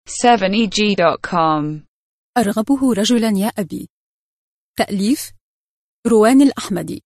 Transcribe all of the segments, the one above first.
7eg.com. أرغبه رجلا يا أبي. تأليف روان الأحمدي.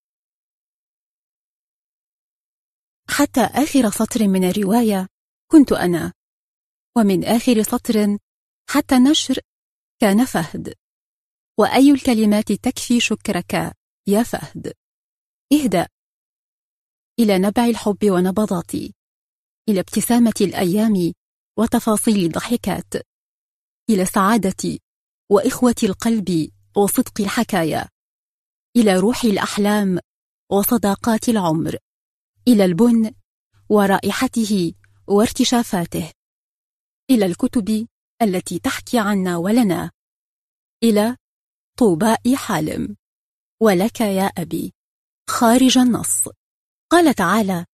حتى آخر سطر من الرواية كنت أنا، ومن آخر سطر حتى النشر كان فهد. وأي الكلمات تكفي شكرك يا فهد؟ اهدأ إلى نبع الحب ونبضاتي، إلى ابتسامة الأيام وتفاصيل الضحكات، إلى سعادتي وإخوة القلب وصدق الحكايا، إلى روح الأحلام وصداقات العمر، إلى البن ورائحته وارتشافاته، إلى الكتب التي تحكي عنا ولنا، إلى طوباء حالم. ولك يا أبي. خارج النص. قال تعالى: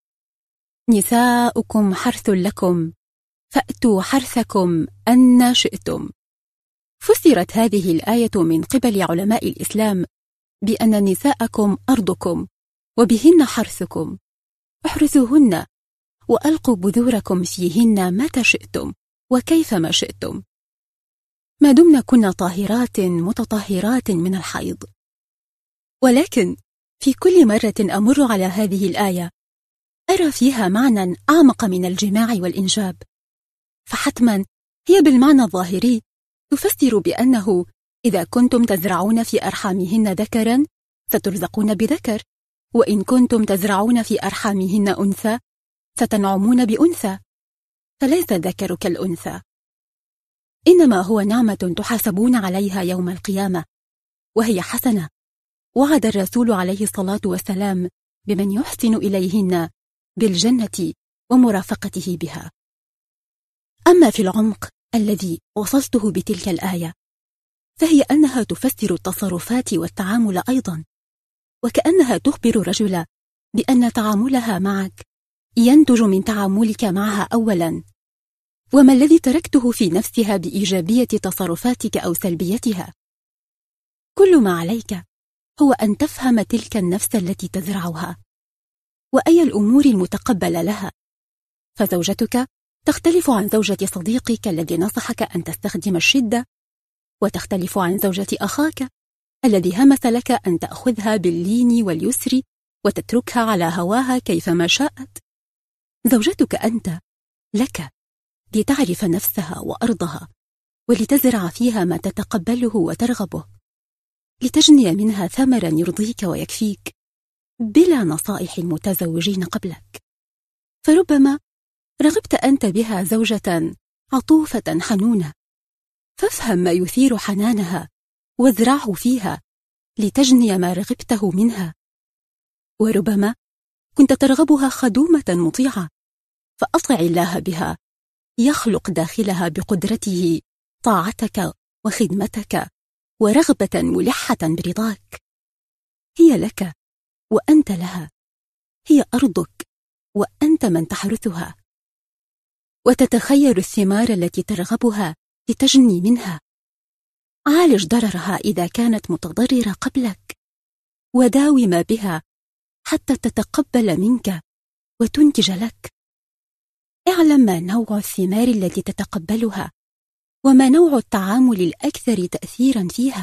نساؤكم حرث لكم فأتوا حرثكم أن شئتم. فسرت هذه الآية من قبل علماء الإسلام بأن نساءكم أرضكم وبهن حرثكم، احرثوهن وألقوا بذوركم فيهن متى شئتم وكيفما شئتم، ما دمنا كنا طاهرات متطهرات من الحيض. ولكن في كل مرة أمر على هذه الآية أرى فيها معنى أعمق من الجماع والإنجاب، فحتما هي بالمعنى الظاهري تفسر بأنه إذا كنتم تزرعون في أرحامهن ذكرا سترزقون بذكر، وإن كنتم تزرعون في أرحامهن أنثى ستنعمون بأنثى، فليس الذكر كالأنثى، إنما هو نعمة تحاسبون عليها يوم القيامة، وهي حسنة وعد الرسول عليه الصلاة والسلام بمن يحسن إليهن بالجنة ومرافقته بها. أما في العمق الذي وصلته بتلك الآية فهي أنها تفسر التصرفات والتعامل أيضا، وكأنها تخبر الرجل بأن تعاملها معك ينتج من تعاملك معها أولا، وما الذي تركته في نفسها بإيجابية تصرفاتك أو سلبيتها. كل ما عليك هو أن تفهم تلك النفس التي تزرعها وأي الأمور المتقبلة لها، فزوجتك تختلف عن زوجة صديقك الذي نصحك أن تستخدم الشدة، وتختلف عن زوجة أخاك الذي همس لك أن تأخذها باللين واليسر وتتركها على هواها كيفما شاءت. زوجتك أنت لك لتعرف نفسها وأرضها، ولتزرع فيها ما تتقبله وترغبه، لتجني منها ثمرا يرضيك ويكفيك بلا نصائح المتزوجين قبلك. فربما رغبت أنت بها زوجة عطوفة حنونة، فافهم ما يثير حنانها وازرعه فيها لتجني ما رغبته منها. وربما كنت ترغبها خدومة مطيعة، فأطع الله بها يخلق داخلها بقدرته طاعتك وخدمتك ورغبة ملحة برضاك. هي لك وأنت لها، هي أرضك وأنت من تحرثها، وتتخير الثمار التي ترغبها لتجني منها. عالج ضررها إذا كانت متضررة قبلك، وداوي ما بها حتى تتقبل منك وتنتج لك. اعلم ما نوع الثمار التي تتقبلها وما نوع التعامل الأكثر تأثيرا فيها،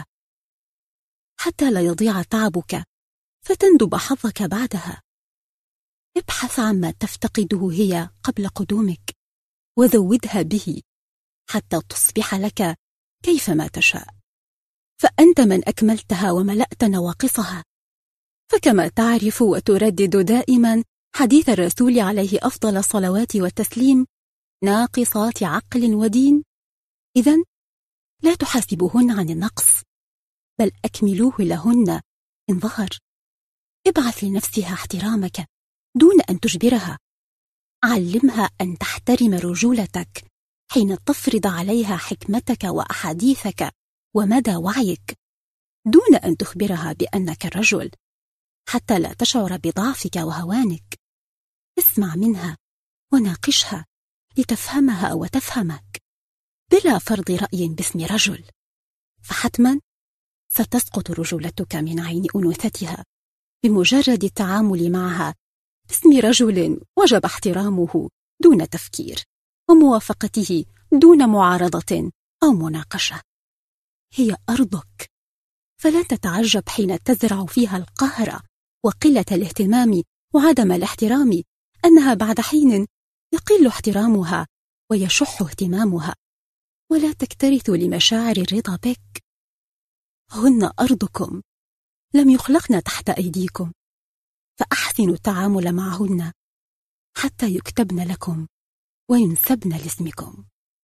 حتى لا يضيع تعبك فتندب حظك بعدها. ابحث عما تفتقده هي قبل قدومك وزودها به حتى تصبح لك كيفما تشاء، فأنت من أكملتها وملأت نواقصها. فكما تعرف وتردد دائما حديث الرسول عليه أفضل الصلوات والتسليم: ناقصات عقل ودين، إذن لا تحاسبوهن عن النقص، بل أكملوه لهن إن ظهر. ابعث لنفسها احترامك دون أن تجبرها، علمها أن تحترم رجولتك حين تفرض عليها حكمتك وأحاديثك ومدى وعيك، دون أن تخبرها بأنك الرجل، حتى لا تشعر بضعفك وهوانك. اسمع منها وناقشها لتفهمها وتفهمك، بلا فرض رأي باسم رجل، فحتما ستسقط رجولتك من عين أنوثتها بمجرد التعامل معها باسم رجل وجب احترامه دون تفكير، وموافقته دون معارضة أو مناقشة. هي أرضك، فلا تتعجب حين تزرع فيها القهر وقلة الاهتمام وعدم الاحترام أنها بعد حين يقل احترامها ويشح اهتمامها، ولا تكترث لمشاعر الرضا بك. هن أرضكم، لم يخلقن تحت أيديكم، فأحسنوا التعامل معهن حتى يكتبن لكم وينسبن لاسمكم.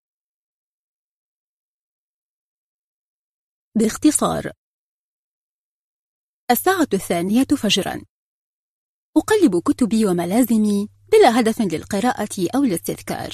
باختصار: 2:00 فجرا. أقلب كتبي وملازمي بلا هدف للقراءة أو الاستذكار،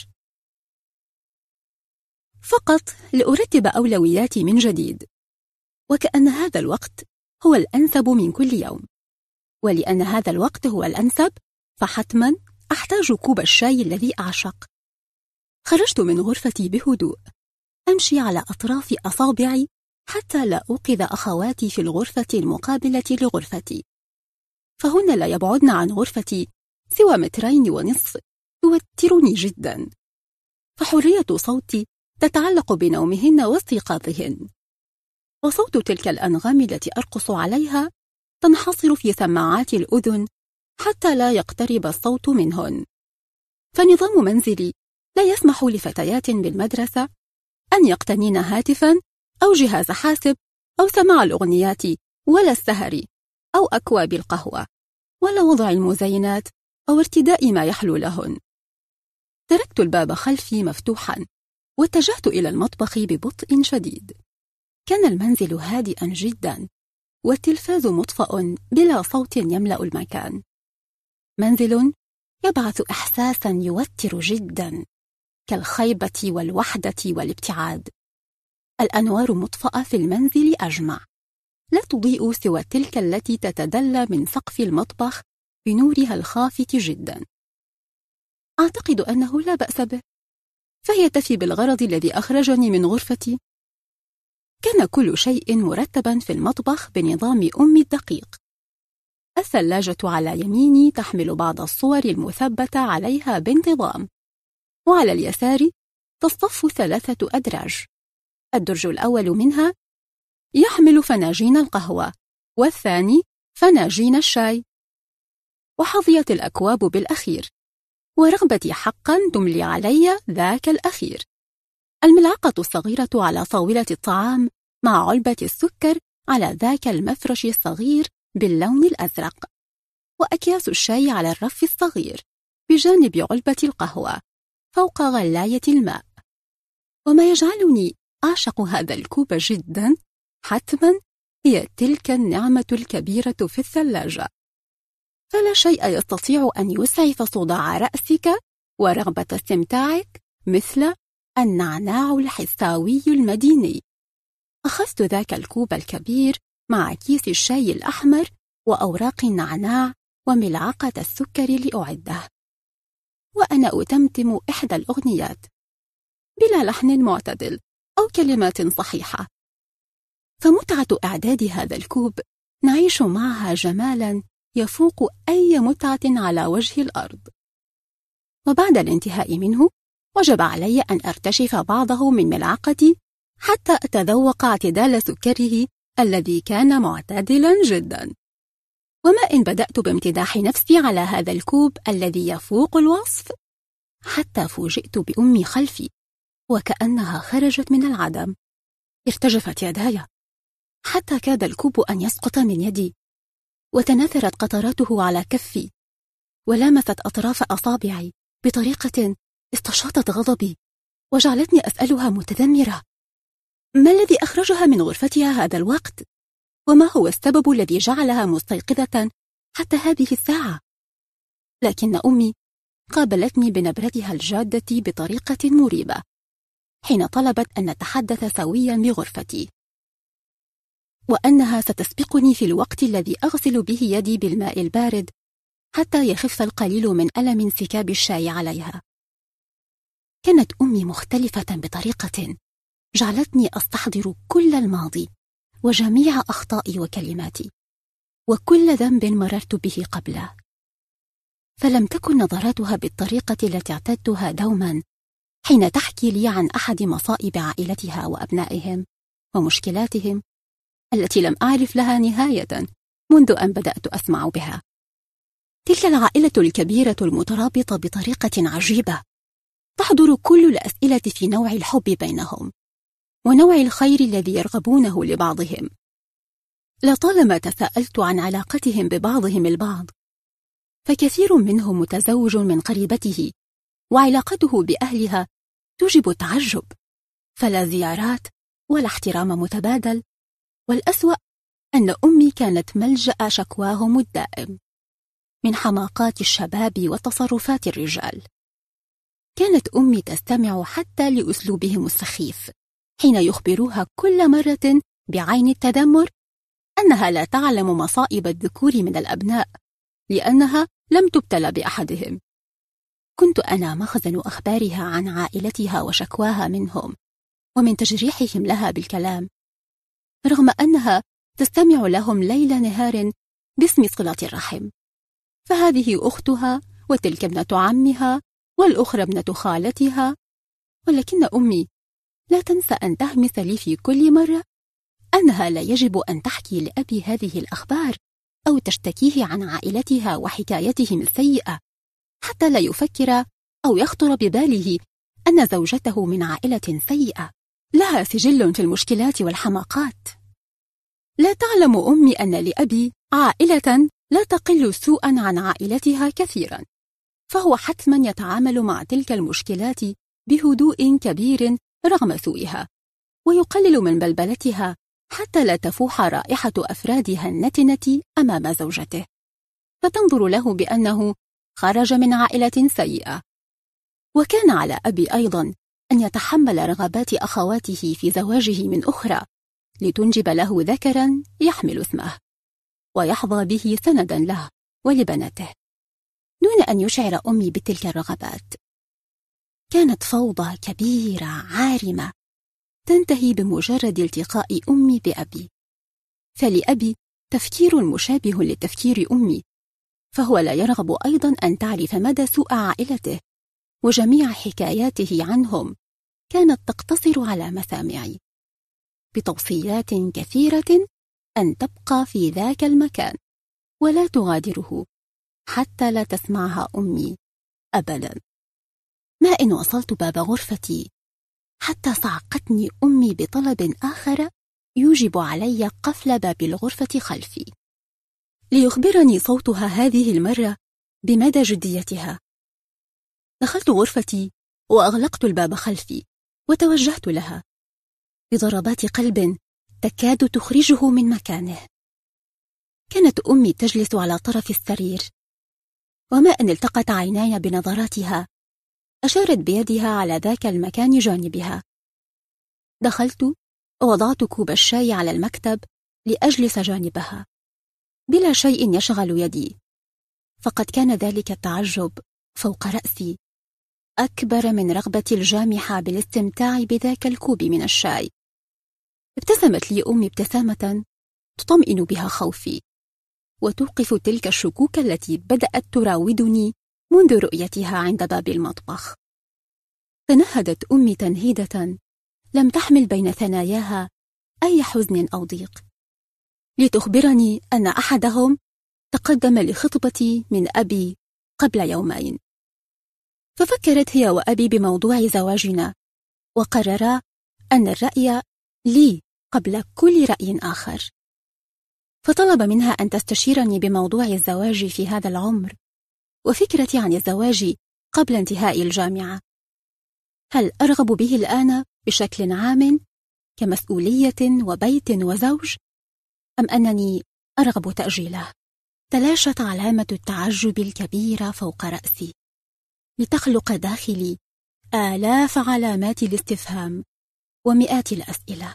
فقط لأرتب أولوياتي من جديد، وكأن هذا الوقت هو الأنسب من كل يوم. ولأن هذا الوقت هو الأنسب فحتما أحتاج كوب الشاي الذي أعشق. خرجت من غرفتي بهدوء، أمشي على أطراف أصابعي حتى لا أوقظ أخواتي في الغرفة المقابلة لغرفتي، فهن لا يبعدن عن غرفتي سوى 2.5 متر. توترني جدا، فحرية صوتي تتعلق بنومهن واستيقاظهن، وصوت تلك الأنغام التي أرقص عليها تنحصر في سماعات الأذن حتى لا يقترب الصوت منهن. فنظام منزلي لا يسمح لفتيات بالمدرسة أن يقتنين هاتفا أو جهاز حاسب أو سماع الأغنيات ولا السهر أو أكواب القهوة ولا وضع المزينات أو ارتداء ما يحلو لهن. تركت الباب خلفي مفتوحا واتجهت إلى المطبخ ببطء شديد. كان المنزل هادئا جدا والتلفاز مطفأ بلا صوت يملأ المكان. منزل يبعث إحساسا يوتر جدا كالخيبة والوحدة والابتعاد. الأنوار مطفأة في المنزل أجمع، لا تضيء سوى تلك التي تتدلى من سقف المطبخ بنورها الخافت جدا. أعتقد أنه لا بأس به، فهي تفي بالغرض الذي أخرجني من غرفتي. كان كل شيء مرتبا في المطبخ بنظام أمي الدقيق. الثلاجة على يميني تحمل بعض الصور المثبتة عليها بانتظام، وعلى اليسار تصطف 3 أدراج. الدرج الأول منها يحمل فناجين القهوة، والثاني فناجين الشاي. وحظيت الأكواب بالأخير، ورغبتي حقا تملي علي ذاك الأخير. الملعقة الصغيرة على طاولة الطعام مع علبة السكر على ذاك المفرش الصغير باللون الأزرق، وأكياس الشاي على الرف الصغير بجانب علبة القهوة فوق غلاية الماء. وما يجعلني أعشق هذا الكوب جدا حتما هي تلك النعمة الكبيرة في الثلاجة، فلا شيء يستطيع أن يسعف صداع رأسك ورغبة استمتاعك مثل النعناع الحساوي المديني. أخذت ذاك الكوب الكبير مع كيس الشاي الأحمر وأوراق النعناع وملعقة السكر لأعده، وأنا أتمتم إحدى الأغنيات بلا لحن معتدل أو كلمات صحيحة. فمتعة إعداد هذا الكوب نعيش معها جمالا يفوق أي متعة على وجه الأرض. وبعد الانتهاء منه وجب علي أن أرتشف بعضه من ملعقتي حتى أتذوق اعتدال سكره الذي كان معتدلا جدا. وما إن بدأت بامتداح نفسي على هذا الكوب الذي يفوق الوصف حتى فوجئت بأمي خلفي وكأنها خرجت من العدم. ارتجفت يداي حتى كاد الكوب أن يسقط من يدي، وتناثرت قطراته على كفي ولامست أطراف أصابعي بطريقة استشاطت غضبي وجعلتني أسألها متذمرة: ما الذي أخرجها من غرفتها هذا الوقت؟ وما هو السبب الذي جعلها مستيقظة حتى هذه الساعة؟ لكن أمي قابلتني بنبرتها الجادة بطريقة مريبة حين طلبت أن نتحدث سويا بغرفتي، وأنها ستسبقني في الوقت الذي أغسل به يدي بالماء البارد حتى يخف القليل من ألم انسكاب الشاي عليها. كانت أمي مختلفة بطريقة جعلتني أستحضر كل الماضي وجميع أخطائي وكلماتي وكل ذنب مررت به قبله. فلم تكن نظراتها بالطريقة التي اعتدتها دوما حين تحكي لي عن أحد مصائب عائلتها وأبنائهم ومشكلاتهم التي لم أعرف لها نهاية منذ أن بدأت أسمع بها. تلك العائلة الكبيرة المترابطة بطريقة عجيبة، تحضر كل الأسئلة في نوع الحب بينهم ونوع الخير الذي يرغبونه لبعضهم. لطالما تساءلت عن علاقتهم ببعضهم البعض، فكثير منهم متزوج من قريبته وعلاقته بأهلها توجب التعجب، فلا زيارات ولا احترام متبادل، والأسوأ أن أمي كانت ملجأ شكواهم الدائم من حماقات الشباب وتصرفات الرجال. كانت أمي تستمع حتى لأسلوبهم السخيف حين يخبروها كل مرة بعين التذمر أنها لا تعلم مصائب الذكور من الأبناء لأنها لم تبتل بأحدهم. كنت أنا مخزن أخبارها عن عائلتها وشكواها منهم ومن تجريحهم لها بالكلام، رغم أنها تستمع لهم ليل نهار باسم صلة الرحم، فهذه أختها وتلك ابنة عمها والأخرى ابنة خالتها. ولكن أمي لا تنسى أن تهمس لي في كل مرة أنها لا يجب أن تحكي لأبي هذه الأخبار أو تشتكيه عن عائلتها وحكايتهم السيئة، حتى لا يفكر أو يخطر بباله أن زوجته من عائلة سيئة لها سجل في المشكلات والحماقات. لا تعلم أمي أن لأبي عائلة لا تقل سوءا عن عائلتها كثيرا، فهو حتما يتعامل مع تلك المشكلات بهدوء كبير رغم سوءها، ويقلل من بلبلتها حتى لا تفوح رائحة أفرادها النتنة أمام زوجته، فتنظر له بأنه خرج من عائلة سيئة. وكان على أبي أيضا أن يتحمل رغبات أخواته في زواجه من أخرى لتنجب له ذكرا يحمل اسمه ويحظى به سندا له ولبناته، دون أن يشعر أمي بتلك الرغبات. كانت فوضى كبيرة عارمة تنتهي بمجرد التقاء أمي بأبي، فلأبي تفكير مشابه لتفكير أمي، فهو لا يرغب أيضا أن تعرف مدى سوء عائلته، وجميع حكاياته عنهم كانت تقتصر على مسامعي بتوصيات كثيرة أن تبقى في ذاك المكان ولا تغادره حتى لا تسمعها أمي أبدا. ما إن وصلت باب غرفتي حتى صعقتني أمي بطلب آخر يوجب علي قفل باب الغرفة خلفي، ليخبرني صوتها هذه المرة بمدى جديتها. دخلت غرفتي وأغلقت الباب خلفي وتوجهت لها بضربات قلب تكاد تخرجه من مكانه. كانت أمي تجلس على طرف السرير، وما أن التقت عيناي بنظراتها أشارت بيدها على ذاك المكان جانبها. دخلت ووضعت كوب الشاي على المكتب لأجلس جانبها بلا شيء يشغل يدي، فقد كان ذلك التعجب فوق رأسي أكبر من رغبتي الجامحة بالاستمتاع بذاك الكوب من الشاي. ابتسمت لي أمي ابتسامة تطمئن بها خوفي وتوقف تلك الشكوك التي بدأت تراودني منذ رؤيتها عند باب المطبخ. تنهدت أمي تنهيدة لم تحمل بين ثناياها أي حزن أو ضيق، لتخبرني أن أحدهم تقدم لخطبتي من أبي قبل يومين، ففكرت هي وأبي بموضوع زواجنا وقررا أن الرأي لي قبل كل رأي آخر، فطلب منها أن تستشيرني بموضوع الزواج في هذا العمر وفكرتي عن الزواج قبل انتهاء الجامعة. هل أرغب به الآن بشكل عام كمسؤولية وبيت وزوج، أم أنني أرغب تأجيله؟ تلاشت علامة التعجب الكبيرة فوق رأسي لتخلق داخلي آلاف علامات الاستفهام ومئات الأسئلة.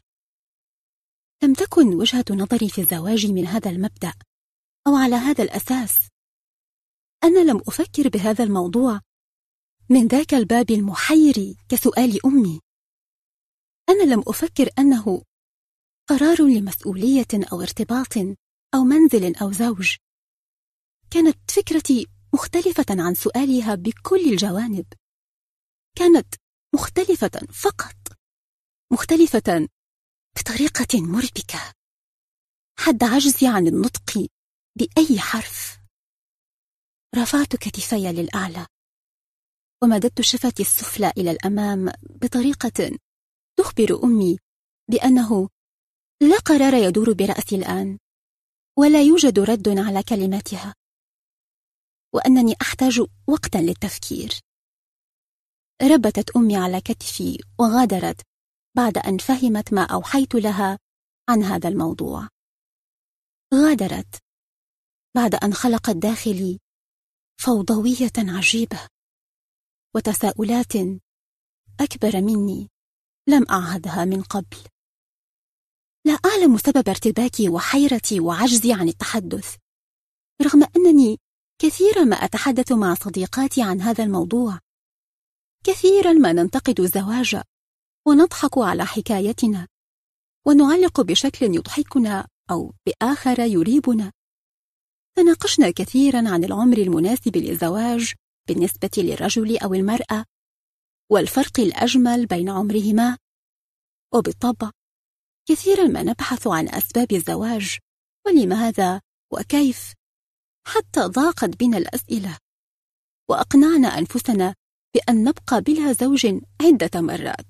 لم تكن وجهة نظري في الزواج من هذا المبدأ أو على هذا الأساس. أنا لم أفكر بهذا الموضوع من ذاك الباب المحير كسؤال أمي. أنا لم أفكر أنه قرار لمسؤولية أو ارتباط أو منزل أو زوج. كانت فكرتي مختلفة عن سؤالها بكل الجوانب. كانت مختلفة فقط، مختلفة بطريقة مربكة حد عجزي عن النطق بأي حرف. رفعت كتفي للأعلى ومددت شفتي السفلى إلى الأمام بطريقة تخبر أمي بأنه لا قرار يدور برأسي الآن، ولا يوجد رد على كلماتها، وأنني أحتاج وقتا للتفكير. ربتت أمي على كتفي وغادرت بعد أن فهمت ما أوحيت لها عن هذا الموضوع. غادرت بعد أن خلقت داخلي فوضوية عجيبة وتساؤلات أكبر مني لم أعهدها من قبل. لا أعلم سبب ارتباكي وحيرتي وعجزي عن التحدث، رغم أنني كثيرا ما أتحدث مع صديقاتي عن هذا الموضوع، كثيرا ما ننتقد الزواج ونضحك على حكايتنا ونعلق بشكل يضحكنا أو بآخر يريبنا. تناقشنا كثيرا عن العمر المناسب للزواج بالنسبة للرجل أو المرأة، والفرق الأجمل بين عمرهما، وبالطبع كثيرا ما نبحث عن أسباب الزواج ولماذا وكيف، حتى ضاقت بنا الأسئلة وأقنعنا أنفسنا بأن نبقى بلا زوج عدة مرات.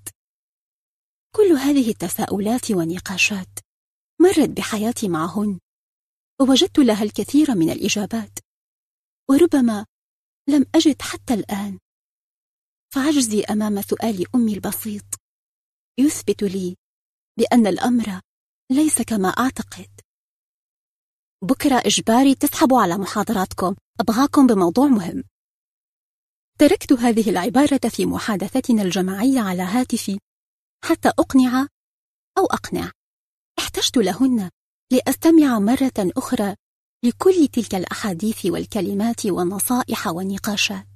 كل هذه التساؤلات والنقاشات مرت بحياتي معهن، ووجدت لها الكثير من الإجابات، وربما لم أجد حتى الآن. فعجزي أمام سؤال أمي البسيط يثبت لي بأن الأمر ليس كما أعتقد. بكرة إجباري تسحبوا على محاضراتكم، أبغاكم بموضوع مهم. تركت هذه العبارة في محادثتنا الجماعية على هاتفي حتى أقنع أو أقنع. احتجت لهن لأستمع مرة أخرى لكل تلك الأحاديث والكلمات والنصائح والنقاشات،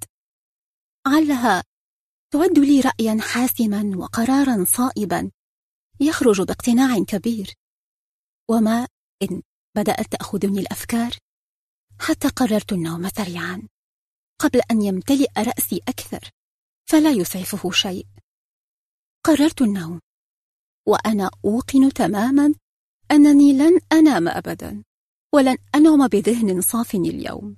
علها تعد لي رأيا حاسما وقرارا صائبا يخرج باقتناع كبير. وما إن بدأت تأخذني الأفكار حتى قررت النوم سريعا قبل أن يمتلئ رأسي أكثر فلا يسعفه شيء. قررت النوم وأنا أوقن تماما أنني لن أنام أبدا، ولن أنعم بذهن صاف اليوم.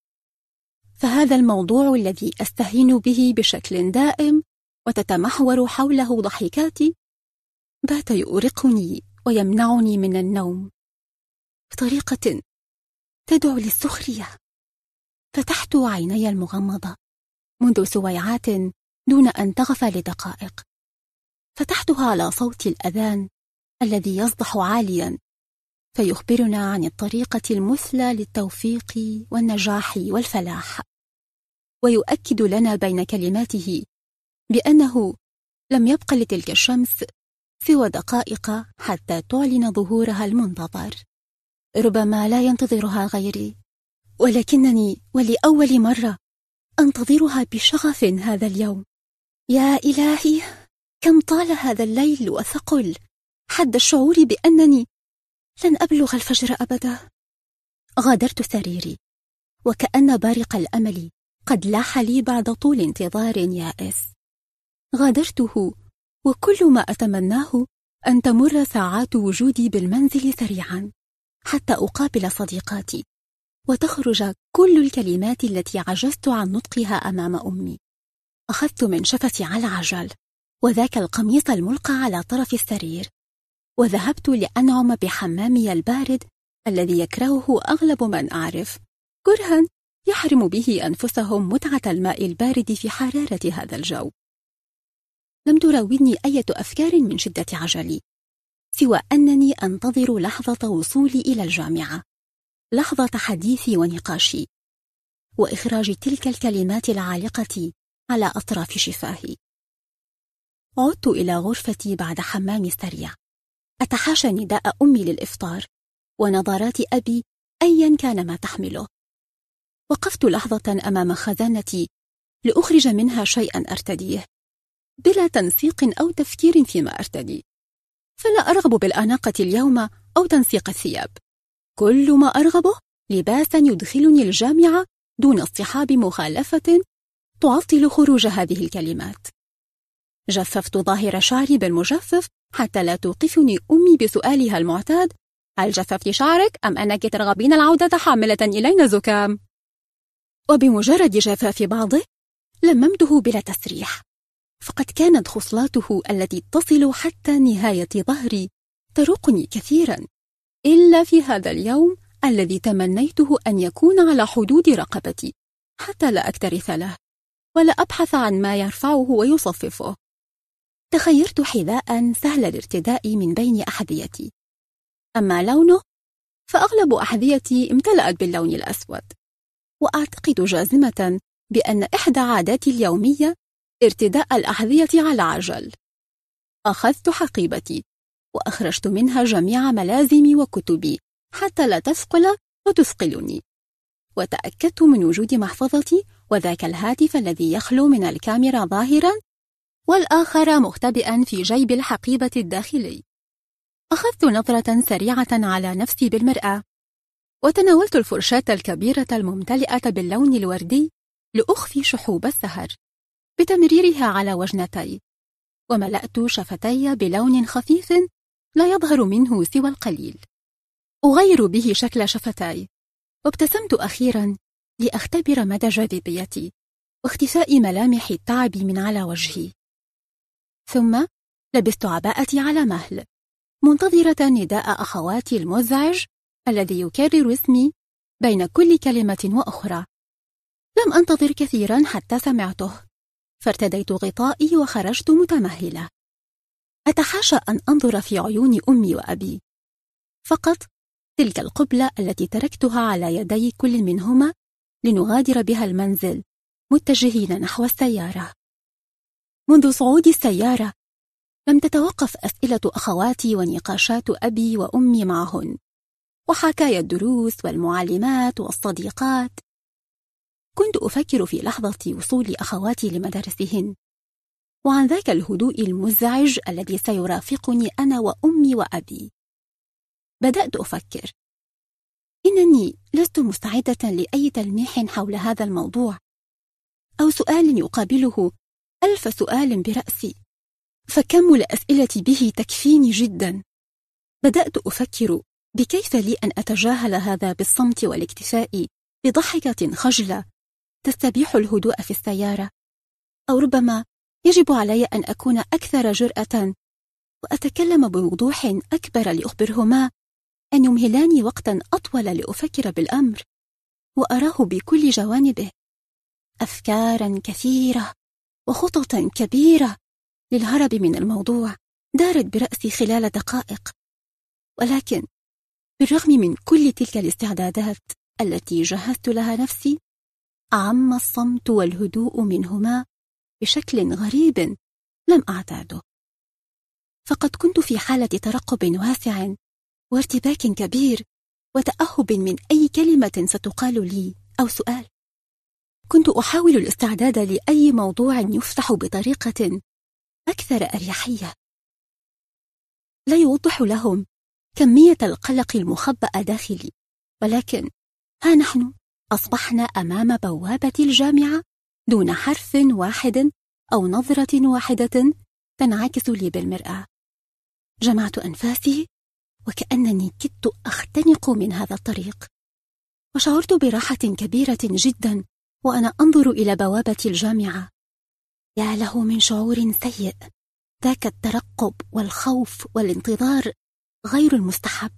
فهذا الموضوع الذي أستهين به بشكل دائم وتتمحور حوله ضحكاتي بات يؤرقني ويمنعني من النوم بطريقة تدعو للسخرية. فتحت عيني المغمضة منذ سويعات دون أن تغفل دقائق. فتحتها على صوت الأذان الذي يصدح عاليا فيخبرنا عن الطريقة المثلى للتوفيق والنجاح والفلاح، ويؤكد لنا بين كلماته بأنه لم يبق لتلك الشمس سوى دقائق حتى تعلن ظهورها المنتظر. ربما لا ينتظرها غيري، ولكنني ولأول مرة أنتظرها بشغف هذا اليوم. يا إلهي، كم طال هذا الليل وثقل حد الشعور بأنني لن أبلغ الفجر أبدا. غادرت سريري وكأن بارق الأمل قد لاح لي بعد طول انتظار يائس. غادرته وكل ما أتمناه أن تمر ساعات وجودي بالمنزل سريعا حتى أقابل صديقاتي وتخرج كل الكلمات التي عجزت عن نطقها أمام أمي. أخذت من شفتي على عجل وذاك القميص الملقى على طرف السرير، وذهبت لأنعم بحمامي البارد الذي يكرهه أغلب من أعرف، كرها يحرم به أنفسهم متعة الماء البارد في حرارة هذا الجو. لم تراودني أي أفكار من شدة عجلي، سوى أنني أنتظر لحظة وصولي إلى الجامعة، لحظة حديثي ونقاشي، وإخراج تلك الكلمات العالقة على أطراف شفاهي. عدت إلى غرفتي بعد حمامي السريع، أتحاشى نداء أمي للإفطار ونظرات أبي أيا كان ما تحمله. وقفت لحظة أمام خزانتي لأخرج منها شيئا أرتديه بلا تنسيق أو تفكير فيما أرتدي، فلا أرغب بالأناقة اليوم أو تنسيق الثياب. كل ما أرغبه لباسا يدخلني الجامعة دون اصطحاب مخالفة تعطل خروج هذه الكلمات. جففت ظاهر شعري بالمجفف حتى لا توقفني أمي بسؤالها المعتاد: هل جففت شعرك أم أنك ترغبين العودة حاملة إلينا زكام؟ وبمجرد جفاف بعضه لممته بلا تسريح، فقد كانت خصلاته التي تصل حتى نهاية ظهري تروقني كثيرا، إلا في هذا اليوم الذي تمنيته أن يكون على حدود رقبتي حتى لا أكترث له ولا أبحث عن ما يرفعه ويصففه. تخيرت حذاء سهل الارتداء من بين أحذيتي، أما لونه فأغلب أحذيتي امتلأت باللون الأسود، وأعتقد جازمة بأن إحدى عاداتي اليومية ارتداء الأحذية على عجل. أخذت حقيبتي وأخرجت منها جميع ملازمي وكتبي حتى لا تثقل وتثقلني، وتأكدت من وجود محفظتي وذاك الهاتف الذي يخلو من الكاميرا ظاهرا والآخر مختبئا في جيب الحقيبة الداخلي. أخذت نظرة سريعة على نفسي بالمرآة، وتناولت الفرشاة الكبيرة الممتلئة باللون الوردي لأخفي شحوب السهر بتمريرها على وجنتي، وملأت شفتي بلون خفيف لا يظهر منه سوى القليل أغير به شكل شفتي، وابتسمت أخيرا لأختبر مدى جاذبيتي واختفاء ملامح التعب من على وجهي. ثم لبست عباءتي على مهل، منتظرة نداء أخواتي المزعج الذي يكرر اسمي بين كل كلمة وأخرى. لم أنتظر كثيرا حتى سمعته، فارتديت غطائي وخرجت متمهلة. أتحاشى أن أنظر في عيون أمي وأبي، فقط تلك القبلة التي تركتها على يدي كل منهما لنغادر بها المنزل متجهين نحو السيارة. منذ صعود السيارة لم تتوقف أسئلة أخواتي ونقاشات أبي وأمي معهن، وحكايا الدروس والمعلمات والصديقات. كنت أفكر في لحظة وصول أخواتي لمدارسهن، وعن ذاك الهدوء المزعج الذي سيرافقني أنا وأمي وأبي. بدأت أفكر إنني لست مستعدة لأي تلميح حول هذا الموضوع أو سؤال يقابله 1000 سؤال برأسي، فكم الأسئلة به تكفيني جدا. بدأت أفكر بكيف لي أن أتجاهل هذا بالصمت والاكتفاء بضحكة خجلة تستبيح الهدوء في السيارة، أو ربما يجب علي أن أكون أكثر جرأة وأتكلم بوضوح أكبر لأخبرهما أن يمهلاني وقتا أطول لأفكر بالأمر وأراه بكل جوانبه. أفكارا كثيرة وخطط كبيرة للهرب من الموضوع دارت برأسي خلال دقائق، ولكن بالرغم من كل تلك الاستعدادات التي جهزت لها نفسي، أعم الصمت والهدوء منهما بشكل غريب لم أعتاده. فقد كنت في حالة ترقب واسع وارتباك كبير وتأهب من أي كلمة ستقال لي أو سؤال. كنت أحاول الاستعداد لأي موضوع يفتح بطريقة أكثر أريحية. لا يوضح لهم كمية القلق المخبأ داخلي، ولكن ها نحن أصبحنا أمام بوابة الجامعة دون حرف واحد أو نظرة واحدة تنعكس لي بالمرآة. جمعت أنفاسي وكأنني كدت أختنق من هذا الطريق، وشعرت براحة كبيرة جدا وأنا أنظر إلى بوابة الجامعة. يا له من شعور سيء، ذاك الترقب والخوف والانتظار غير المستحب،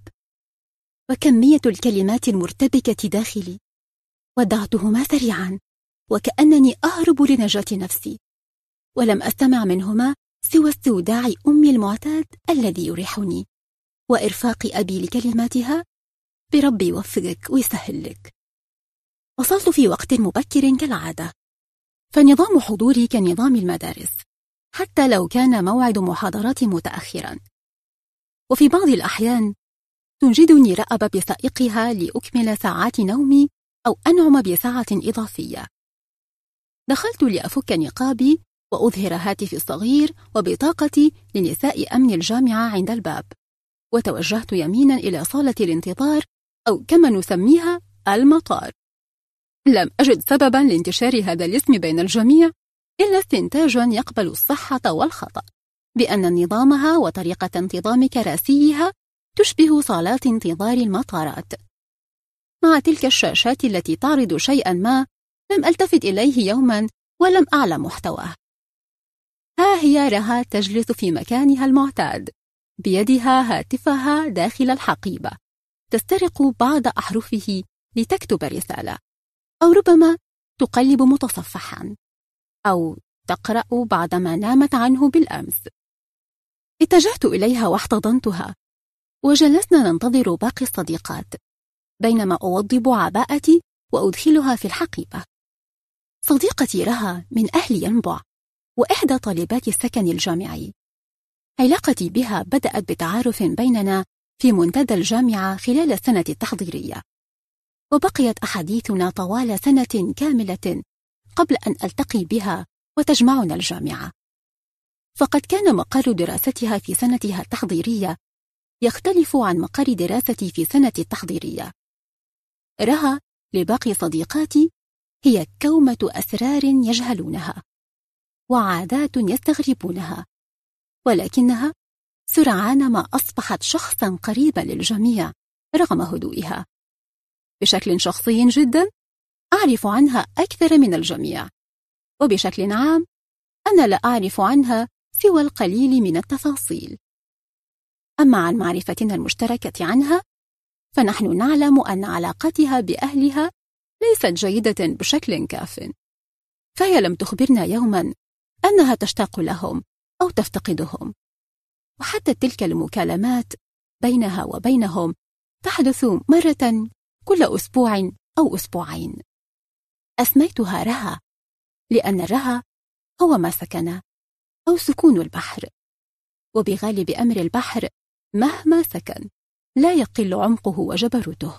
وكمية الكلمات المرتبكة داخلي. ودعتهما سريعا وكأنني أهرب لنجاة نفسي، ولم أستمع منهما سوى استوداع أمي المعتاد الذي يريحني وإرفاق أبي لكلماتها: بربي يوفقك ويسهل لك. وصلت في وقت مبكر كالعادة، فنظام حضوري كنظام المدارس حتى لو كان موعد محاضراتي متأخرا، وفي بعض الأحيان تنجدني رأب بسائقها لأكمل ساعات نومي أو أنعم بساعة إضافية. دخلت لأفك نقابي وأظهر هاتفي الصغير وبطاقتي لنساء أمن الجامعة عند الباب، وتوجهت يمينا إلى صالة الانتظار أو كما نسميها المطار. لم أجد سببا لانتشار هذا الاسم بين الجميع إلا استنتاجا يقبل الصحة والخطأ، بأن نظامها وطريقة انتظام كراسيها تشبه صالات انتظار المطارات. مع تلك الشاشات التي تعرض شيئا ما لم ألتفت إليه يوما ولم أعلم محتواه. ها هي رها تجلس في مكانها المعتاد، بيدها هاتفها داخل الحقيبة، تسترق بعض أحرفه لتكتب رسالة، أو ربما تقلب متصفحا، أو تقرأ بعدما نامت عنه بالأمس. اتجهت إليها واحتضنتها، وجلسنا ننتظر باقي الصديقات، بينما أوضب عباءتي وأدخلها في الحقيبة. صديقتي رها من أهل ينبع، وإحدى طالبات السكن الجامعي. علاقتي بها بدأت بتعارف بيننا في منتدى الجامعة خلال السنة التحضيرية، وبقيت أحاديثنا طوال سنة كاملة قبل أن ألتقي بها وتجمعنا الجامعة. فقد كان مقر دراستها في سنتها التحضيرية يختلف عن مقر دراستي في سنة التحضيرية. رها لباقي صديقاتي هي كومة أسرار يجهلونها وعادات يستغربونها، ولكنها سرعان ما أصبحت شخصا قريبا للجميع رغم هدوئها. بشكل شخصي جدا أعرف عنها أكثر من الجميع، وبشكل عام أنا لا أعرف عنها سوى القليل من التفاصيل. أما عن معرفتنا المشتركة عنها فنحن نعلم أن علاقتها بأهلها ليست جيدة بشكل كاف، فهي لم تخبرنا يوما أنها تشتاق لهم أو تفتقدهم، وحتى تلك المكالمات بينها وبينهم تحدث مرة كل أسبوع أو أسبوعين. أسميتها رها لأن الرها هو ما سكن أو سكون البحر، وبغالب أمر البحر مهما سكن لا يقل عمقه وجبروته.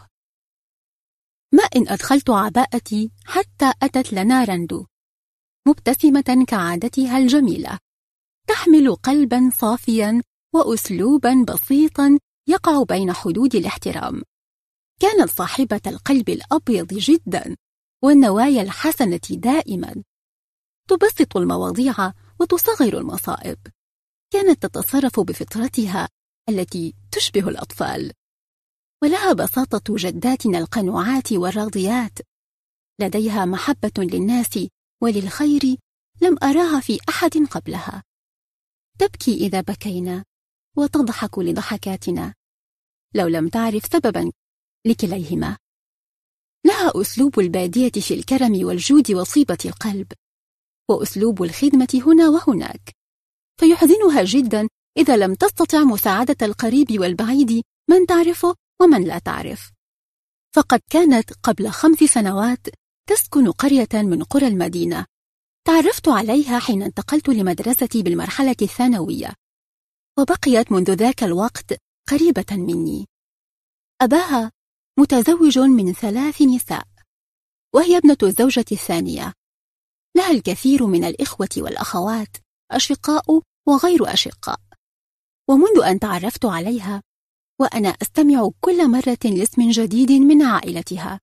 ما إن أدخلت عباءتي حتى أتت لنا رندو مبتسمة كعادتها الجميلة، تحمل قلبا صافيا وأسلوبا بسيطا يقع بين حدود الاحترام. كانت صاحبة القلب الأبيض جدا والنوايا الحسنة دائما، تبسط المواضيع وتصغر المصائب. كانت تتصرف بفطرتها التي تشبه الأطفال، ولها بساطة جداتنا القنوعات والراضيات. لديها محبة للناس وللخير لم أراها في أحد قبلها. تبكي إذا بكينا وتضحك لضحكاتنا لو لم تعرف سببا لكليهما. لها أسلوب البادية في الكرم والجود وصيبة القلب، وأسلوب الخدمة هنا وهناك، فيحزنها جدا إذا لم تستطع مساعدة القريب والبعيد، من تعرفه ومن لا تعرف. فقد كانت قبل 5 سنوات تسكن قرية من قرى المدينة. تعرفت عليها حين انتقلت لمدرستي بالمرحلة الثانوية، وبقيت منذ ذاك الوقت قريبة مني. أباها متزوج من 3 نساء، وهي ابنة الزوجة الثانية. لها الكثير من الإخوة والأخوات، أشقاء وغير أشقاء. ومنذ أن تعرفت عليها وأنا أستمع كل مرة لاسم جديد من عائلتها.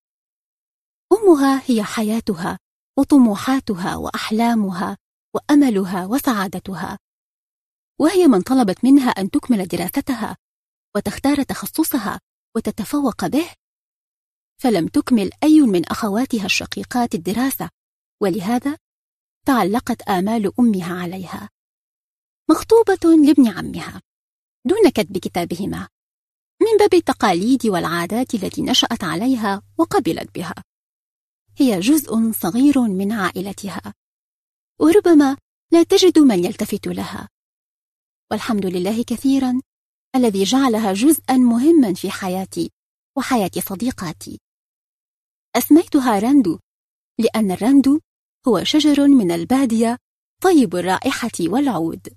أمها هي حياتها وطموحاتها وأحلامها وأملها وسعادتها، وهي من طلبت منها أن تكمل دراستها وتختار تخصصها وتتفوق به، فلم تكمل أي من أخواتها الشقيقات الدراسة، ولهذا تعلقت آمال أمها عليها. مخطوبة لابن عمها دون كتب كتابهما، من باب التقاليد والعادات التي نشأت عليها وقبلت بها. هي جزء صغير من عائلتها، وربما لا تجد من يلتفت لها، والحمد لله كثيرا الذي جعلها جزءا مهما في حياتي وحياة صديقاتي. أسميتها رندو لأن الرندو هو شجر من البادية طيب الرائحة والعود.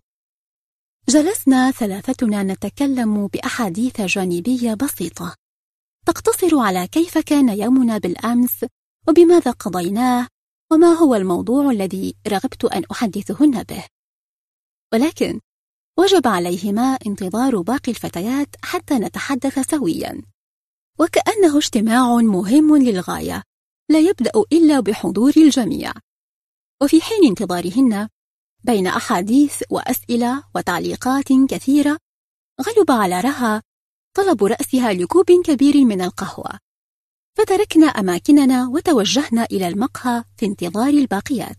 جلسنا ثلاثتنا نتكلم بأحاديث جانبية بسيطة تقتصر على كيف كان يومنا بالأمس وبماذا قضيناه وما هو الموضوع الذي رغبت أن أحدثهن به، ولكن وجب عليهما انتظار باقي الفتيات حتى نتحدث سويا، وكأنه اجتماع مهم للغاية لا يبدأ إلا بحضور الجميع. وفي حين انتظارهن بين أحاديث وأسئلة وتعليقات كثيرة غلب على رها طلب رأسها لكوب كبير من القهوة، فتركنا أماكننا وتوجهنا إلى المقهى في انتظار الباقيات.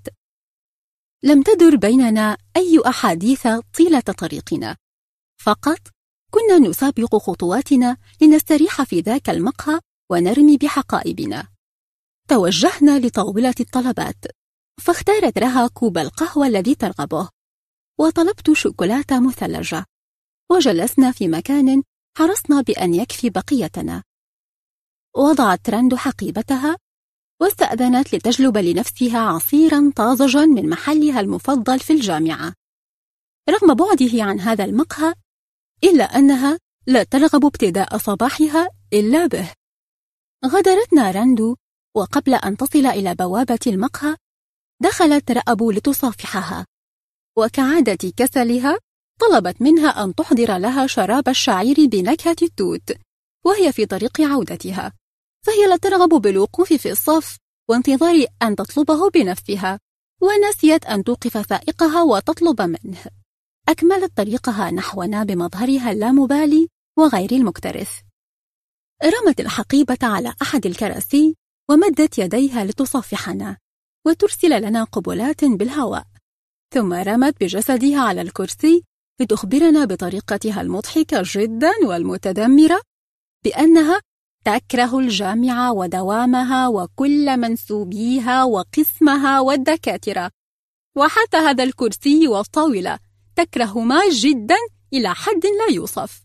لم تدر بيننا أي أحاديث طيلة طريقنا، فقط كنا نسابق خطواتنا لنستريح في ذاك المقهى ونرمي بحقائبنا. توجهنا لطاولة الطلبات، فاختارت رها كوب القهوة الذي ترغبه، وطلبت شوكولاتة مثلجة، وجلسنا في مكان حرصنا بأن يكفي بقيتنا. وضعت رند حقيبتها واستأذنت لتجلب لنفسها عصيرا طازجا من محلها المفضل في الجامعة. رغم بعده عن هذا المقهى إلا أنها لا ترغب ابتداء صباحها إلا به. غادرتنا رند، وقبل أن تصل إلى بوابة المقهى دخلت رأب لتصافحها، وكعادة كسلها طلبت منها أن تحضر لها شراب الشعير بنكهة التوت وهي في طريق عودتها، فهي لا ترغب بالوقوف في الصف وانتظار أن تطلبه بنفسها، ونسيت أن توقف سائقها وتطلب منه. أكملت طريقها نحونا بمظهرها اللامبالي وغير المكترث. رمت الحقيبة على أحد الكراسي ومدت يديها لتصافحنا وترسل لنا قبلات بالهواء، ثم رمت بجسدها على الكرسي لتخبرنا بطريقتها المضحكة جدا والمتذمرة بأنها تكره الجامعة ودوامها وكل منسوبيها وقسمها والدكاترة، وحتى هذا الكرسي والطاولة تكرهما جدا إلى حد لا يوصف.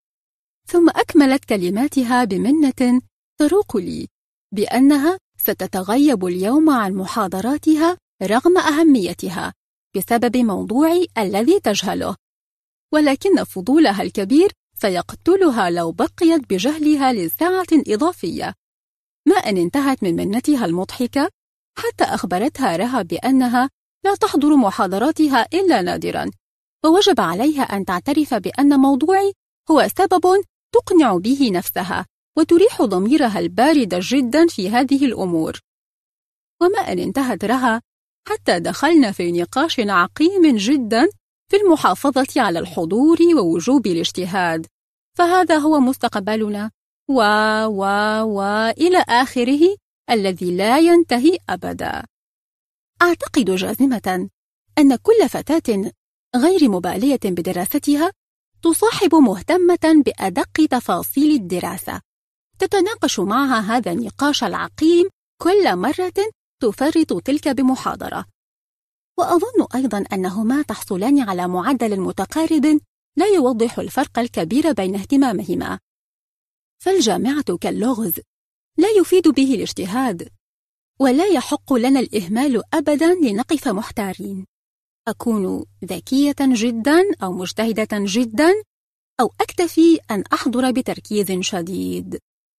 ثم أكملت كلماتها بمنة تروق لي بأنها ستتغيب اليوم عن محاضراتها رغم أهميتها بسبب موضوعي الذي تجهله، ولكن فضولها الكبير سيقتلها لو بقيت بجهلها لساعة إضافية. ما أن انتهت من منتها المضحكة حتى أخبرتها رها بأنها لا تحضر محاضراتها إلا نادرا، ووجب عليها أن تعترف بأن موضوعي هو سبب تقنع به نفسها وتريح ضميرها البارد جدا في هذه الأمور. وما أن انتهت رها حتى دخلنا في نقاش عقيم جدا في المحافظة على الحضور ووجوب الاجتهاد، فهذا هو مستقبلنا إلى آخره الذي لا ينتهي أبدا. أعتقد جازمة أن كل فتاة غير مبالية بدراستها تصاحب مهتمة بأدق تفاصيل الدراسة، تتناقش معها هذا النقاش العقيم كل مرة تفرط تلك بمحاضرة. وأظن أيضا أنهما تحصلان على معدل متقارب لا يوضح الفرق الكبير بين اهتمامهما، فالجامعة كاللغز لا يفيد به الاجتهاد، ولا يحق لنا الإهمال أبدا لنقف محتارين. أكون ذكية جدا أو مجتهدة جدا، أو أكتفي أن أحضر بتركيز شديد.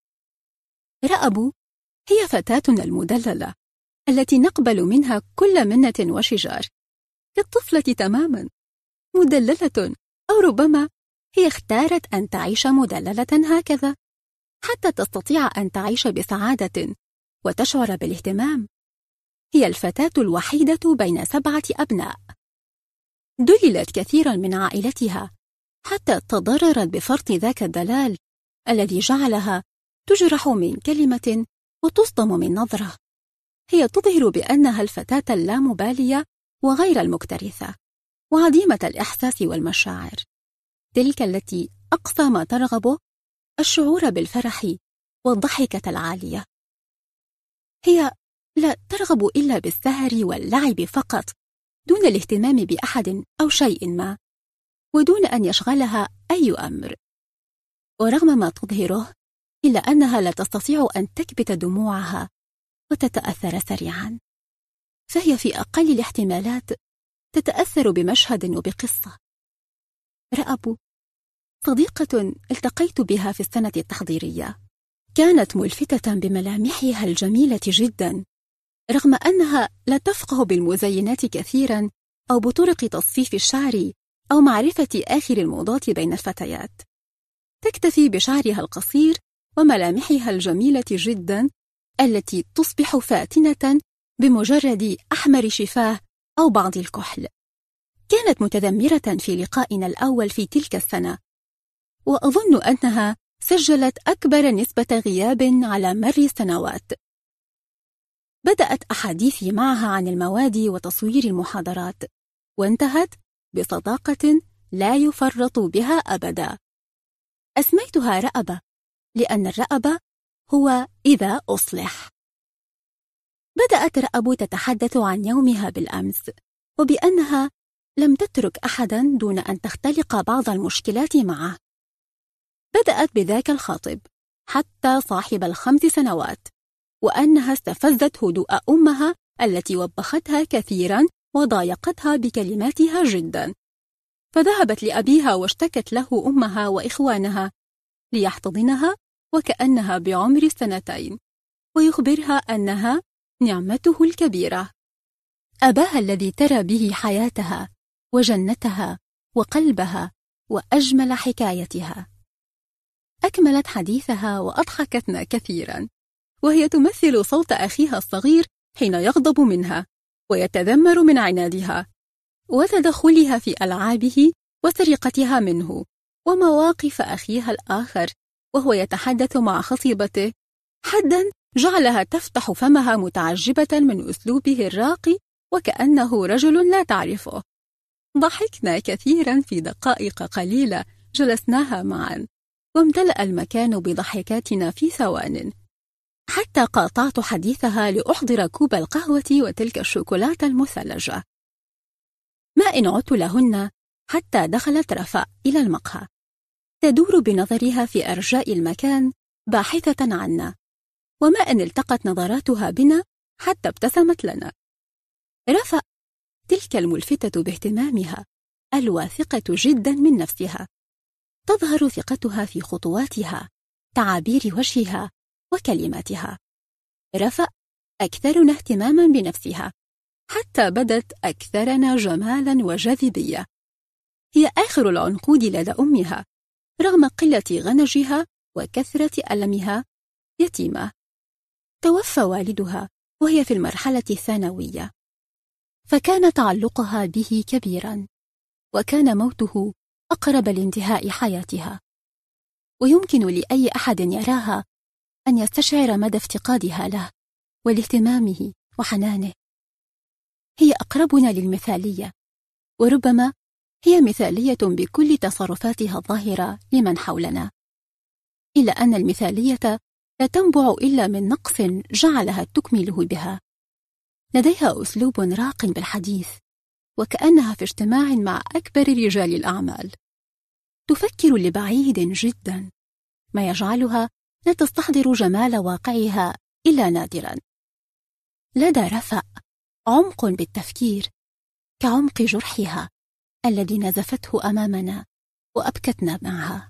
رأب هي فتاتنا المدللة التي نقبل منها كل منة وشجار، كالطفلة تماما، مدللة، أو ربما هي اختارت أن تعيش مدللة هكذا حتى تستطيع أن تعيش بسعادة وتشعر بالاهتمام. هي الفتاة الوحيدة بين 7 أبناء، دللت كثيرا من عائلتها حتى تضررت بفرط ذاك الدلال الذي جعلها تجرح من كلمة وتصدم من نظرة. هي تظهر بأنها الفتاة اللامبالية وغير المكترثة وعديمة الإحساس والمشاعر، تلك التي أقصى ما ترغب الشعور بالفرح والضحكة العالية. هي لا ترغب إلا بالسهر واللعب فقط، دون الاهتمام بأحد أو شيء ما، ودون أن يشغلها أي أمر. ورغم ما تظهره إلا أنها لا تستطيع أن تكبت دموعها وتتأثر سريعا، فهي في أقل الاحتمالات تتأثر بمشهد وبقصة. رأب صديقة التقيت بها في السنة التحضيرية، كانت ملفتة بملامحها الجميلة جدا، رغم أنها لا تفقه بالمزينات كثيرا أو بطرق تصفيف الشعر أو معرفة آخر الموضات بين الفتيات. تكتفي بشعرها القصير وملامحها الجميلة جدا التي تصبح فاتنة بمجرد أحمر شفاه أو بعض الكحل. كانت متذمرة في لقائنا الأول في تلك السنة، وأظن أنها سجلت أكبر نسبة غياب على مر السنوات. بدأت أحاديثي معها عن المواد وتصوير المحاضرات، وانتهت بصداقة لا يفرط بها أبدا. أسميتها رأبة، لأن الرأبة هو إذا أصلح. بدأت رأب تتحدث عن يومها بالأمس، وبأنها لم تترك أحدا دون أن تختلق بعض المشكلات معه. بدأت بذاك الخاطب حتى صاحب ال5 سنوات، وأنها استفزت هدوء أمها التي وبختها كثيرا وضايقتها بكلماتها جدا، فذهبت لأبيها واشتكت له أمها وإخوانها ليحتضنها وكأنها بعمر 2 ويخبرها أنها نعمته الكبيرة، أباها الذي ترى به حياتها وجنتها وقلبها وأجمل حكايتها. أكملت حديثها وأضحكتنا كثيرا، وهي تمثل صوت أخيها الصغير حين يغضب منها ويتذمر من عنادها وتدخلها في ألعابه وسرقتها منه، ومواقف أخيها الآخر وهو يتحدث مع خصيبته، حدا جعلها تفتح فمها متعجبة من أسلوبه الراقي وكأنه رجل لا تعرفه. ضحكنا كثيرا في دقائق قليلة جلسناها معا، وامتلأ المكان بضحكاتنا في ثوان، حتى قاطعت حديثها لأحضر كوب القهوة وتلك الشوكولاتة المثلجة. ما إن عدت لهن حتى دخلت رفاء إلى المقهى، تدور بنظرها في أرجاء المكان باحثة عنا، وما إن التقت نظراتها بنا حتى ابتسمت لنا. رفاء تلك الملفتة باهتمامها، الواثقة جدا من نفسها، تظهر ثقتها في خطواتها، تعابير وجهها وكلماتها. رفاء أكثرنا اهتماما بنفسها، حتى بدت أكثرنا جمالا وجاذبية. هي آخر العنقود لدى أمها، رغم قلة غنجها وكثرة ألمها. يتيمة، توفى والدها وهي في المرحلة الثانوية، فكان تعلقها به كبيرا، وكان موته أقرب لانتهاء حياتها. ويمكن لأي أحد يراها أن يستشعر مدى افتقادها له ولاهتمامه وحنانه. هي أقربنا للمثالية، وربما هي مثالية بكل تصرفاتها الظاهرة لمن حولنا، إلا أن المثالية لا تنبع إلا من نقص جعلها تكمله بها. لديها أسلوب راق بالحديث، وكأنها في اجتماع مع أكبر رجال الأعمال. تفكر لبعيد جدا، ما يجعلها لا تستحضر جمال واقعها إلا نادرا. لدى رفاء عمق بالتفكير كعمق جرحها الذي نزفته أمامنا وأبكتنا معها.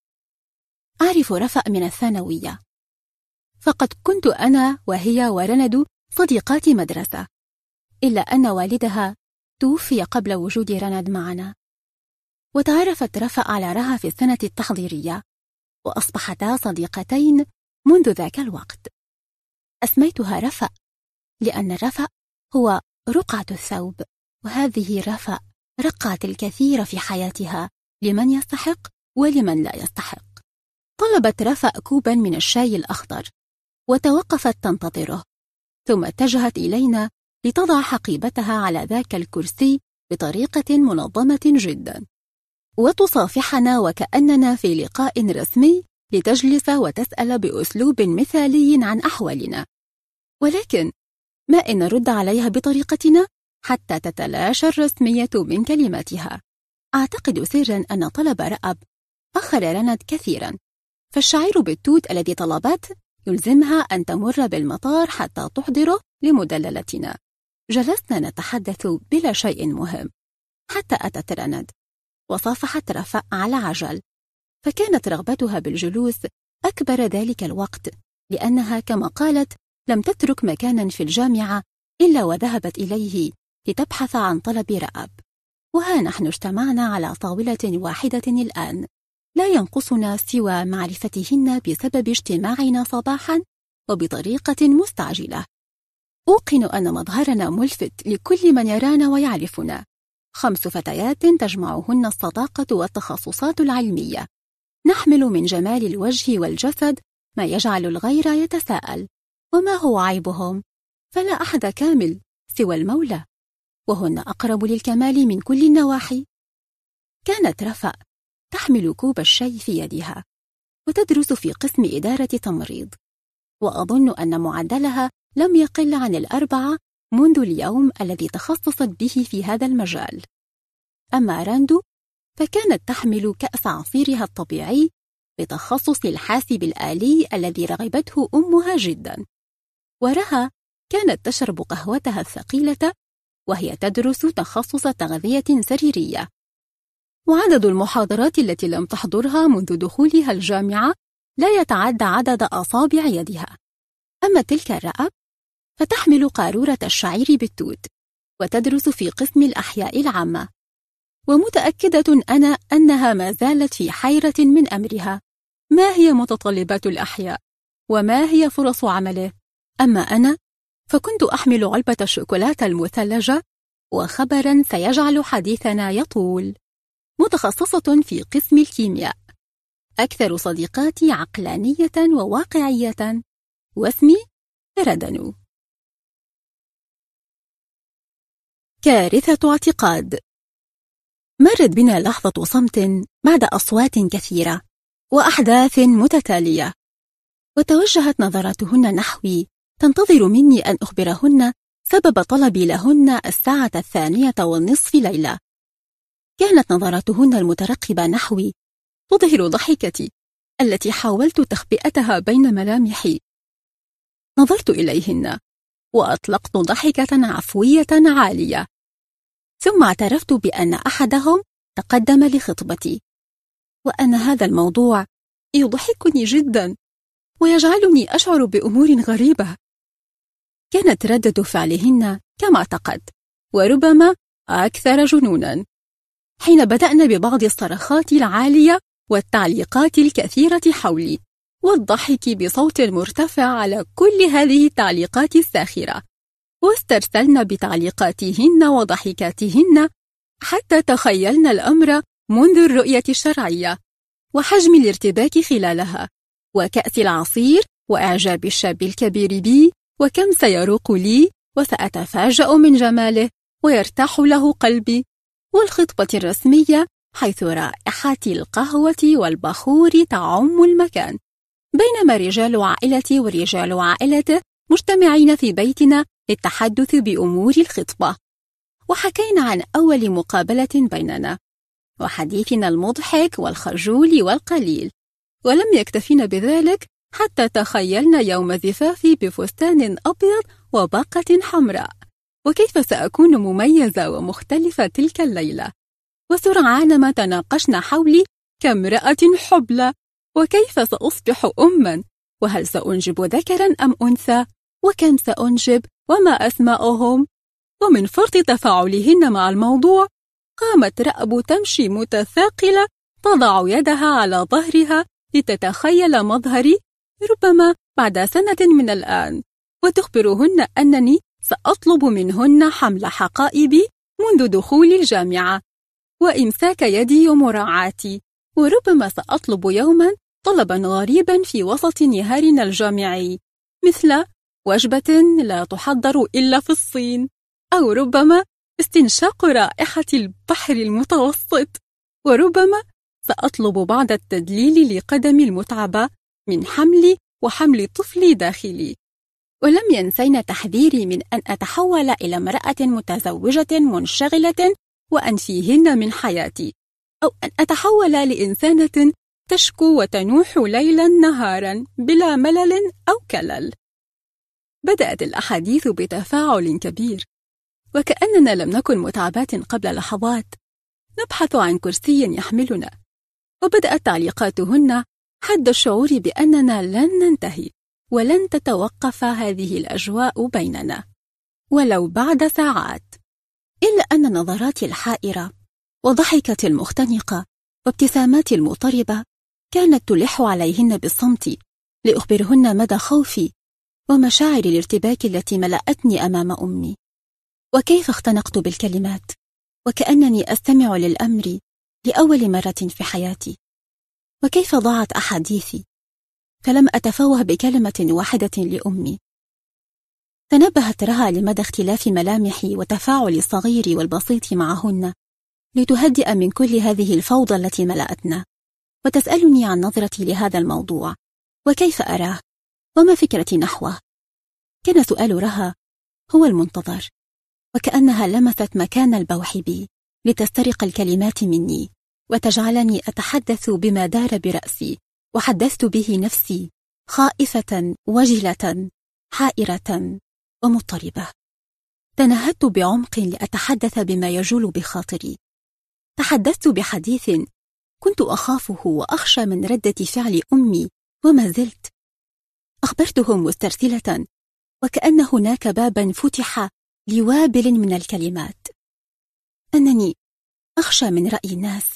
أعرف رفاء من الثانوية، فقد كنت أنا وهي ورند صديقات مدرسة، إلا أن والدها توفي قبل وجود رند معنا. وتعرفت رفاء على رها في السنة التحضيرية، وأصبحتا صديقتين منذ ذاك الوقت. أسميتها رفاء لأن الرفاء هو رقعة الثوب، وهذه رفاء رقعت الكثير في حياتها لمن يستحق ولمن لا يستحق. طلبت رفاء كوبا من الشاي الأخضر وتوقفت تنتظره، ثم اتجهت إلينا لتضع حقيبتها على ذاك الكرسي بطريقة منظمة جدا، وتصافحنا وكأننا في لقاء رسمي لتجلس وتسأل بأسلوب مثالي عن أحوالنا. ولكن ما إن نرد عليها بطريقتنا حتى تتلاشى الرسمية من كلماتها. أعتقد سرا أن طلب رأب أخر رند كثيرا، فالشعير بالتوت الذي طلبته يلزمها أن تمر بالمطار حتى تحضره لمدللتنا. جلسنا نتحدث بلا شيء مهم حتى أتت رند وصافحت رفاء على عجل، فكانت رغبتها بالجلوس أكبر ذلك الوقت، لأنها كما قالت لم تترك مكانا في الجامعة إلا وذهبت إليه لتبحث عن طلب رأب. وها نحن اجتمعنا على طاولة واحدة الآن، لا ينقصنا سوى معرفتهن بسبب اجتماعنا صباحا وبطريقة مستعجلة. أوقن أن مظهرنا ملفت لكل من يرانا ويعرفنا. 5 فتيات تجمعهن الصداقة والتخصصات العلمية. نحمل من جمال الوجه والجسد ما يجعل الغير يتساءل: وما هو عيبهم؟ فلا أحد كامل سوى المولى، وهن أقرب للكمال من كل النواحي. كانت رفاء تحمل كوب الشاي في يدها وتدرس في قسم إدارة تمريض، وأظن أن معدلها لم يقل عن 4 منذ اليوم الذي تخصصت به في هذا المجال. أما راندو فكانت تحمل كأس عصيرها الطبيعي بتخصص الحاسب الآلي الذي رغبته أمها جدا، ورها كانت تشرب قهوتها الثقيلة وهي تدرس تخصص تغذية سريرية. وعدد المحاضرات التي لم تحضرها منذ دخولها الجامعة لا يتعدى عدد أصابع يدها. أما تلك الرأب فتحمل قارورة الشعير بالتوت وتدرس في قسم الأحياء العامة، ومتأكدة أنا أنها ما زالت في حيرة من أمرها: ما هي متطلبات الأحياء؟ وما هي فرص عمله؟ أما أنا فكنت أحمل علبة الشوكولاتة المثلجة وخبرا سيجعل حديثنا يطول. متخصصة في قسم الكيمياء. أكثر صديقاتي عقلانية وواقعية، واسمي ردنو. كارثة اعتقاد. مرت بنا لحظة صمت بعد أصوات كثيرة وأحداث متتالية، وتوجهت نظراتهن نحوي تنتظر مني أن أخبرهن سبب طلبي لهن 2:30 ليلة. كانت نظراتهن المترقبة نحوي تظهر ضحكتي التي حاولت تخبئتها بين ملامحي. نظرت إليهن وأطلقت ضحكة عفوية عالية، ثم اعترفت بأن أحدهم تقدم لخطبتي، وأن هذا الموضوع يضحكني جدا ويجعلني أشعر بأمور غريبة. كانت ردة فعلهن كما اعتقدت، وربما أكثر جنونا، حين بدأنا ببعض الصرخات العالية والتعليقات الكثيرة حولي والضحك بصوت مرتفع على كل هذه التعليقات الساخرة، واسترسلنا بتعليقاتهن وضحكاتهن حتى تخيلنا الأمر منذ الرؤية الشرعية وحجم الارتباك خلالها وكأس العصير وإعجاب الشاب الكبير بي وكم سيروق لي وسأتفاجأ من جماله ويرتاح له قلبي، والخطبة الرسمية حيث رائحة القهوة والبخور تعم المكان، بينما رجال عائلتي ورجال عائلته مجتمعين في بيتنا للتحدث بأمور الخطبة. وحكينا عن أول مقابلة بيننا وحديثنا المضحك والخجول والقليل، ولم يكتفينا بذلك حتى تخيلنا يوم زفافي بفستان أبيض وباقة حمراء، وكيف سأكون مميزة ومختلفة تلك الليلة. وسرعان ما تناقشنا حولي كامرأة حبلى، وكيف سأصبح أماً، وهل سأنجب ذكراً أم أنثى، وكم سأنجب، وما أسماؤهم. ومن فرط تفاعلهن مع الموضوع قامت رأب تمشي متثاقلة تضع يدها على ظهرها لتتخيل مظهري ربما بعد سنة من الآن، وتخبرهن أنني سأطلب منهن حمل حقائبي منذ دخول الجامعة وإمساك يدي ومراعاتي، وربما سأطلب يوما طلبا غريبا في وسط نهارنا الجامعي مثل وجبة لا تحضر إلا في الصين، أو ربما استنشاق رائحة البحر المتوسط، وربما سأطلب بعض التدليل لقدمي المتعبة من حملي وحمل طفلي داخلي. ولم ينسين تحذيري من أن أتحول إلى امرأة متزوجة منشغلة وأنفيهن من حياتي، أو أن أتحول لإنسانة تشكو وتنوح ليلا نهارا بلا ملل أو كلل. بدأت الأحاديث بتفاعل كبير، وكأننا لم نكن متعبات قبل لحظات نبحث عن كرسي يحملنا، وبدأت تعليقاتهن حد الشعور بأننا لن ننتهي ولن تتوقف هذه الأجواء بيننا ولو بعد ساعات، إلا أن نظراتي الحائرة وضحكتي المختنقة وابتساماتي المضطربة كانت تلح عليهن بالصمت لأخبرهن مدى خوفي ومشاعر الارتباك التي ملأتني أمام أمي. وكيف اختنقت بالكلمات وكأنني أستمع للأمر لأول مرة في حياتي. وكيف ضاعت أحاديثي فلم أتفوه بكلمة واحدة لأمي. تنبهت رها لمدى اختلاف ملامحي وتفاعلي الصغير والبسيط معهن لتهدئ من كل هذه الفوضى التي ملأتنا، وتسألني عن نظرتي لهذا الموضوع وكيف أراه وما فكرتي نحوه. كان سؤال رها هو المنتظر، وكأنها لمست مكان البوح بي لتسترق الكلمات مني وتجعلني أتحدث بما دار برأسي، وحدثت به نفسي خائفة وجلة حائرة ومضطربة. تنهدت بعمق لأتحدث بما يجول بخاطري. تحدثت بحديث كنت أخافه وأخشى من ردة فعل أمي وما زلت. أخبرتهم مسترسلة وكأن هناك بابا فتح لوابل من الكلمات، أنني أخشى من رأي الناس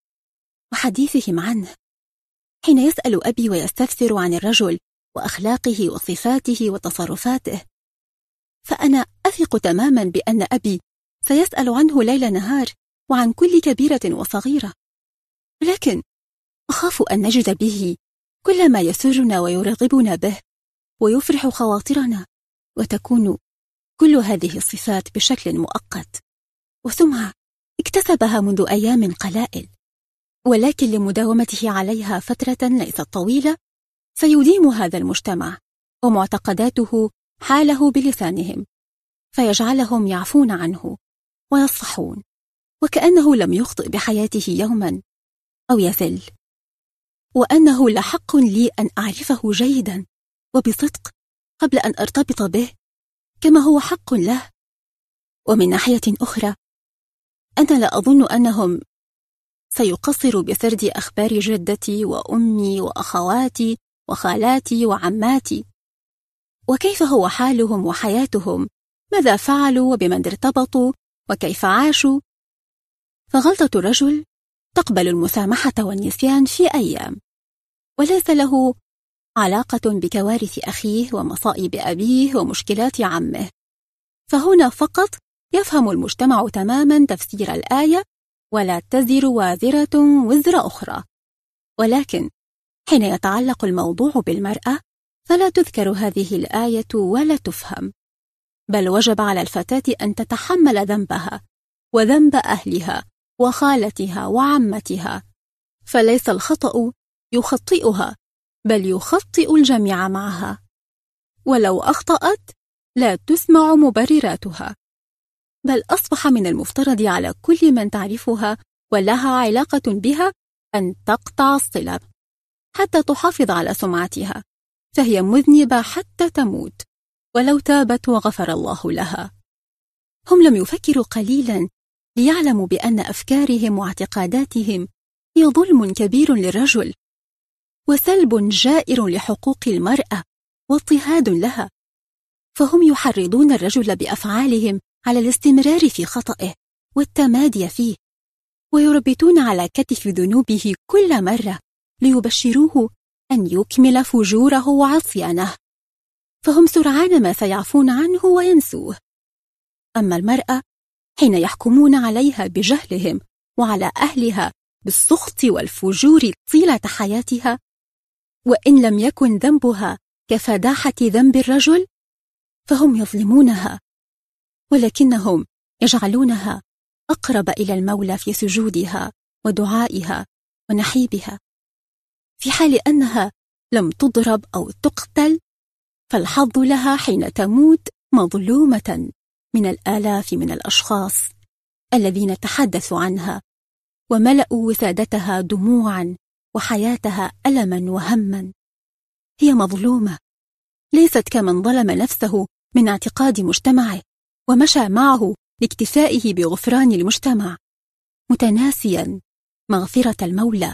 وحديثهم عنه. حين يسأل أبي ويستفسر عن الرجل وأخلاقه وصفاته وتصرفاته، فأنا أثق تماما بأن أبي سيسأل عنه ليل نهار وعن كل كبيرة وصغيرة، ولكن أخاف أن نجد به كل ما يسرنا ويرغبنا به ويفرح خواطرنا، وتكون كل هذه الصفات بشكل مؤقت وسمعة اكتسبها منذ أيام قلائل، ولكن لمداومته عليها فترة ليست طويلة سيديم هذا المجتمع ومعتقداته حاله بلسانهم، فيجعلهم يعفون عنه ويصفحون وكأنه لم يخطئ بحياته يوما أو يزل، وأنه لحق لي أن أعرفه جيدا وبصدق قبل أن أرتبط به كما هو حق له. ومن ناحية أخرى أنا لا أظن أنهم سيقصروا بسرد أخبار جدتي وأمي وأخواتي وخالاتي وعماتي، وكيف هو حالهم وحياتهم، ماذا فعلوا وبمن ارتبطوا وكيف عاشوا. فغلطة الرجل تقبل المسامحة والنسيان في أيام، وليس له علاقة بكوارث أخيه ومصائب أبيه ومشكلات عمه. فهنا فقط يفهم المجتمع تماما تفسير الآية ولا تزر وازرة وزر أخرى. ولكن حين يتعلق الموضوع بالمرأة فلا تذكر هذه الآية ولا تفهم، بل وجب على الفتاة أن تتحمل ذنبها وذنب أهلها وخالتها وعمتها، فليس الخطأ يخطئها بل يخطئ الجميع معها، ولو أخطأت لا تسمع مبرراتها، بل أصبح من المفترض على كل من تعرفها ولها علاقة بها أن تقطع الصلة حتى تحافظ على سمعتها، فهي مذنبة حتى تموت ولو تابت وغفر الله لها. هم لم يفكروا قليلا ليعلموا بأن أفكارهم واعتقاداتهم هي ظلم كبير للرجل وسلب جائر لحقوق المرأة واضطهاد لها، فهم يحرضون الرجل بأفعالهم على الاستمرار في خطئه والتمادي فيه، ويربطون على كتف ذنوبه كل مرة ليبشروه أن يكمل فجوره وعصيانه، فهم سرعان ما سيعفون عنه وينسوه. أما المرأة حين يحكمون عليها بجهلهم وعلى أهلها بالسخط والفجور طيلة حياتها، وإن لم يكن ذنبها كفداحة ذنب الرجل فهم يظلمونها، ولكنهم يجعلونها أقرب إلى المولى في سجودها ودعائها ونحيبها، في حال أنها لم تضرب أو تقتل، فالحظ لها حين تموت مظلومة من الآلاف من الأشخاص الذين تحدثوا عنها وملأوا وسادتها دموعا وحياتها ألما وهما. هي مظلومة، ليست كمن ظلم نفسه من اعتقاد مجتمعه ومشى معه لاكتفائه بغفران المجتمع متناسيا مغفرة المولى.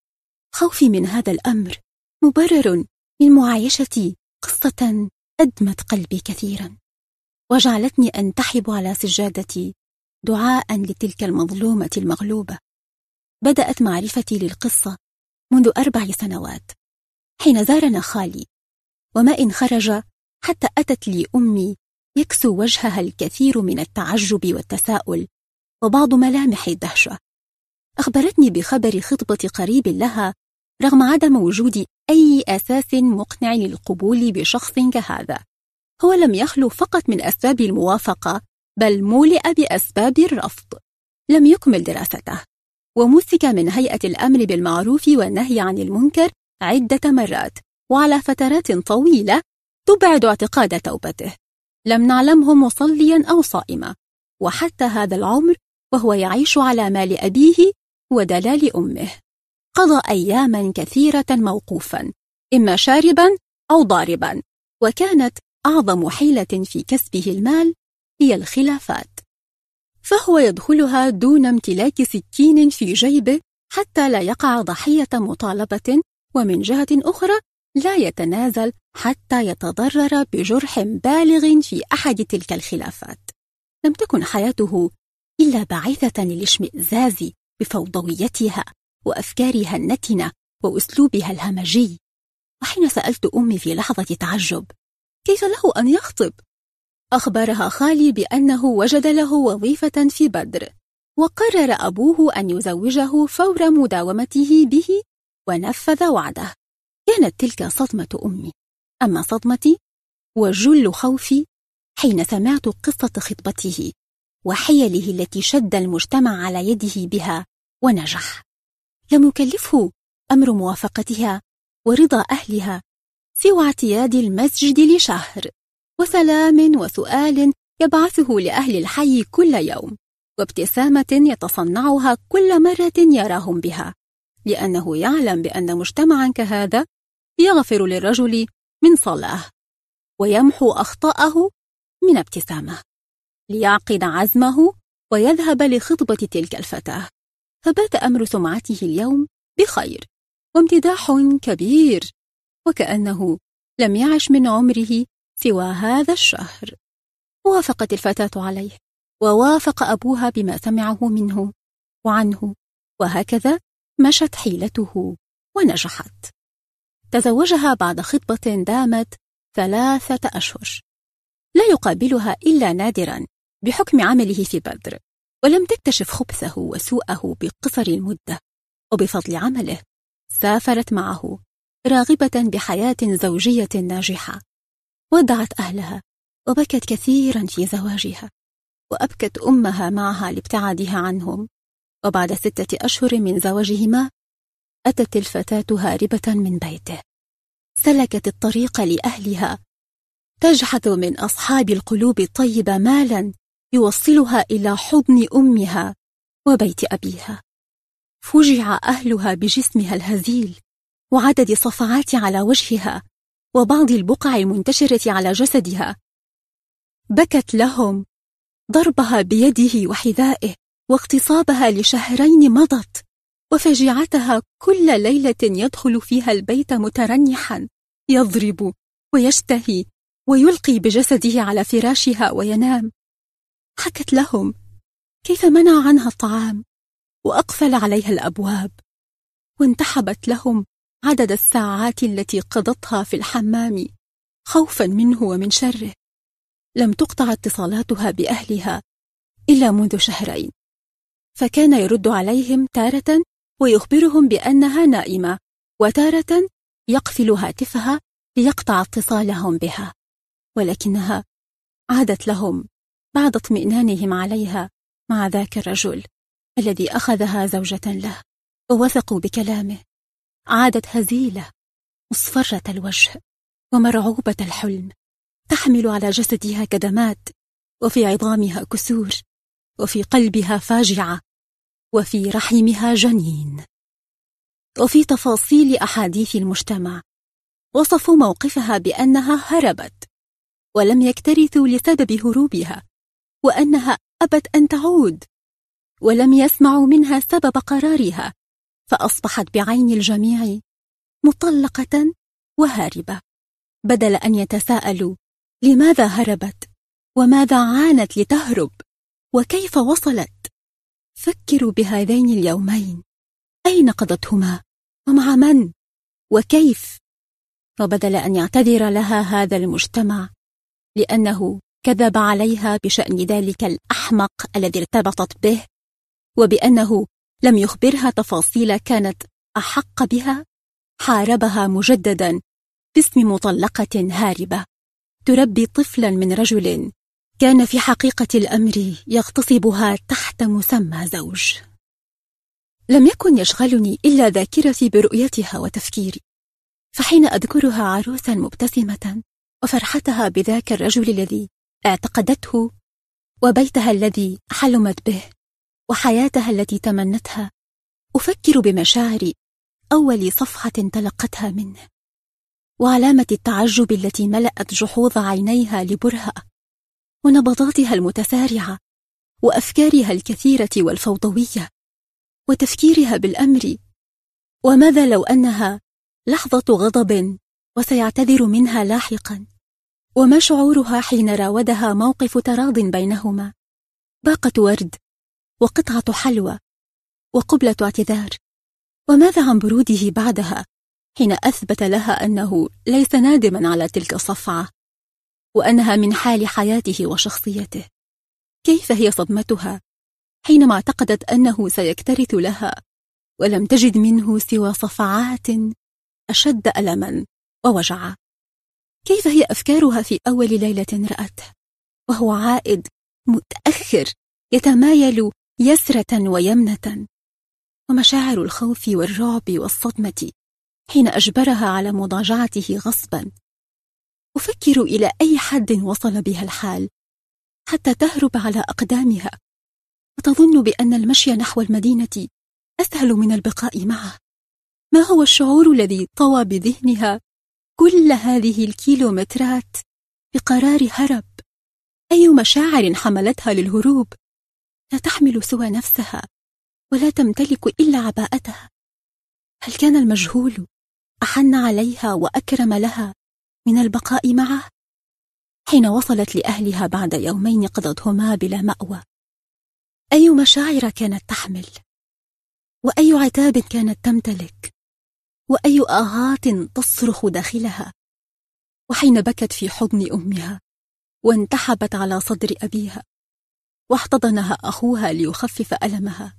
خوفي من هذا الأمر مبرر من معايشتي قصة أدمت قلبي كثيرا وجعلتني أنتحب على سجادتي دعاء لتلك المظلومة المغلوبة. بدأت معرفتي للقصة منذ 4 سنوات حين زارنا خالي، وما إن خرج حتى أتت لي أمي يكسو وجهها الكثير من التعجب والتساؤل وبعض ملامح الدهشة. أخبرتني بخبر خطبة قريب لها رغم عدم وجود أي أساس مقنع للقبول بشخص كهذا. هو لم يخلو فقط من أسباب الموافقة، بل مولئ بأسباب الرفض. لم يكمل دراسته، ومسك من هيئة الأمر بالمعروف والنهي عن المنكر عدة مرات وعلى فترات طويلة تبعد اعتقاد توبته. لم نعلمه مصليا أو صائما، وحتى هذا العمر وهو يعيش على مال أبيه ودلال أمه. قضى أياما كثيرة موقوفا، إما شاربا أو ضاربا، وكانت أعظم حيلة في كسبه المال هي الخلافات، فهو يدخلها دون امتلاك سكين في جيبه حتى لا يقع ضحية مطالبة، ومن جهة أخرى لا يتنازل حتى يتضرر بجرح بالغ في أحد تلك الخلافات. لم تكن حياته إلا باعثة للاشمئزاز بفوضويتها وأفكارها النتنة وأسلوبها الهمجي. وحين سألت أمي في لحظة تعجب كيف له أن يخطب، أخبرها خالي بأنه وجد له وظيفة في بدر، وقرر أبوه أن يزوجه فور مداومته به، ونفذ وعده. كانت تلك صدمة أمي. أما صدمتي وجل خوفي حين سمعت قصة خطبته وحيله التي شد المجتمع على يده بها ونجح. لم يكلفه أمر موافقتها ورضا أهلها سوى اعتياد المسجد لشهر، وسلام وسؤال يبعثه لأهل الحي كل يوم، وابتسامة يتصنعها كل مرة يراهم بها، لأنه يعلم بأن مجتمعا كهذا يغفر للرجل من صلاة ويمحو أخطاءه من ابتسامة، ليعقد عزمه ويذهب لخطبة تلك الفتاة. فبات أمر سمعته اليوم بخير وامتداح كبير، وكأنه لم يعش من عمره سوى هذا الشهر. وافقت الفتاة عليه، ووافق أبوها بما سمعه منه وعنه، وهكذا مشت حيلته ونجحت. تزوجها بعد خطبة دامت 3 أشهر، لا يقابلها إلا نادرا بحكم عمله في بدر، ولم تكتشف خبثه وسوءه بقصر المدة، وبفضل عمله سافرت معه راغبة بحياة زوجية ناجحة. ودعت أهلها وبكت كثيرا في زواجها، وأبكت أمها معها لابتعادها عنهم. وبعد 6 أشهر من زواجهما أتت الفتاة هاربة من بيته، سلكت الطريق لأهلها، تجحث من أصحاب القلوب الطيبة مالا يوصلها إلى حضن أمها وبيت أبيها. فجع أهلها بجسمها الهزيل وعدد صفعات على وجهها وبعض البقع المنتشرة على جسدها. بكت لهم ضربها بيده وحذائه، واغتصابها ل2 مضت، وفجيعتها كل ليلة يدخل فيها البيت مترنحا يضرب ويشتهي ويلقي بجسده على فراشها وينام. حكت لهم كيف منع عنها الطعام وأقفل عليها الأبواب، وانتحبت لهم عدد الساعات التي قضتها في الحمام خوفا منه ومن شره. لم تقطع اتصالاتها بأهلها إلا منذ 2 شهر، فكان يرد عليهم تارة ويخبرهم بأنها نائمة، وتارة يقفل هاتفها ليقطع اتصالهم بها، ولكنها عادت لهم بعد اطمئنانهم عليها مع ذاك الرجل الذي أخذها زوجة له، ووثقوا بكلامه. عادت هزيلة مصفرة الوجه ومرعوبة الحلم، تحمل على جسدها كدمات، وفي عظامها كسور، وفي قلبها فاجعة، وفي رحمها جنين. وفي تفاصيل أحاديث المجتمع وصفوا موقفها بأنها هربت ولم يكترثوا لسبب هروبها، وأنها أبت أن تعود، ولم يسمعوا منها سبب قرارها، فأصبحت بعين الجميع مطلقة وهاربة، بدل أن يتساءلوا لماذا هربت وماذا عانت لتهرب وكيف وصلت. فكروا بهذين اليومين، أين قضتهما ومع من وكيف؟ وبدل أن يعتذر لها هذا المجتمع لأنه كذب عليها بشأن ذلك الأحمق الذي ارتبطت به، وبأنه لم يخبرها تفاصيل كانت أحق بها، حاربها مجددا باسم مطلقة هاربة تربي طفلا من رجل كان في حقيقة الأمر يغتصبها تحت مسمى زوج. لم يكن يشغلني إلا ذاكرتي برؤيتها وتفكيري، فحين أذكرها عروسا مبتسمة وفرحتها بذاك الرجل الذي اعتقدته، وبيتها الذي حلمت به، وحياتها التي تمنتها، أفكر بمشاعر أول صفحة تلقتها منه، وعلامة التعجب التي ملأت جحوظ عينيها لبرهة، ونبضاتها المتسارعة، وأفكارها الكثيرة والفوضوية، وتفكيرها بالأمر. وماذا لو أنها لحظة غضب وسيعتذر منها لاحقا؟ وما شعورها حين راودها موقف تراض بينهما، باقة ورد وقطعة حلوى وقبلة اعتذار؟ وماذا عن بروده بعدها حين أثبت لها أنه ليس نادما على تلك الصفعة، وأنها من حال حياته وشخصيته؟ كيف هي صدمتها حينما اعتقدت أنه سيكترث لها ولم تجد منه سوى صفعات أشد ألما ووجعا؟ كيف هي أفكارها في أول ليلة رأته وهو عائد متأخر يتمايل يسرة ويمنة؟ ومشاعر الخوف والرعب والصدمة حين أجبرها على مضاجعته غصبا. أفكر إلى أي حد وصل بها الحال حتى تهرب على أقدامها وتظن بأن المشي نحو المدينة أسهل من البقاء معه. ما هو الشعور الذي طوى بذهنها كل هذه الكيلومترات بقرار هرب؟ أي مشاعر حملتها للهروب؟ لا تحمل سوى نفسها ولا تمتلك إلا عباءتها. هل كان المجهول أحن عليها وأكرم لها من البقاء معه؟ حين وصلت لأهلها بعد يومين قضتهما بلا مأوى، أي مشاعر كانت تحمل، وأي عتاب كانت تمتلك، وأي آهات تصرخ داخلها؟ وحين بكت في حضن أمها وانتحبت على صدر أبيها واحتضنها أخوها ليخفف ألمها،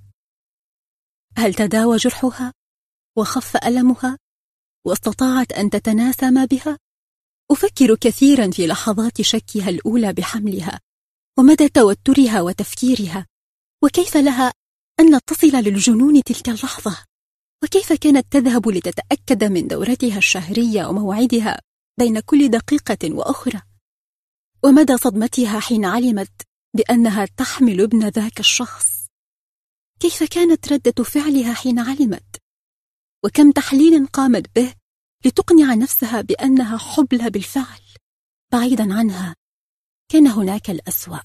هل تداوى جرحها وخف ألمها واستطاعت أن تتناسى ما بها؟ أفكر كثيرا في لحظات شكها الأولى بحملها ومدى توترها وتفكيرها، وكيف لها أن تصل للجنون تلك اللحظة، وكيف كانت تذهب لتتأكد من دورتها الشهرية وموعدها بين كل دقيقة وأخرى، ومدى صدمتها حين علمت بأنها تحمل ابن ذاك الشخص. كيف كانت ردة فعلها حين علمت، وكم تحليل قامت به لتقنع نفسها بأنها حبلى بالفعل. بعيدا عنها كان هناك الأسوأ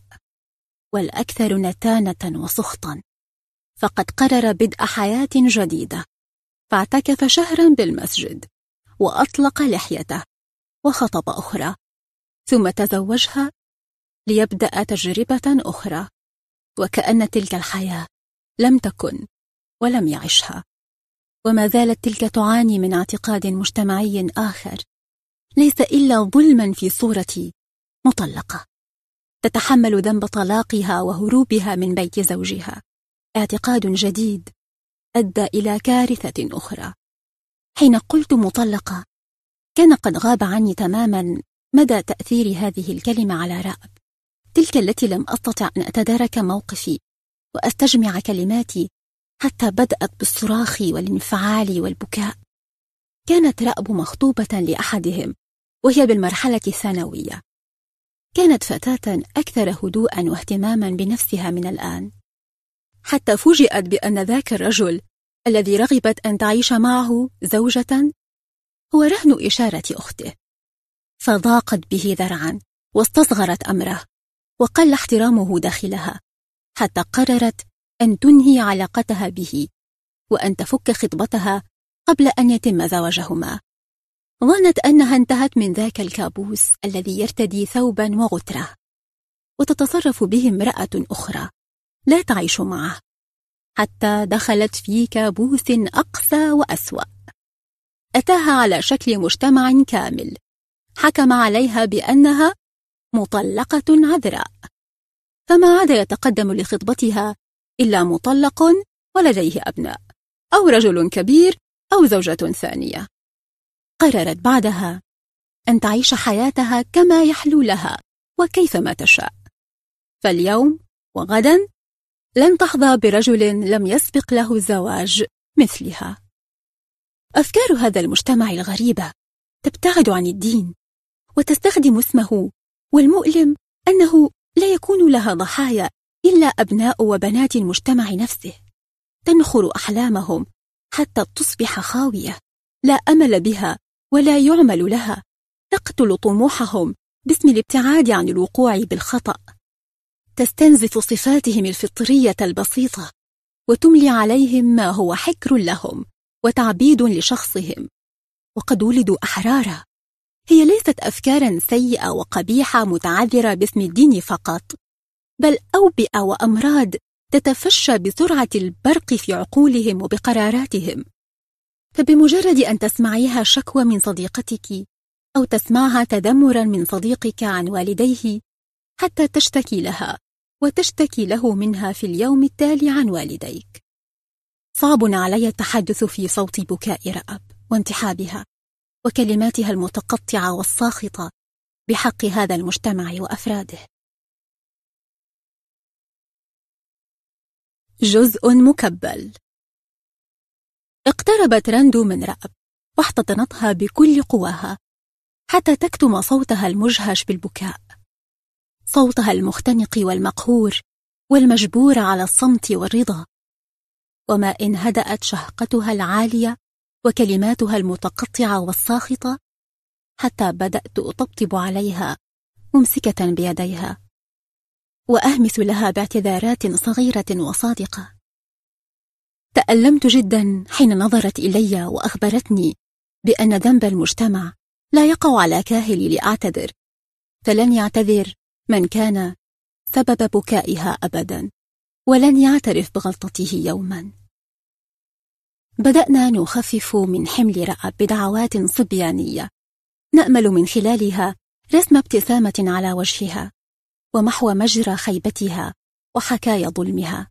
والأكثر نتانة وسخطا، فقد قرر بدء حياة جديدة، فاعتكف شهرا بالمسجد وأطلق لحيته وخطب أخرى، ثم تزوجها ليبدأ تجربة أخرى، وكأن تلك الحياة لم تكن ولم يعشها. وما زالت تلك تعاني من اعتقاد مجتمعي آخر ليس إلا ظلما في صورة مطلقة تتحمل ذنب طلاقها وهروبها من بيت زوجها. اعتقاد جديد أدى إلى كارثة أخرى. حين قلت مطلقة كان قد غاب عني تماما مدى تأثير هذه الكلمة على رأب، تلك التي لم أستطع أن أتدارك موقفي وأستجمع كلماتي حتى بدأت بالصراخ والانفعال والبكاء. كانت رأب مخطوبة لأحدهم وهي بالمرحلة الثانوية. كانت فتاة أكثر هدوءا واهتماما بنفسها من الآن، حتى فوجئت بأن ذاك الرجل الذي رغبت أن تعيش معه زوجة هو رهن إشارة أخته، فضاقت به ذرعا واستصغرت أمره وقل احترامه داخلها، حتى قررت أن تنهي علاقتها به وأن تفك خطبتها قبل أن يتم زواجهما. ظنت أنها انتهت من ذاك الكابوس الذي يرتدي ثوبا وغترة وتتصرف به امرأة أخرى لا تعيش معه، حتى دخلت في كابوس أقسى وأسوأ. أتاها على شكل مجتمع كامل حكم عليها بأنها مطلقة عذراء، فما عاد يتقدم لخطبتها إلا مطلق ولديه أبناء، أو رجل كبير، أو زوجة ثانية. قررت بعدها أن تعيش حياتها كما يحلو لها وكيفما تشاء، فاليوم وغدا لن تحظى برجل لم يسبق له الزواج مثلها. أفكار هذا المجتمع الغريبة تبتعد عن الدين وتستخدم اسمه، والمؤلم أنه لا يكون لها ضحايا إلا أبناء وبنات المجتمع نفسه، تنخر أحلامهم حتى تصبح خاوية لا أمل بها ولا يعمل لها، تقتل طموحهم باسم الابتعاد عن الوقوع بالخطأ، تستنزف صفاتهم الفطرية البسيطة وتملي عليهم ما هو حكر لهم وتعبيد لشخصهم، وقد ولدوا أحرارا. هي ليست أفكارا سيئة وقبيحة متعذرة باسم الدين فقط، بل أوبئة وأمراض تتفشى بسرعة البرق في عقولهم وبقراراتهم. فبمجرد أن تسمعيها شكوى من صديقتك أو تسمعها تذمرا من صديقك عن والديه، حتى تشتكي لها وتشتكي له منها في اليوم التالي عن والديك. صعب علي التحدث في صوت بكاء رأب وانتحابها وكلماتها المتقطعة والساخطة بحق هذا المجتمع وأفراده. جزء مكبل. اقتربت رندو من رأب واحتضنتها بكل قواها حتى تكتم صوتها المجهش بالبكاء، صوتها المختنق والمقهور والمجبور على الصمت والرضا. وما إن هدأت شهقتها العالية وكلماتها المتقطعة والساخطة حتى بدأت أطبطب عليها ممسكة بيديها وأهمس لها باعتذارات صغيرة وصادقة. تألمت جدا حين نظرت إلي وأخبرتني بأن ذنب المجتمع لا يقع على كاهلي لأعتذر، فلن يعتذر من كان سبب بكائها أبدا، ولن يعترف بغلطته يوما. بدأنا نخفف من حمل رأب بدعوات صبيانية نأمل من خلالها رسم ابتسامة على وجهها ومحو مجرى خيبتها وحكايا ظلمها.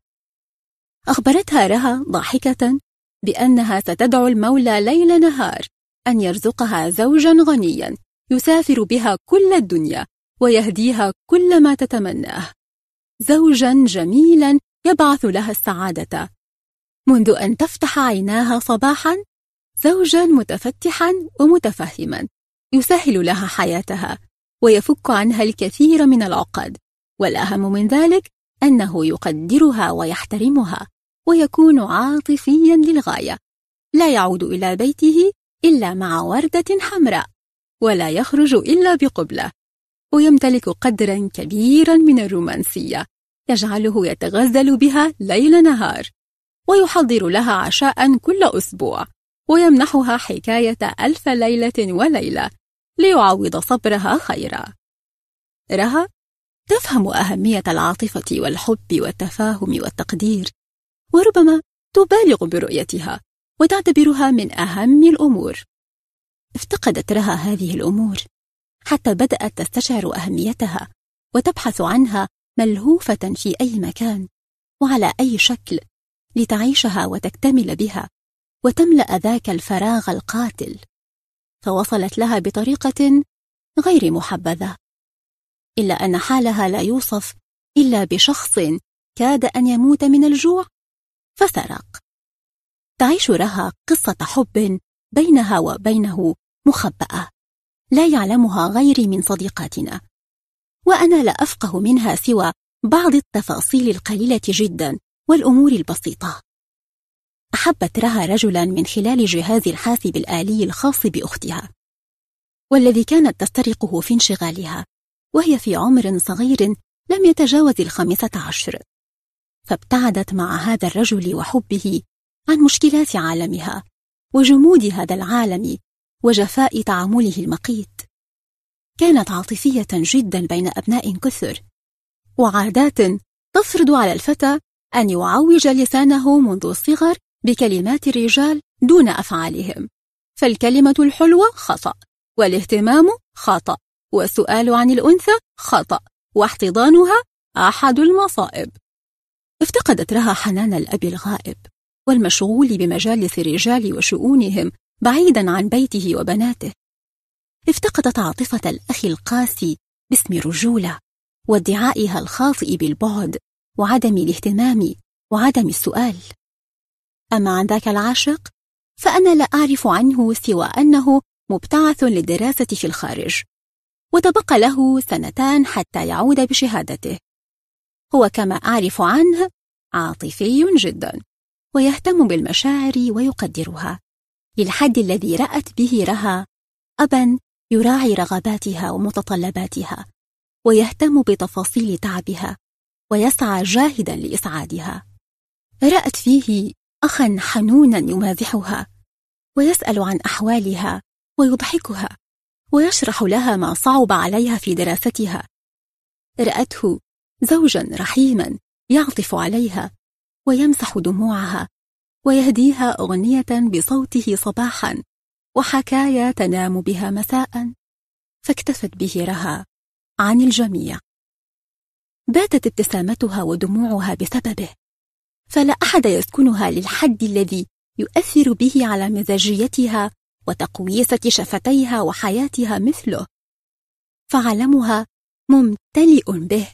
أخبرتها رها ضاحكة بأنها ستدعو المولى ليل نهار أن يرزقها زوجا غنيا يسافر بها كل الدنيا ويهديها كل ما تتمناه، زوجا جميلا يبعث لها السعادة منذ أن تفتح عيناها صباحا، زوجا متفتحا ومتفهما يسهل لها حياتها ويفك عنها الكثير من العقد، والأهم من ذلك أنه يقدرها ويحترمها ويكون عاطفيا للغاية، لا يعود إلى بيته إلا مع وردة حمراء ولا يخرج إلا بقبلة، ويمتلك قدرا كبيرا من الرومانسية يجعله يتغزل بها ليل نهار، ويحضر لها عشاء كل أسبوع ويمنحها حكاية 1000 ليلة وليلة ليعوض صبرها خيرا. رها تفهم أهمية العاطفة والحب والتفاهم والتقدير، وربما تبالغ برؤيتها وتعتبرها من أهم الأمور. افتقدت رها هذه الأمور حتى بدأت تستشعر أهميتها وتبحث عنها ملهوفة في أي مكان وعلى أي شكل لتعيشها وتكتمل بها وتملأ ذاك الفراغ القاتل، فوصلت لها بطريقة غير محبذة، إلا أن حالها لا يوصف إلا بشخص كاد أن يموت من الجوع فسرق. تعيش رها قصة حب بينها وبينه مخبأة لا يعلمها غيري من صديقاتنا، وأنا لا أفقه منها سوى بعض التفاصيل القليلة جدا والأمور البسيطة. أحبت رها رجلا من خلال جهاز الحاسب الآلي الخاص بأختها، والذي كانت تسترقه في انشغالها وهي في عمر صغير لم يتجاوز 15، فابتعدت مع هذا الرجل وحبه عن مشكلات عالمها وجمود هذا العالم وجفاء تعامله المقيت. كانت عاطفية جدا بين أبناء كثر، وعادات تفرض على الفتى أن يعوج لسانه منذ الصغر بكلمات الرجال دون أفعالهم، فالكلمة الحلوة خطأ، والاهتمام خطأ، والسؤال عن الأنثى خطأ، واحتضانها أحد المصائب. افتقدت رها حنان الأب الغائب والمشغول بمجالس الرجال وشؤونهم بعيدا عن بيته وبناته. افتقدت عاطفة الأخ القاسي باسم الرجولة وادعائها الخاطئ بالبعد وعدم الاهتمام وعدم السؤال. أما عن ذاك العاشق فأنا لا أعرف عنه سوى أنه مبتعث للدراسة في الخارج، وتبقى له 2 حتى يعود بشهادته. هو كما أعرف عنه عاطفي جدا، ويهتم بالمشاعر ويقدرها، للحد الذي رأت به رها أبا يراعي رغباتها ومتطلباتها، ويهتم بتفاصيل تعبها، ويسعى جاهدا لإسعادها. رأت فيه أخا حنونا يمازحها، ويسأل عن أحوالها ويضحكها، ويشرح لها ما صعب عليها في دراستها. رأته زوجا رحيما يعطف عليها ويمسح دموعها، ويهديها أغنية بصوته صباحا وحكايا تنام بها مساء، فاكتفت به رها عن الجميع. باتت ابتسامتها ودموعها بسببه، فلا أحد يسكنها للحد الذي يؤثر به على مزاجيتها وتقويسة شفتيها وحياتها مثله، فعلمها ممتلئ به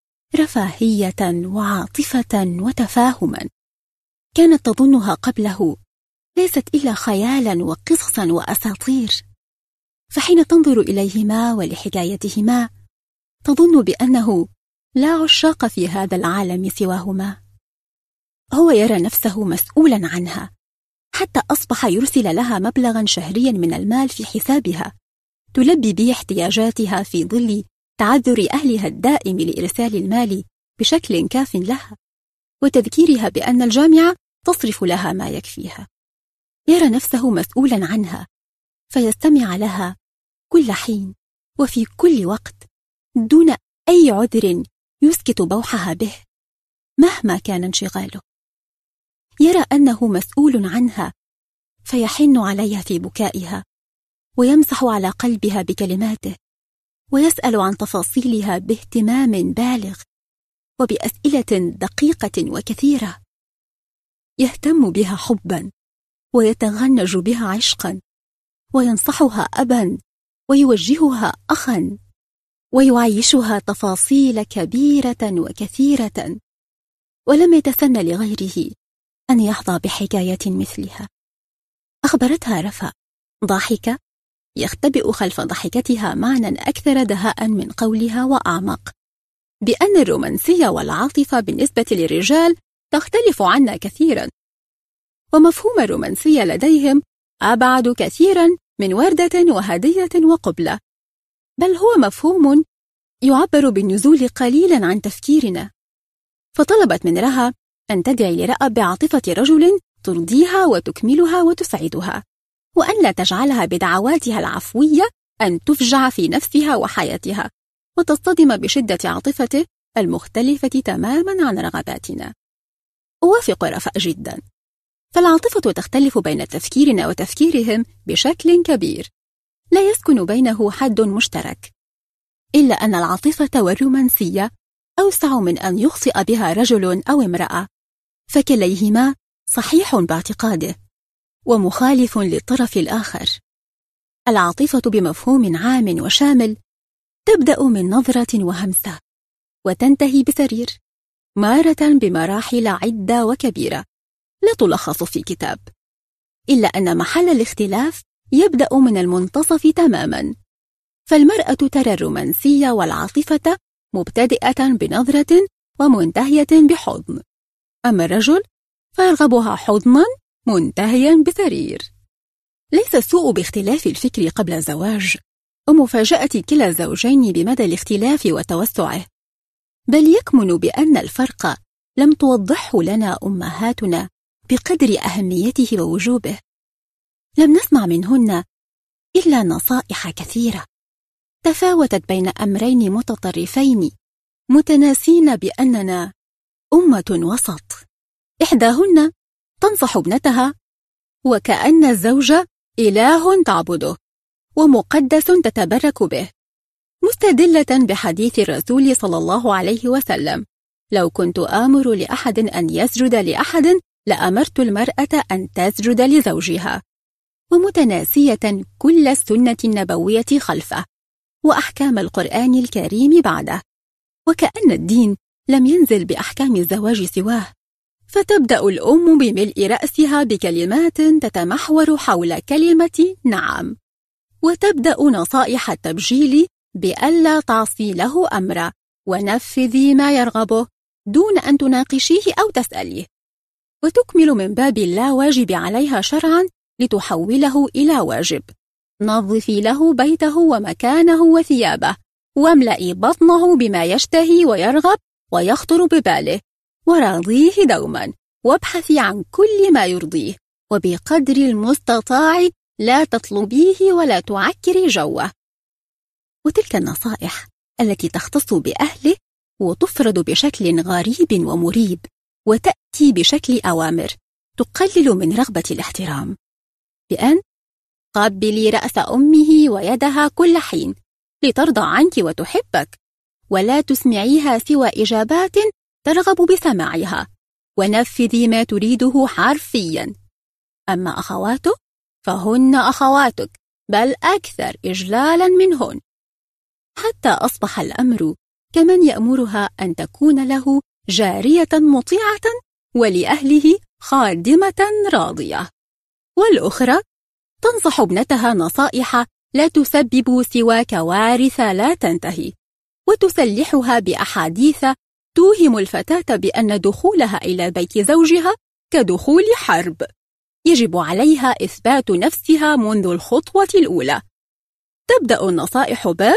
رفاهية وعاطفة وتفاهما. كانت تظنها قبله ليست إلا خيالا وقصصا وأساطير، فحين تنظر إليهما ولحكايتهما تظن بأنه لا عشاق في هذا العالم سواهما. هو يرى نفسه مسؤولا عنها، حتى أصبح يرسل لها مبلغا شهريا من المال في حسابها تلبي به احتياجاتها في ظل تعذر أهلها الدائم لإرسال المال بشكل كاف لها، وتذكيرها بأن الجامعة تصرف لها ما يكفيها. يرى نفسه مسؤولا عنها، فيستمع لها كل حين وفي كل وقت دون أي عذر يسكت بوحها به مهما كان انشغاله. يرى أنه مسؤول عنها، فيحن عليها في بكائها، ويمسح على قلبها بكلماته، ويسأل عن تفاصيلها باهتمام بالغ وبأسئلة دقيقة وكثيرة. يهتم بها حبا، ويتغنج بها عشقا، وينصحها أبا، ويوجهها أخا، ويعيشها تفاصيل كبيرة وكثيرة، ولم يتسنى لغيره أن يحظى بحكاية مثلها. أخبرتها رفا ضاحكة يختبئ خلف ضحكتها معنى أكثر دهاء من قولها وأعمق، بأن الرومانسية والعاطفة بالنسبة للرجال تختلف عنا كثيرا، ومفهوم الرومانسية لديهم أبعد كثيرا من وردة وهدية وقبلة، بل هو مفهوم يعبر بالنزول قليلا عن تفكيرنا. فطلبت من رها أن تدعي لرأى بعاطفة رجل ترضيها وتكملها وتسعدها، وأن لا تجعلها بدعواتها العفوية أن تفجع في نفسها وحياتها وتصطدم بشدة عاطفته المختلفة تماما عن رغباتنا. أوافق رفاء جدا، فالعاطفة تختلف بين تفكيرنا وتفكيرهم بشكل كبير، لا يسكن بينه حد مشترك، إلا أن العاطفة والرومانسية أوسع من أن يخطئ بها رجل أو امرأة، فكليهما صحيح باعتقاده ومخالف للطرف الآخر. العاطفة بمفهوم عام وشامل تبدأ من نظرة وهمسة، وتنتهي بسرير، مارة بمراحل عدة وكبيرة لا تلخص في كتاب، إلا أن محل الاختلاف يبدأ من المنتصف تماما. فالمرأة ترى الرومانسية والعاطفة مبتدئة بنظرة ومنتهية بحضن، أما الرجل فيرغبها حضنا منتهيا بسرير. ليس السوء باختلاف الفكر قبل الزواج ومفاجأة كلا الزوجين بمدى الاختلاف وتوسعه، بل يكمن بأن الفرق لم توضحه لنا أمهاتنا بقدر أهميته ووجوبه. لم نسمع منهن إلا نصائح كثيرة تفاوتت بين أمرين متطرفين متناسين بأننا أمة وسط. إحداهن تنصح ابنتها وكأن الزوج إله تعبده ومقدس تتبرك به، مستدلة بحديث الرسول صلى الله عليه وسلم: لو كنت آمر لأحد أن يسجد لأحد لأمرت المرأة أن تسجد لزوجها، ومتناسية كل السنة النبوية خلفه وأحكام القرآن الكريم بعده، وكأن الدين لم ينزل بأحكام الزواج سواه. فتبدأ الأم بملء رأسها بكلمات تتمحور حول كلمة نعم، وتبدأ نصائح التبجيل بألا تعصي له أمرا ونفذي ما يرغبه دون أن تناقشيه أو تسأليه، وتكمل من باب اللا واجب عليها شرعا لتحوله إلى واجب: نظفي له بيته ومكانه وثيابه، واملئي بطنه بما يشتهي ويرغب ويخطر بباله، وراضيه دوما، وابحثي عن كل ما يرضيه، وبقدر المستطاع لا تطلبيه ولا تعكري جوه. وتلك النصائح التي تختص بأهله وتفرض بشكل غريب ومريب، وتأتي بشكل أوامر تقلل من رغبة الاحترام، بأن قبلي رأس أمه ويدها كل حين لترضى عنك وتحبك، ولا تسمعيها سوى إجابات ترغب بسماعها، ونفذي ما تريده حرفيا. أما أخواته فهن أخواتك، بل أكثر إجلالا منهن، حتى أصبح الأمر كمن يأمرها أن تكون له جارية مطيعة ولأهله خادمة راضية. والأخرى تنصح ابنتها نصائح لا تسبب سوى كوارث لا تنتهي، وتسلحها بأحاديث توهم الفتاة بأن دخولها إلى بيت زوجها كدخول حرب، يجب عليها إثبات نفسها منذ الخطوة الأولى. تبدأ النصائح ب: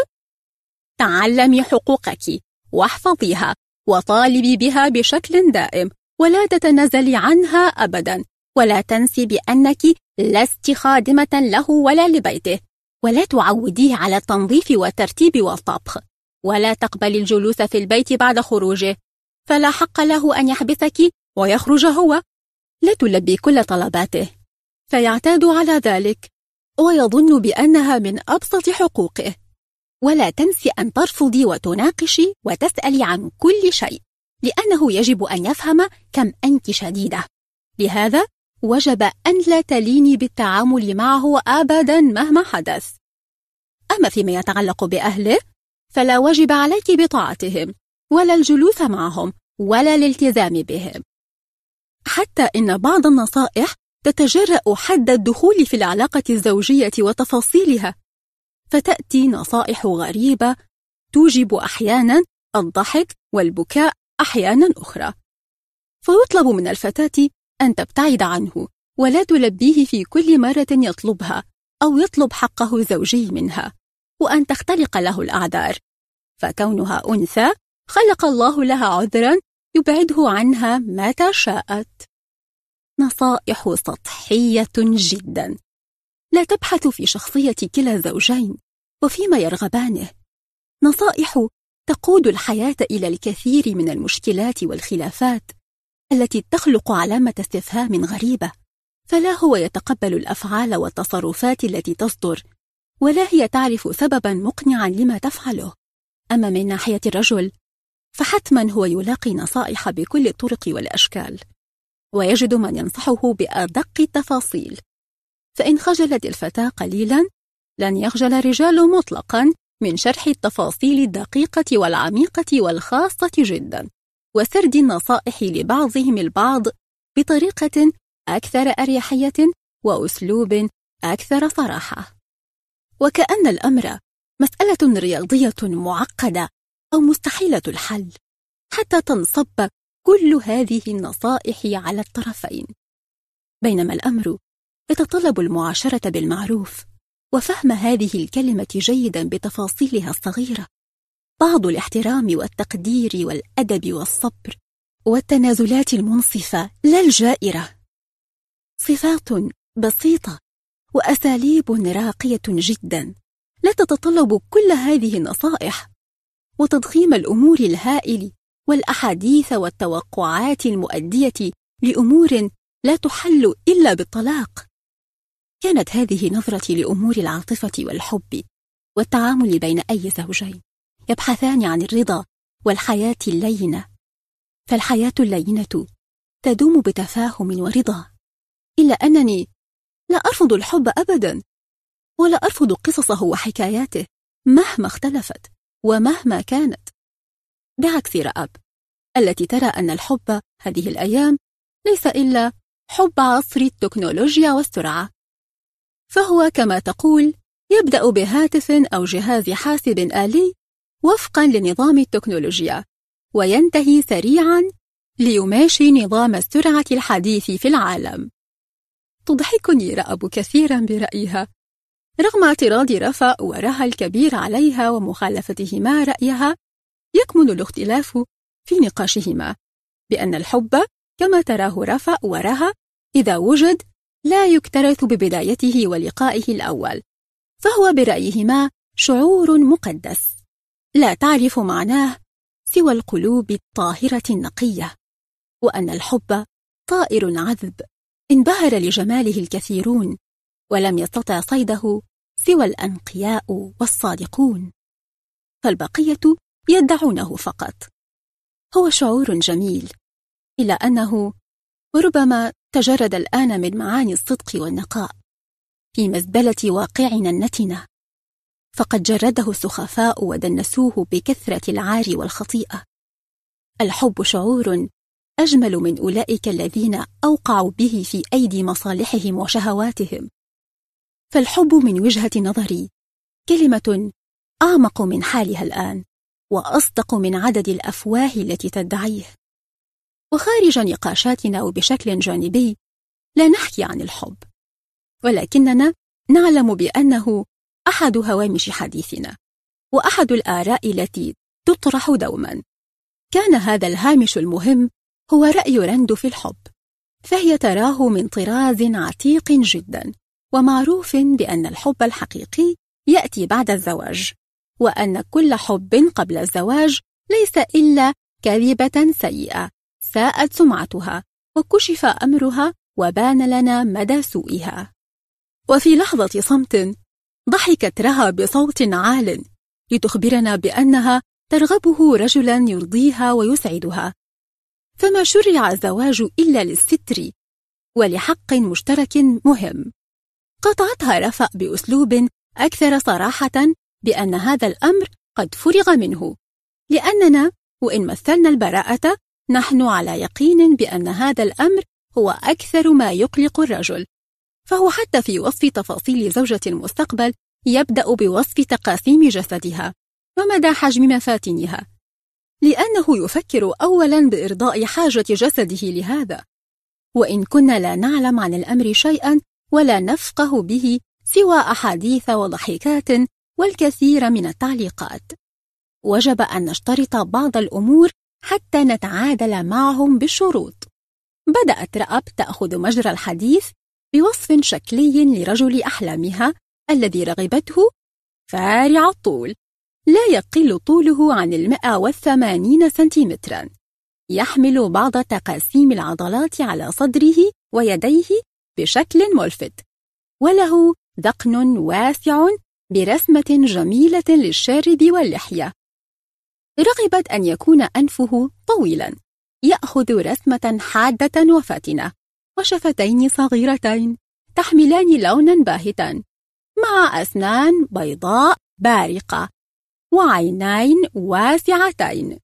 تعلمي حقوقك واحفظيها وطالبي بها بشكل دائم، ولا تتنازلي عنها أبدا، ولا تنسي بأنك لست خادمة له ولا لبيته، ولا تعوديه على التنظيف والترتيب والطبخ، ولا تقبلي الجلوس في البيت بعد خروجه، فلا حق له أن يحبسك ويخرج هو. لا تلبي كل طلباته فيعتاد على ذلك ويظن بأنها من أبسط حقوقه، ولا تنسي أن ترفضي وتناقشي وتسألي عن كل شيء، لأنه يجب أن يفهم كم أنت شديدة. لهذا وجب أن لا تليني بالتعامل معه أبدا مهما حدث. أما فيما يتعلق بأهله فلا واجب عليك بطاعتهم ولا الجلوس معهم ولا الالتزام بهم، حتى إن بعض النصائح تتجرأ حد الدخول في العلاقة الزوجية وتفاصيلها، فتأتي نصائح غريبة توجب أحيانا الضحك والبكاء أحيانا أخرى، فيطلب من الفتاة أن تبتعد عنه ولا تلبيه في كل مرة يطلبها أو يطلب حقه الزوجي منها، وأن تختلق له الأعذار، فكونها أنثى خلق الله لها عذرا يبعده عنها متى شاءت. نصائح سطحية جدا لا تبحث في شخصية كلا الزوجين وفيما يرغبانه، نصائح تقود الحياة إلى الكثير من المشكلات والخلافات التي تخلق علامة استفهام غريبة، فلا هو يتقبل الأفعال والتصرفات التي تصدر، ولا هي تعرف سببا مقنعا لما تفعله. أما من ناحية الرجل فحتما هو يلاقي نصائح بكل الطرق والأشكال، ويجد من ينصحه بأدق التفاصيل، فإن خجلت الفتاة قليلا لن يخجل الرجال مطلقا من شرح التفاصيل الدقيقة والعميقة والخاصة جدا، وسرد النصائح لبعضهم البعض بطريقة أكثر أريحية وأسلوب أكثر صراحة، وكأن الأمر مسألة رياضية معقدة أو مستحيلة الحل حتى تنصب كل هذه النصائح على الطرفين، بينما الأمر يتطلب المعاشرة بالمعروف وفهم هذه الكلمة جيدا بتفاصيلها الصغيرة، بعض الاحترام والتقدير والأدب والصبر والتنازلات المنصفة لا الجائرة، صفات بسيطة وأساليب راقية جدا لا تتطلب كل هذه النصائح وتضخيم الأمور الهائل والأحاديث والتوقعات المؤدية لأمور لا تحل إلا بالطلاق. كانت هذه نظرتي لأمور العاطفة والحب والتعامل بين أي زوجين يبحثان عن الرضا والحياة اللينة. فالحياة اللينة تدوم بتفاهم ورضا، إلا أنني لا أرفض الحب أبدا، ولا أرفض قصصه وحكاياته مهما اختلفت ومهما كانت، بعكس رأب التي ترى أن الحب هذه الأيام ليس إلا حب عصر التكنولوجيا والسرعة، فهو كما تقول يبدأ بهاتف أو جهاز حاسب آلي وفقا لنظام التكنولوجيا، وينتهي سريعا ليماشي نظام السرعة الحديث في العالم. تضحكني رأب كثيرا برأيها، رغم اعتراض رفا ورها الكبير عليها ومخالفتهما رأيها. يكمن الاختلاف في نقاشهما بأن الحب كما تراه رفا ورها إذا وجد لا يكترث ببدايته ولقائه الأول، فهو برأيهما شعور مقدس لا تعرف معناه سوى القلوب الطاهرة النقية، وأن الحب طائر عذب انبهر لجماله الكثيرون ولم يستطع صيده سوى الأنقياء والصادقون، فالبقية يدعونه فقط. هو شعور جميل، إلا أنه ربما تجرد الآن من معاني الصدق والنقاء في مزبلة واقعنا النتنة، فقد جرده السخفاء ودنسوه بكثرة العار والخطيئة. الحب شعور أجمل من أولئك الذين أوقعوا به في أيدي مصالحهم وشهواتهم، فالحب من وجهة نظري كلمة أعمق من حالها الآن وأصدق من عدد الأفواه التي تدعيه. وخارج نقاشاتنا وبشكل جانبي لا نحكي عن الحب، ولكننا نعلم بأنه أحد هوامش حديثنا وأحد الآراء التي تطرح دوما. كان هذا الهامش المهم هو رأي رند في الحب، فهي تراه من طراز عتيق جدا، ومعروف بأن الحب الحقيقي يأتي بعد الزواج، وأن كل حب قبل الزواج ليس إلا كذبة سيئة ساءت سمعتها وكشف أمرها وبان لنا مدى سوءها. وفي لحظة صمت ضحكت رها بصوت عال لتخبرنا بأنها ترغبه رجلا يرضيها ويسعدها، فما شرع الزواج إلا للستر ولحق مشترك مهم. قطعتها رفا بأسلوب أكثر صراحة بأن هذا الأمر قد فرغ منه، لأننا وإن مثلنا البراءة نحن على يقين بأن هذا الأمر هو أكثر ما يقلق الرجل، فهو حتى في وصف تفاصيل زوجة المستقبل يبدأ بوصف تقاسيم جسدها ومدى حجم مفاتنها، لأنه يفكر أولا بإرضاء حاجة جسده لهذا. وإن كنا لا نعلم عن الأمر شيئا ولا نفقه به سوى أحاديث وضحكات والكثير من التعليقات، وجب أن نشترط بعض الأمور حتى نتعادل معهم بالشروط. بدأت رأب تأخذ مجرى الحديث بوصف شكلي لرجل أحلامها الذي رغبته فارع الطول، لا يقل طوله عن 180 سنتيمترا، يحمل بعض تقاسيم العضلات على صدره ويديه بشكل ملفت، وله ذقن واسع برسمة جميلة للشارب واللحية. رغبت أن يكون أنفه طويلا يأخذ رسمة حادة وفاتنة، وشفتين صغيرتين تحملان لونا باهتا، مع أسنان بيضاء بارقة وعينين واسعتين.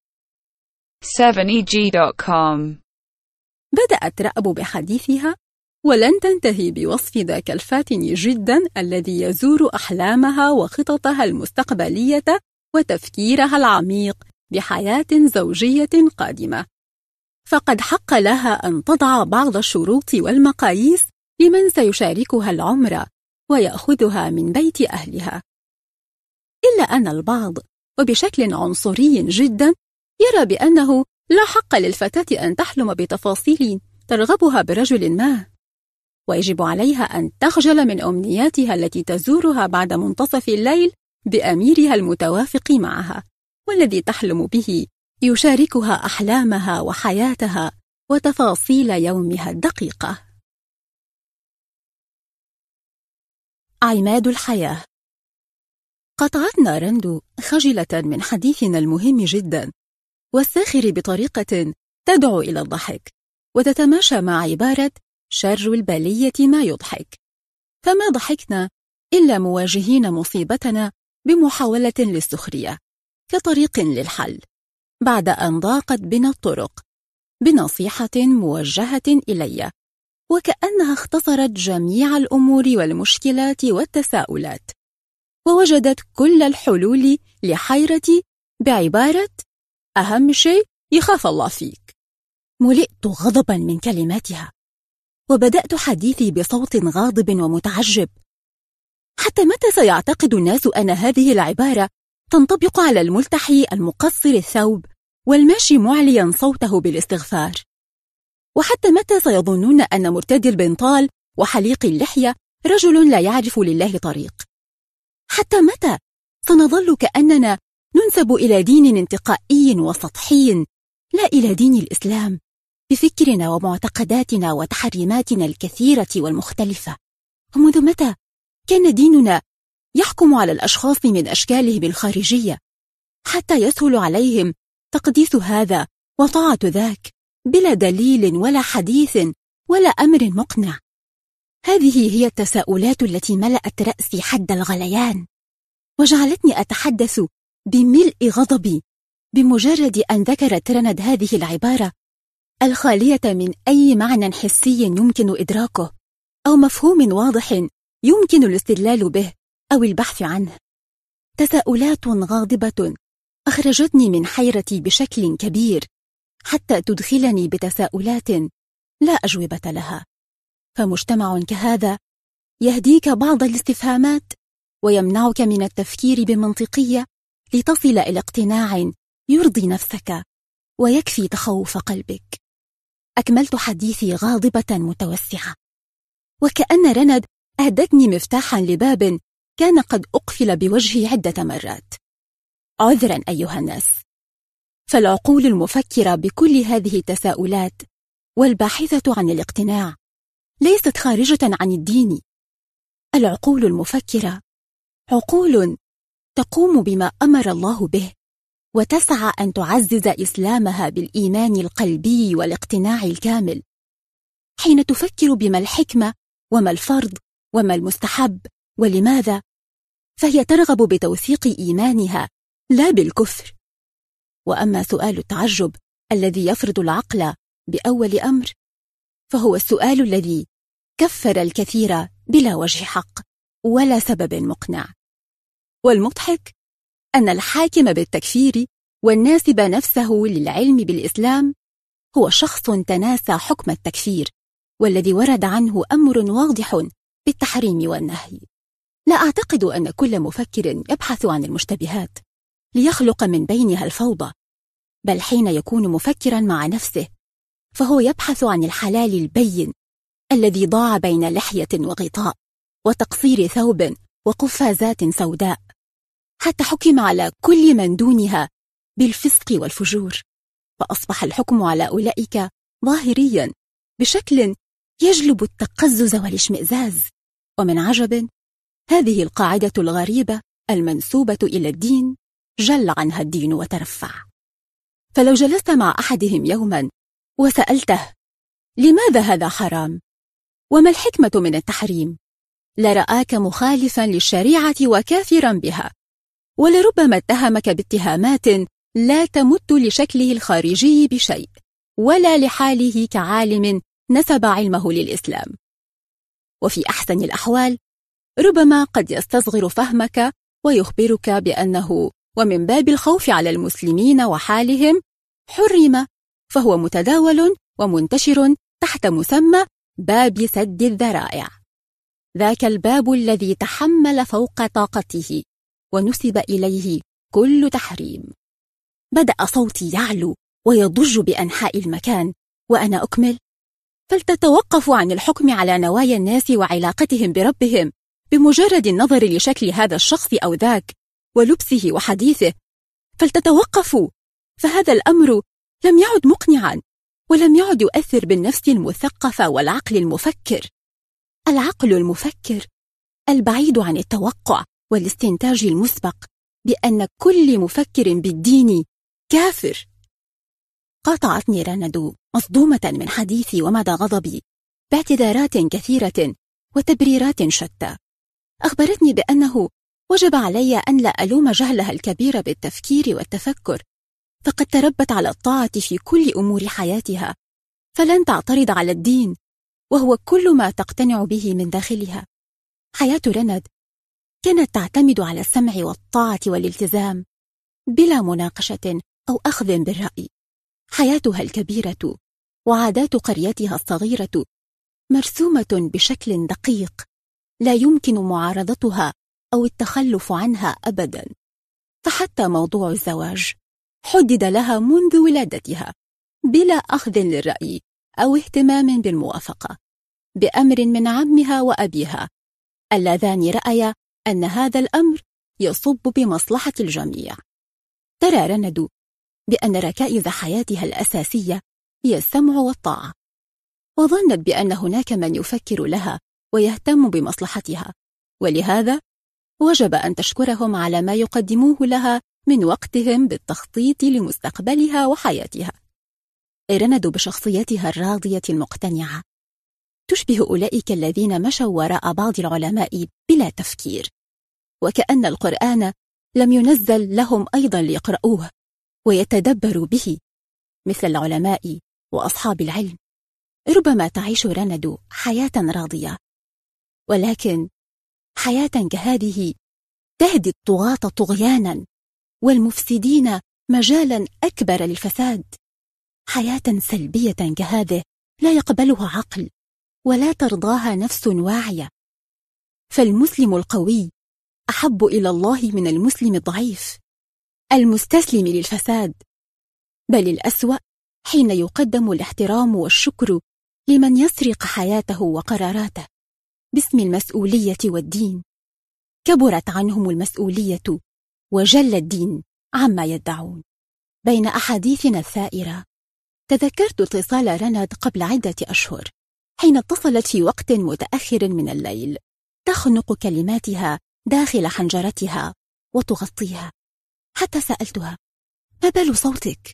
7eg.com. بدأت رأب بحديثها ولن تنتهي بوصف ذاك الفاتن جدا الذي يزور أحلامها وخططها المستقبلية وتفكيرها العميق بحياة زوجية قادمة، فقد حق لها أن تضع بعض الشروط والمقاييس لمن سيشاركها العمر ويأخذها من بيت أهلها. إلا أن البعض وبشكل عنصري جدا يرى بأنه لا حق للفتاة أن تحلم بتفاصيل ترغبها برجل ما، ويجب عليها أن تخجل من أمنياتها التي تزورها بعد منتصف الليل بأميرها المتوافق معها والذي تحلم به يشاركها أحلامها وحياتها وتفاصيل يومها الدقيقة. عماد الحياة. قطعتنا رند خجلة من حديثنا المهم جدا والساخر بطريقة تدعو إلى الضحك، وتتماشى مع عبارة شر البلية ما يضحك، فما ضحكنا إلا مواجهين مصيبتنا بمحاولة للسخرية كطريق للحل، بعد أن ضاقت بنا الطرق، بنصيحة موجهة إلي، وكأنها اختصرت جميع الأمور والمشكلات والتساؤلات، ووجدت كل الحلول لحيرتي بعبارة أهم شيء يخاف الله فيك. ملئت غضبا من كلماتها، وبدأت حديثي بصوت غاضب ومتعجب. حتى متى سيعتقد الناس أن هذه العبارة تنطبق على الملتحي المقصر الثوب والماشي معليا صوته بالاستغفار؟ وحتى متى سيظنون أن مرتدي البنطال وحليق اللحية رجل لا يعرف لله طريق؟ حتى متى سنظل كأننا ننسب إلى دين انتقائي وسطحي لا إلى دين الإسلام بفكرنا ومعتقداتنا وتحريماتنا الكثيرة والمختلفة؟ ومنذ متى كان ديننا يحكم على الأشخاص من أشكالهم الخارجية حتى يسهل عليهم تقديس هذا وطاعة ذاك بلا دليل ولا حديث ولا أمر مقنع؟ هذه هي التساؤلات التي ملأت رأسي حد الغليان، وجعلتني أتحدث بملء غضبي بمجرد أن ذكرت رند هذه العبارة الخالية من أي معنى حسي يمكن إدراكه أو مفهوم واضح يمكن الاستدلال به أو البحث عنه. تساؤلات غاضبة أخرجتني من حيرتي بشكل كبير حتى تدخلني بتساؤلات لا أجوبة لها. فمجتمع كهذا يهديك بعض الاستفهامات ويمنعك من التفكير بمنطقية لتصل إلى اقتناع يرضي نفسك ويكفي تخوف قلبك. أكملت حديثي غاضبة متوسعة، وكأن رند أهدتني مفتاحا لباب كان قد أقفل بوجهي عدة مرات. عذرا أيها الناس، فالعقول المفكرة بكل هذه التساؤلات والباحثة عن الاقتناع ليست خارجة عن الدين. العقول المفكرة عقول تقوم بما أمر الله به، وتسعى أن تعزز إسلامها بالإيمان القلبي والاقتناع الكامل. حين تفكر بما الحكمة وما الفرض وما المستحب ولماذا، فهي ترغب بتوثيق إيمانها لا بالكفر. وأما سؤال التعجب الذي يفرض العقل بأول أمر، فهو السؤال الذي كفر الكثير بلا وجه حق ولا سبب مقنع. والمضحك أن الحاكم بالتكفير والناسب نفسه للعلم بالإسلام هو شخص تناسى حكم التكفير، والذي ورد عنه أمر واضح بالتحريم والنهي. لا أعتقد أن كل مفكر يبحث عن المشتبهات ليخلق من بينها الفوضى، بل حين يكون مفكرا مع نفسه فهو يبحث عن الحلال البين الذي ضاع بين لحية وغطاء وتقصير ثوب وقفازات سوداء، حتى حكم على كل من دونها بالفسق والفجور، فأصبح الحكم على أولئك ظاهريا بشكل يجلب التقزز والاشمئزاز. ومن عجب، هذه القاعدة الغريبة المنسوبة إلى الدين جل عنها الدين وترفع. فلو جلست مع أحدهم يوما وسألته لماذا هذا حرام؟ وما الحكمة من التحريم؟ لرآك مخالفا للشريعة وكافرا بها، ولربما اتهمك باتهامات لا تمت لشكله الخارجي بشيء ولا لحاله كعالم نسب علمه للإسلام. وفي أحسن الأحوال ربما قد يستصغر فهمك ويخبرك بأنه ومن باب الخوف على المسلمين وحالهم حرم، فهو متداول ومنتشر تحت مسمى باب سد الذرائع، ذاك الباب الذي تحمل فوق طاقته ونسب إليه كل تحريم. بدأ صوتي يعلو ويضج بأنحاء المكان وأنا أكمل: فلتتوقفوا عن الحكم على نوايا الناس وعلاقتهم بربهم بمجرد النظر لشكل هذا الشخص أو ذاك ولبسه وحديثه. فلتتوقفوا، فهذا الأمر لم يعد مقنعا ولم يعد يؤثر بالنفس المثقفة والعقل المفكر. العقل المفكر البعيد عن التوقع والاستنتاج المسبق بأن كل مفكر بالدين كافر. قاطعتني رند مصدومة من حديثي ومدى غضبي باعتذارات كثيرة وتبريرات شتى. أخبرتني بأنه وجب علي أن لا ألوم جهلها الكبير بالتفكير والتفكر، فقد تربت على الطاعة في كل أمور حياتها، فلن تعترض على الدين وهو كل ما تقتنع به من داخلها. حياة رند كانت تعتمد على السمع والطاعة والالتزام بلا مناقشة أو أخذ بالرأي. حياتها الكبيرة وعادات قريتها الصغيرة مرسومة بشكل دقيق لا يمكن معارضتها أو التخلف عنها أبدا. فحتى موضوع الزواج حدد لها منذ ولادتها بلا أخذ للرأي أو اهتمام بالموافقة، بأمر من عمها وأبيها اللذان رأيا أن هذا الأمر يصب بمصلحة الجميع. ترى رند بأن ركائز حياتها الأساسية هي السمع والطاعة، وظنت بأن هناك من يفكر لها ويهتم بمصلحتها، ولهذا وجب أن تشكرهم على ما يقدموه لها من وقتهم بالتخطيط لمستقبلها وحياتها. رند بشخصيتها الراضية المقتنعة تشبه أولئك الذين مشوا وراء بعض العلماء بلا تفكير، وكأن القرآن لم ينزل لهم أيضا ليقرؤوه ويتدبروا به مثل العلماء وأصحاب العلم. ربما تعيش رند حياة راضية، ولكن حياة كهذه تهدي الطغاة طغيانا والمفسدين مجالا أكبر للفساد. حياة سلبية كهذه لا يقبلها عقل ولا ترضاها نفس واعية. فالمسلم القوي أحب إلى الله من المسلم الضعيف المستسلم للفساد، بل الأسوأ حين يقدم الاحترام والشكر لمن يسرق حياته وقراراته باسم المسؤولية والدين. كبرت عنهم المسؤولية وجل الدين عما يدعون. بين أحاديثنا الثائرة تذكرت اتصال رند قبل عدة أشهر حين اتصلت في وقت متأخر من الليل تخنق كلماتها داخل حنجرتها وتغطيها، حتى سألتها: ما بال صوتك؟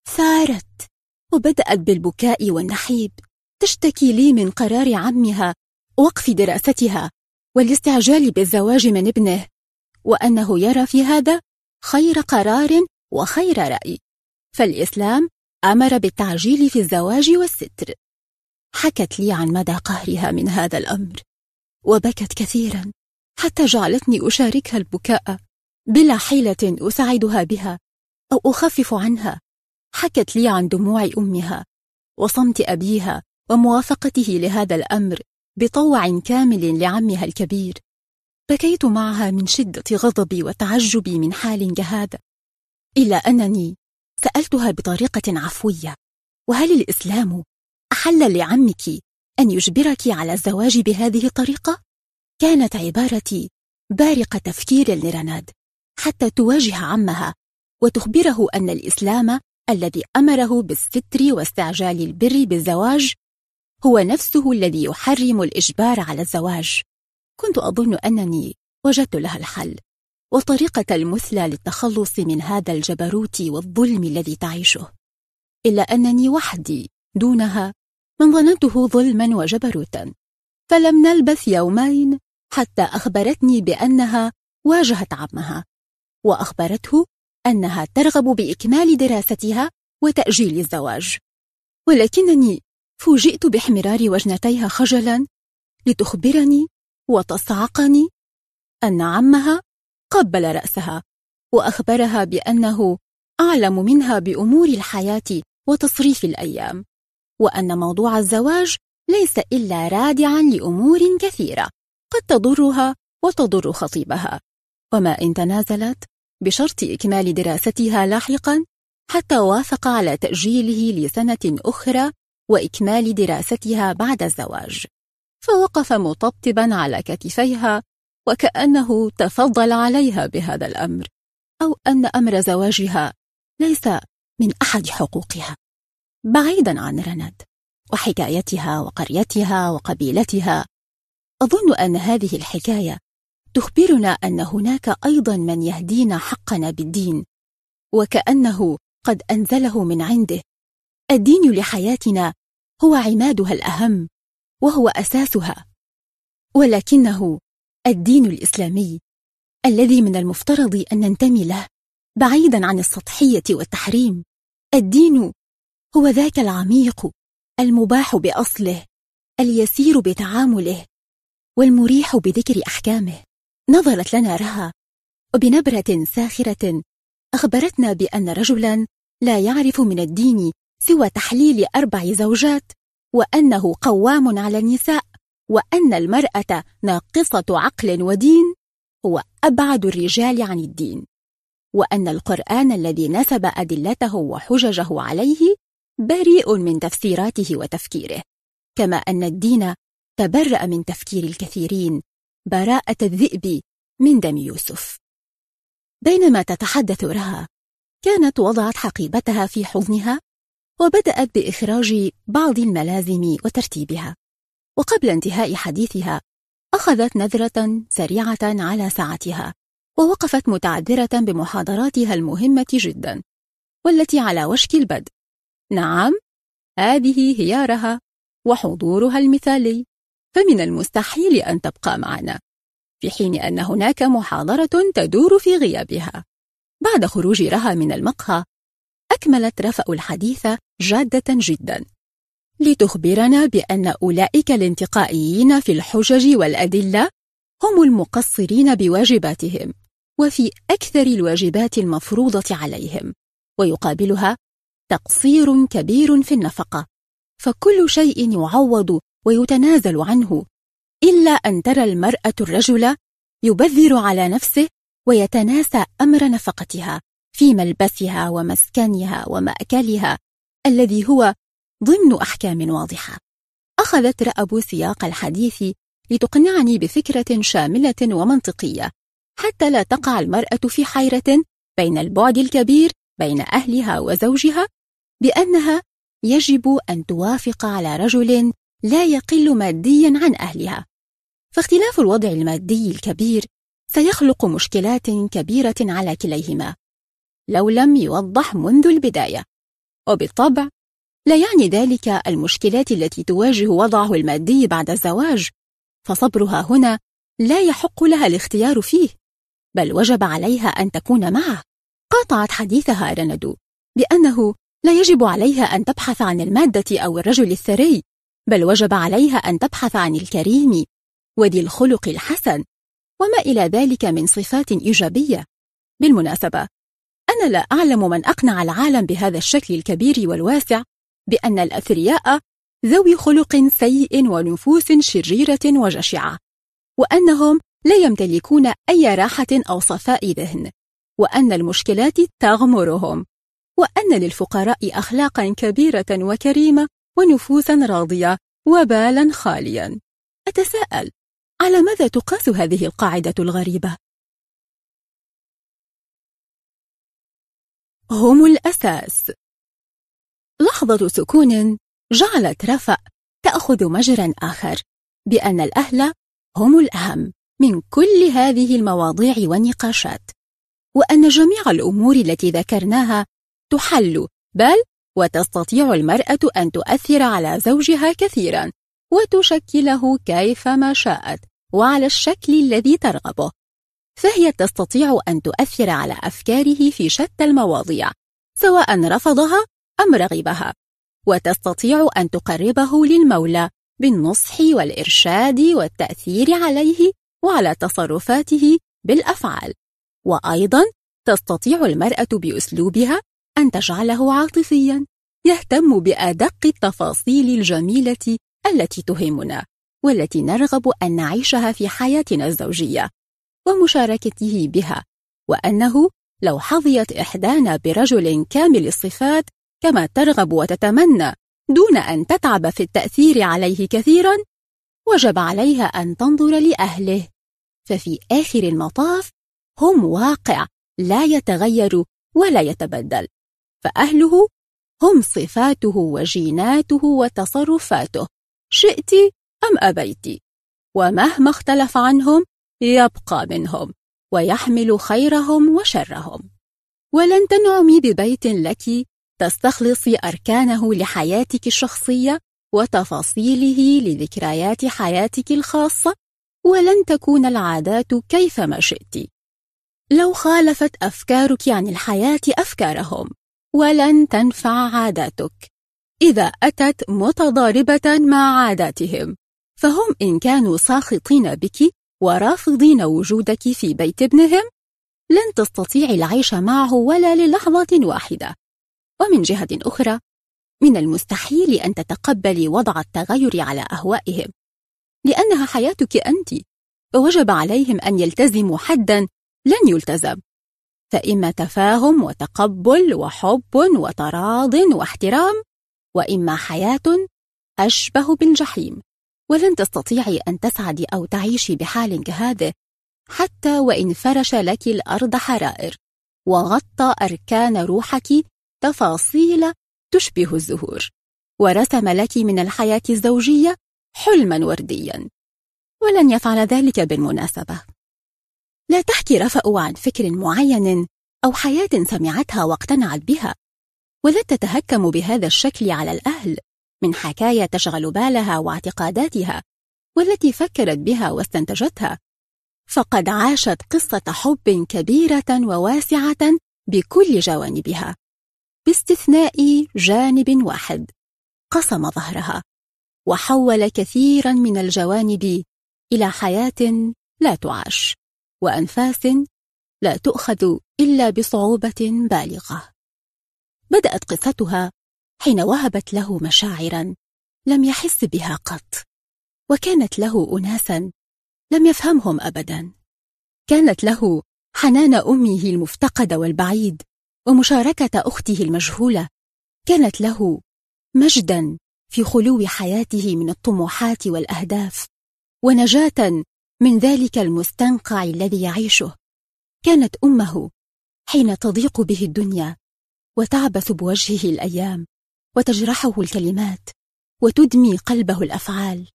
ثارت وبدأت بالبكاء والنحيب تشتكي لي من قرار عمها وقف دراستها والاستعجال بالزواج من ابنه، وأنه يرى في هذا خير قرار وخير رأي، فالإسلام أمر بالتعجيل في الزواج والستر. حكت لي عن مدى قهرها من هذا الأمر وبكت كثيرا حتى جعلتني أشاركها البكاء بلا حيلة أساعدها بها أو أخفف عنها. حكت لي عن دموع أمها وصمت أبيها وموافقته لهذا الأمر بطوع كامل لعمها الكبير. بكيت معها من شدة غضبي وتعجبي من حال كهذا، إلا أنني سألتها بطريقة عفوية: وهل الإسلام أحل لعمك أن يجبرك على الزواج بهذه الطريقة؟ كانت عبارتي بارق تفكير لرند حتى تواجه عمها وتخبره أن الإسلام الذي أمره بالستر واستعجال البر بالزواج هو نفسه الذي يحرم الإجبار على الزواج. كنت أظن أنني وجدت لها الحل والطريقة المثلى للتخلص من هذا الجبروت والظلم الذي تعيشه، إلا أنني وحدي دونها من ظننته ظلما وجبروتا. فلم نلبث يومين حتى أخبرتني بأنها واجهت عمها وأخبرته أنها ترغب بإكمال دراستها وتأجيل الزواج، ولكنني فوجئت باحمرار وجنتيها خجلا لتخبرني وتصعقني أن عمها قبل رأسها وأخبرها بأنه أعلم منها بأمور الحياة وتصريف الأيام، وأن موضوع الزواج ليس إلا رادعا لأمور كثيرة قد تضرها وتضر خطيبها، وما إن تنازلت بشرط إكمال دراستها لاحقا حتى وافق على تأجيله لسنة أخرى وإكمال دراستها بعد الزواج. فوقف مطبطبا على كتفيها وكأنه تفضل عليها بهذا الأمر، أو أن أمر زواجها ليس من أحد حقوقها. بعيدا عن رند وحكايتها وقريتها وقبيلتها، أظن أن هذه الحكاية تخبرنا أن هناك أيضا من يهدينا حقنا بالدين، وكأنه قد أنزله من عنده. الدين لحياتنا هو عمادها الأهم وهو أساسها، ولكنه الدين الإسلامي الذي من المفترض أن ننتمي له بعيدا عن السطحية والتحريم. الدين هو ذاك العميق المباح بأصله، اليسير بتعامله، والمريح بذكر أحكامه. نظرت لنا رها وبنبرة ساخرة أخبرتنا بأن رجلا لا يعرف من الدين سوى تحليل 4 زوجات، وأنه قوام على النساء، وأن المرأة ناقصة عقل ودين هو أبعد الرجال عن الدين، وأن القرآن الذي نسب أدلته وحججه عليه بريء من تفسيراته وتفكيره، كما أن الدين تبرأ من تفكير الكثيرين براءة الذئب من دم يوسف. بينما تتحدث رها كانت وضعت حقيبتها في حضنها وبدأت بإخراج بعض الملازم وترتيبها، وقبل انتهاء حديثها أخذت نظرة سريعة على ساعتها ووقفت متعذرة بمحاضراتها المهمة جدا والتي على وشك البدء. نعم، هذه هي رها وحضورها المثالي، فمن المستحيل أن تبقى معنا في حين أن هناك محاضرة تدور في غيابها. بعد خروج رها من المقهى أكملت رفأ الحديث جادة جدا لتخبرنا بأن أولئك الانتقائيين في الحجج والأدلة هم المقصرين بواجباتهم وفي أكثر الواجبات المفروضة عليهم، ويقابلها تقصير كبير في النفقة، فكل شيء يعوض ويتنازل عنه إلا أن ترى المرأة الرجل يبذر على نفسه ويتناسى أمر نفقتها في ملبسها ومسكنها ومأكلها الذي هو ضمن أحكام واضحة. أخذت رأب سياق الحديث لتقنعني بفكرة شاملة ومنطقية حتى لا تقع المرأة في حيرة بين البعد الكبير بين أهلها وزوجها بأنها يجب أن توافق على رجل لا يقل ماديا عن أهلها، فاختلاف الوضع المادي الكبير سيخلق مشكلات كبيرة على كليهما لو لم يوضح منذ البداية، وبالطبع لا يعني ذلك المشكلات التي تواجه وضعه المادي بعد الزواج، فصبرها هنا لا يحق لها الاختيار فيه، بل وجب عليها أن تكون معه. قاطعت حديثها رندو بأنه لا يجب عليها أن تبحث عن المادة أو الرجل الثري، بل وجب عليها أن تبحث عن الكريم وذي الخلق الحسن وما إلى ذلك من صفات إيجابية. بالمناسبة، أنا لا أعلم من أقنع العالم بهذا الشكل الكبير والواسع بأن الأثرياء ذوي خلق سيء ونفوس شريرة وجشعة، وأنهم لا يمتلكون أي راحة أو صفاء ذهن، وأن المشكلات تغمرهم، وأن للفقراء أخلاقا كبيرة وكريمة ونفوسا راضية وبالا خاليا. أتساءل على ماذا تقاس هذه القاعدة الغريبة؟ هم الأساس. لحظة سكون جعلت رفأ تأخذ مجرا آخر بأن الأهل هم الأهم من كل هذه المواضيع والنقاشات، وأن جميع الأمور التي ذكرناها تحل، بل وتستطيع المرأة أن تؤثر على زوجها كثيرا وتشكله كيفما شاءت وعلى الشكل الذي ترغبه، فهي تستطيع أن تؤثر على أفكاره في شتى المواضيع سواء رفضها أم رغبها، وتستطيع أن تقربه للمولى بالنصح والإرشاد والتأثير عليه وعلى تصرفاته بالأفعال. وأيضا تستطيع المرأة بأسلوبها أن تجعله عاطفيا يهتم بأدق التفاصيل الجميلة التي تهمنا والتي نرغب أن نعيشها في حياتنا الزوجية ومشاركته بها، وأنه لو حظيت إحدانا برجل كامل الصفات كما ترغب وتتمنى دون أن تتعب في التأثير عليه كثيرا، وجب عليها أن تنظر لأهله، ففي آخر المطاف هم واقع لا يتغير ولا يتبدل، فأهله هم صفاته وجيناته وتصرفاته شئت أم أبيت، ومهما اختلف عنهم يبقى منهم ويحمل خيرهم وشرهم. ولن تنعمي ببيت لك تستخلصي أركانه لحياتك الشخصية وتفاصيله لذكريات حياتك الخاصة، ولن تكون العادات كيفما شئت لو خالفت أفكارك عن الحياة أفكارهم، ولن تنفع عاداتك إذا أتت متضاربة مع عاداتهم، فهم إن كانوا ساخطين بك ورافضين وجودك في بيت ابنهم لن تستطيعي العيش معه ولا للحظة واحدة. ومن جهة أخرى من المستحيل أن تتقبلي وضع التغير على أهوائهم، لأنها حياتك أنت، ووجب عليهم أن يلتزموا حداً لن يلتزم، فإما تفاهم وتقبل وحب وتراض واحترام، وإما حياة أشبه بالجحيم. ولن تستطيعي أن تسعدي أو تعيشي بحال كهذا حتى وإن فرش لك الأرض حرائر وغطى أركان روحك تفاصيل تشبه الزهور، ورسم لك من الحياة الزوجية حلما ورديا. ولن يفعل ذلك بالمناسبة. لا تحكي رفأ عن فكر معين أو حياة سمعتها واقتنعت بها، ولا تتهكم بهذا الشكل على الأهل من حكاية تشغل بالها واعتقاداتها والتي فكرت بها واستنتجتها، فقد عاشت قصة حب كبيرة وواسعة بكل جوانبها، باستثناء جانب واحد قسم ظهرها وحول كثيرا من الجوانب إلى حياة لا تعاش وأنفاس لا تؤخذ إلا بصعوبة بالغة. بدأت قصتها حين وهبت له مشاعرا لم يحس بها قط، وكانت له أناسا لم يفهمهم أبدا. كانت له حنان أمه المفتقدة والبعيد، ومشاركة أخته المجهولة. كانت له مجدا في خلو حياته من الطموحات والأهداف، ونجاة من ذلك المستنقع الذي يعيشه. كانت أمه حين تضيق به الدنيا وتعبث بوجهه الأيام وتجرحه الكلمات وتدمي قلبه الأفعال،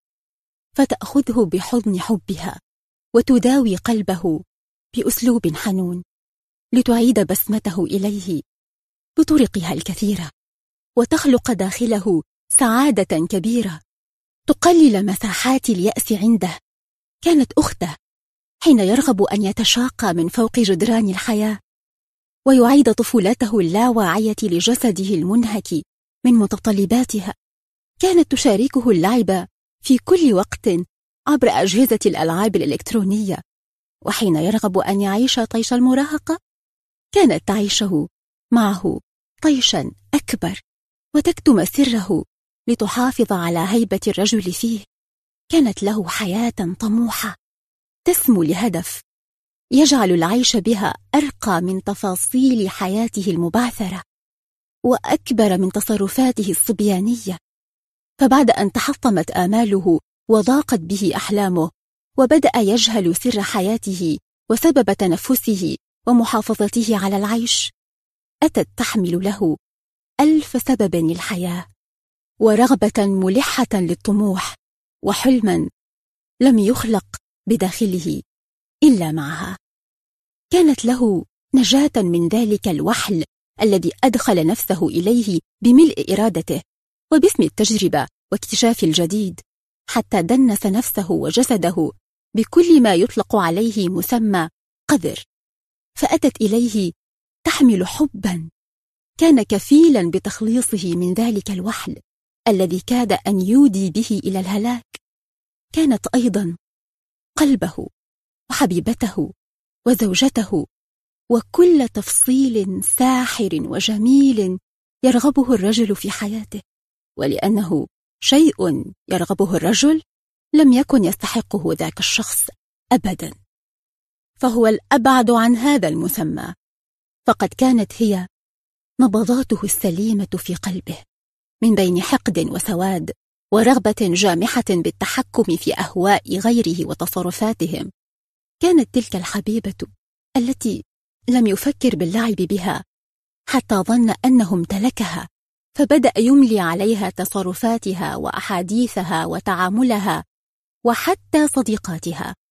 فتأخذه بحضن حبها وتداوي قلبه بأسلوب حنون لتعيد بسمته إليه بطرقها الكثيرة، وتخلق داخله سعادة كبيرة تقلل مساحات اليأس عنده. كانت أخته حين يرغب أن يتشاقى من فوق جدران الحياة ويعيد طفولته اللاواعية لجسده المنهك من متطلباتها، كانت تشاركه اللعب في كل وقت عبر أجهزة الألعاب الإلكترونية. وحين يرغب أن يعيش طيش المراهقة كانت تعيشه معه طيشا أكبر وتكتم سره لتحافظ على هيبة الرجل فيه. كانت له حياة طموحة تسمو لهدف يجعل العيش بها أرقى من تفاصيل حياته المبعثرة وأكبر من تصرفاته الصبيانية. فبعد أن تحطمت آماله وضاقت به أحلامه وبدأ يجهل سر حياته وسبب تنفسه ومحافظته على العيش، أتت تحمل له 1000 سبب للحياة ورغبة ملحة للطموح وحلما لم يخلق بداخله إلا معها. كانت له نجاة من ذلك الوحل الذي أدخل نفسه إليه بملء إرادته وباسم التجربة واكتشاف الجديد، حتى دنس نفسه وجسده بكل ما يطلق عليه مسمى قذر. فأتت إليه تحمل حبا كان كفيلا بتخليصه من ذلك الوحل الذي كاد أن يودي به إلى الهلاك. كانت أيضا قلبه وحبيبته وزوجته وكل تفصيل ساحر وجميل يرغبه الرجل في حياته، ولأنه شيء يرغبه الرجل لم يكن يستحقه ذاك الشخص أبدا، فهو الأبعد عن هذا المسمى. فقد كانت هي نبضاته السليمة في قلبه من بين حقد وسواد ورغبة جامحة بالتحكم في أهواء غيره وتصرفاتهم. كانت تلك الحبيبة التي لم يفكر باللعب بها حتى ظن أنه امتلكها، فبدأ يملي عليها تصرفاتها وأحاديثها وتعاملها وحتى صديقاتها،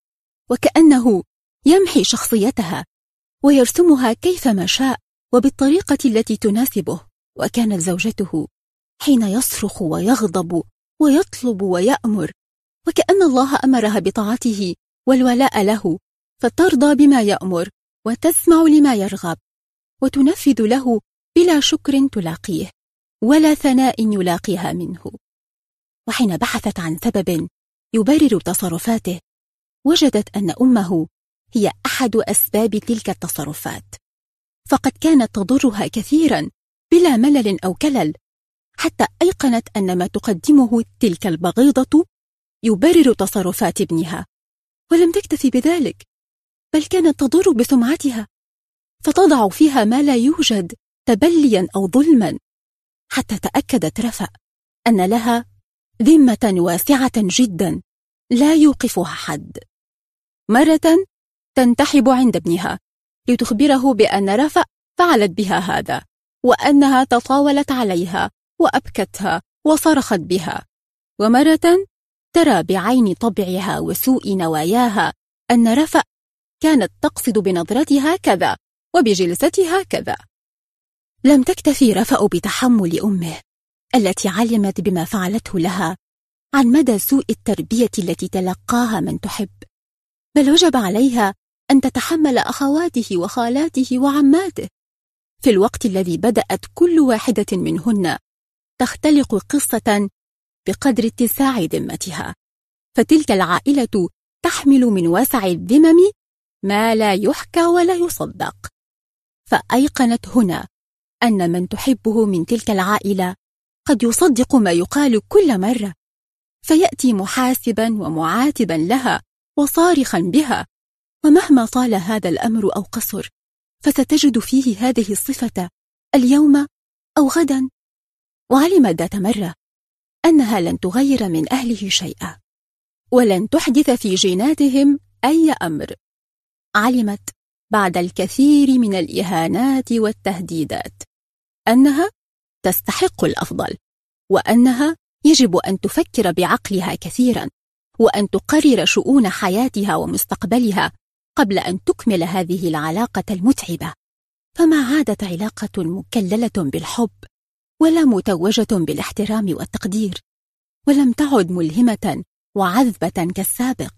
وكأنه يمحي شخصيتها ويرسمها كيفما شاء وبالطريقة التي تناسبه. وكانت زوجته حين يصرخ ويغضب ويطلب ويأمر، وكأن الله أمرها بطاعته والولاء له، فترضى بما يأمر وتسمع لما يرغب وتنفذ له بلا شكر تلاقيه ولا ثناء يلاقيها منه. وحين بحثت عن سبب يبرر تصرفاته، وجدت أن أمه هي أحد أسباب تلك التصرفات، فقد كانت تضرها كثيرا بلا ملل أو كلل، حتى أيقنت أن ما تقدمه تلك البغيضة يبرر تصرفات ابنها. ولم تكتفي بذلك، بل كانت تضر بسمعتها، فتضع فيها ما لا يوجد تبليا أو ظلما، حتى تأكدت رفا أن لها ذمة واسعة جدا لا يوقفها حد. مرة تنتحب عند ابنها لتخبره بأن رفا فعلت بها هذا، وأنها تطاولت عليها وأبكتها وصرخت بها. ومرة ترى بعين طبعها وسوء نواياها أن رفا كانت تقصد بنظرتها كذا وبجلستها كذا. لم تكتفي رفا بتحمل أمه التي علمت بما فعلته لها عن مدى سوء التربية التي تلقاها من تحب، بل وجب عليها أن تتحمل أخواته وخالاته وعماته، في الوقت الذي بدأت كل واحدة منهن تختلق قصة بقدر اتساع ذمتها، فتلك العائلة تحمل من واسع الذمم ما لا يحكى ولا يصدق. فأيقنت هنا أن من تحبه من تلك العائلة قد يصدق ما يقال كل مرة، فيأتي محاسبا ومعاتبا لها وصارخا بها، ومهما طال هذا الأمر أو قصر فستجد فيه هذه الصفة اليوم أو غدا. وعلمت ذات مرة أنها لن تغير من أهله شيئا، ولن تحدث في جيناتهم أي أمر. علمت بعد الكثير من الإهانات والتهديدات أنها تستحق الأفضل، وأنها يجب أن تفكر بعقلها كثيرا، وأن تقرر شؤون حياتها ومستقبلها قبل أن تكمل هذه العلاقة المتعبة. فما عادت علاقة مكللة بالحب ولا متوجة بالاحترام والتقدير، ولم تعد ملهمة وعذبة كالسابق.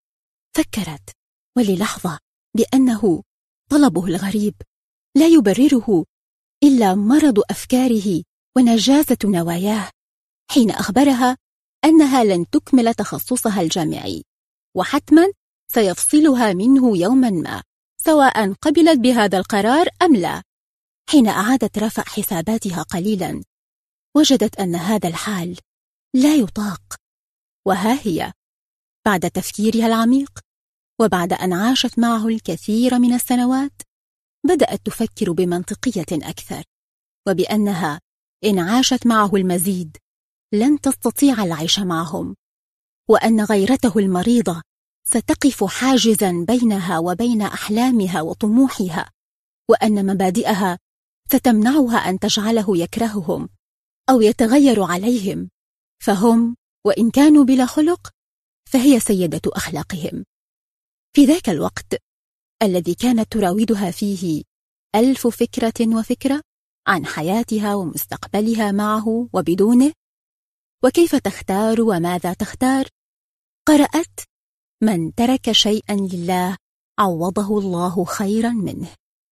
فكرت وللحظة بأنه طلبه الغريب لا يبرره إلا مرض أفكاره ونجاسة نواياه، حين أخبرها أنها لن تكمل تخصصها الجامعي، وحتما سيفصلها منه يوما ما، سواء قبلت بهذا القرار أم لا. حين أعادت رفع حساباتها قليلا، وجدت أن هذا الحال لا يطاق. وها هي بعد تفكيرها العميق، وبعد أن عاشت معه الكثير من السنوات، بدأت تفكر بمنطقية أكثر، وبأنها إن عاشت معه المزيد لن تستطيع العيش معهم، وأن غيرته المريضة ستقف حاجزا بينها وبين أحلامها وطموحها، وأن مبادئها ستمنعها أن تجعله يكرههم أو يتغير عليهم، فهم وإن كانوا بلا خلق فهي سيدة أخلاقهم. في ذاك الوقت الذي كانت تراودها فيه 1000 فكرة وفكرة عن حياتها ومستقبلها معه وبدونه، وكيف تختار وماذا تختار، قرأت: من ترك شيئا لله عوضه الله خيرا منه.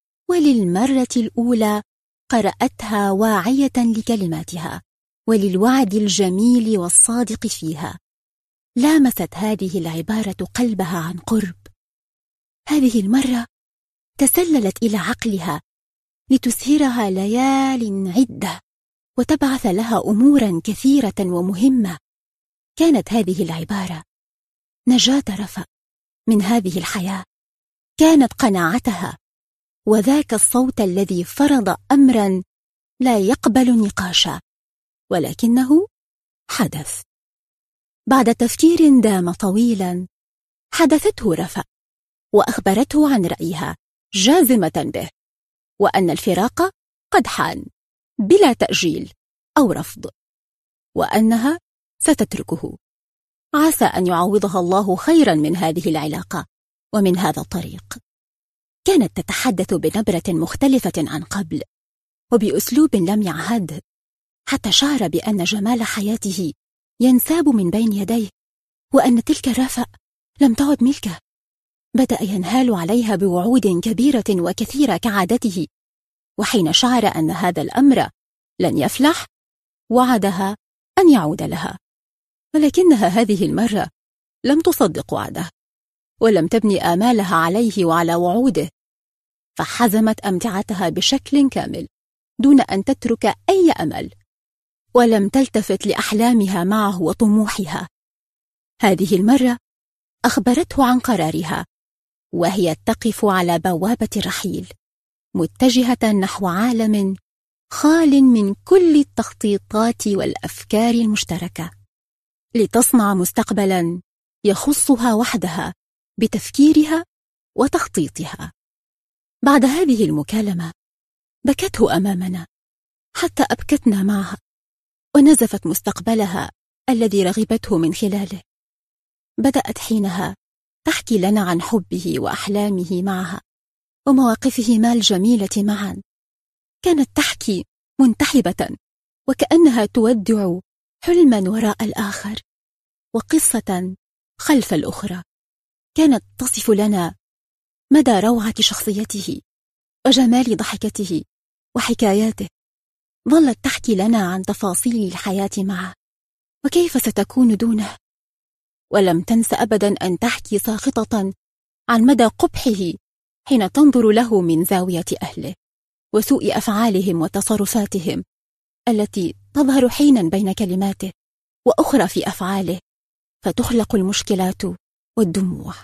وللمرة الأولى قرأتها واعية لكلماتها وللوعد الجميل والصادق فيها. لامست هذه العبارة قلبها عن قرب. هذه المرة تسللت إلى عقلها لتسهرها ليال عدة وتبعث لها أمورا كثيرة ومهمة. كانت هذه العبارة نجاة رفا من هذه الحياة، كانت قناعتها، وذاك الصوت الذي فرض أمرا لا يقبل نقاشا، ولكنه حدث. بعد تفكير دام طويلا حدثته رفا، وأخبرته عن رأيها جازمة به، وأن الفراق قد حان بلا تأجيل أو رفض، وأنها ستتركه، عسى أن يعوضها الله خيرا من هذه العلاقة، ومن هذا الطريق كانت تتحدث بنبرة مختلفة عن قبل وبأسلوب لم يعهد، حتى شعر بأن جمال حياته ينساب من بين يديه، وأن تلك الرفأ لم تعد ملكه. بدأ ينهال عليها بوعود كبيرة وكثيرة كعادته، وحين شعر أن هذا الأمر لن يفلح وعدها أن يعود لها، ولكنها هذه المرة لم تصدق وعده، ولم تبني آمالها عليه وعلى وعوده، فحزمت أمتعتها بشكل كامل دون أن تترك أي أمل، ولم تلتفت لأحلامها معه وطموحها. هذه المرة أخبرته عن قرارها، وهي تقف على بوابة الرحيل متجهة نحو عالم خال من كل التخطيطات والأفكار المشتركة، لتصنع مستقبلا يخصها وحدها بتفكيرها وتخطيطها. بعد هذه المكالمة بكته أمامنا حتى أبكتنا معها، ونزفت مستقبلها الذي رغبته من خلاله. بدأت حينها تحكي لنا عن حبه وأحلامه معها ومواقفهما الجميلة معا. كانت تحكي منتحبة وكأنها تودع حلما وراء الآخر وقصة خلف الأخرى. كانت تصف لنا مدى روعة شخصيته وجمال ضحكته وحكاياته. ظلت تحكي لنا عن تفاصيل الحياة معه وكيف ستكون دونه، ولم تنس أبدا أن تحكي ساخطة عن مدى قبحه حين تنظر له من زاوية أهله وسوء أفعالهم وتصرفاتهم التي تظهر حينا بين كلماته وأخرى في أفعاله، فتخلق المشكلات والدموع.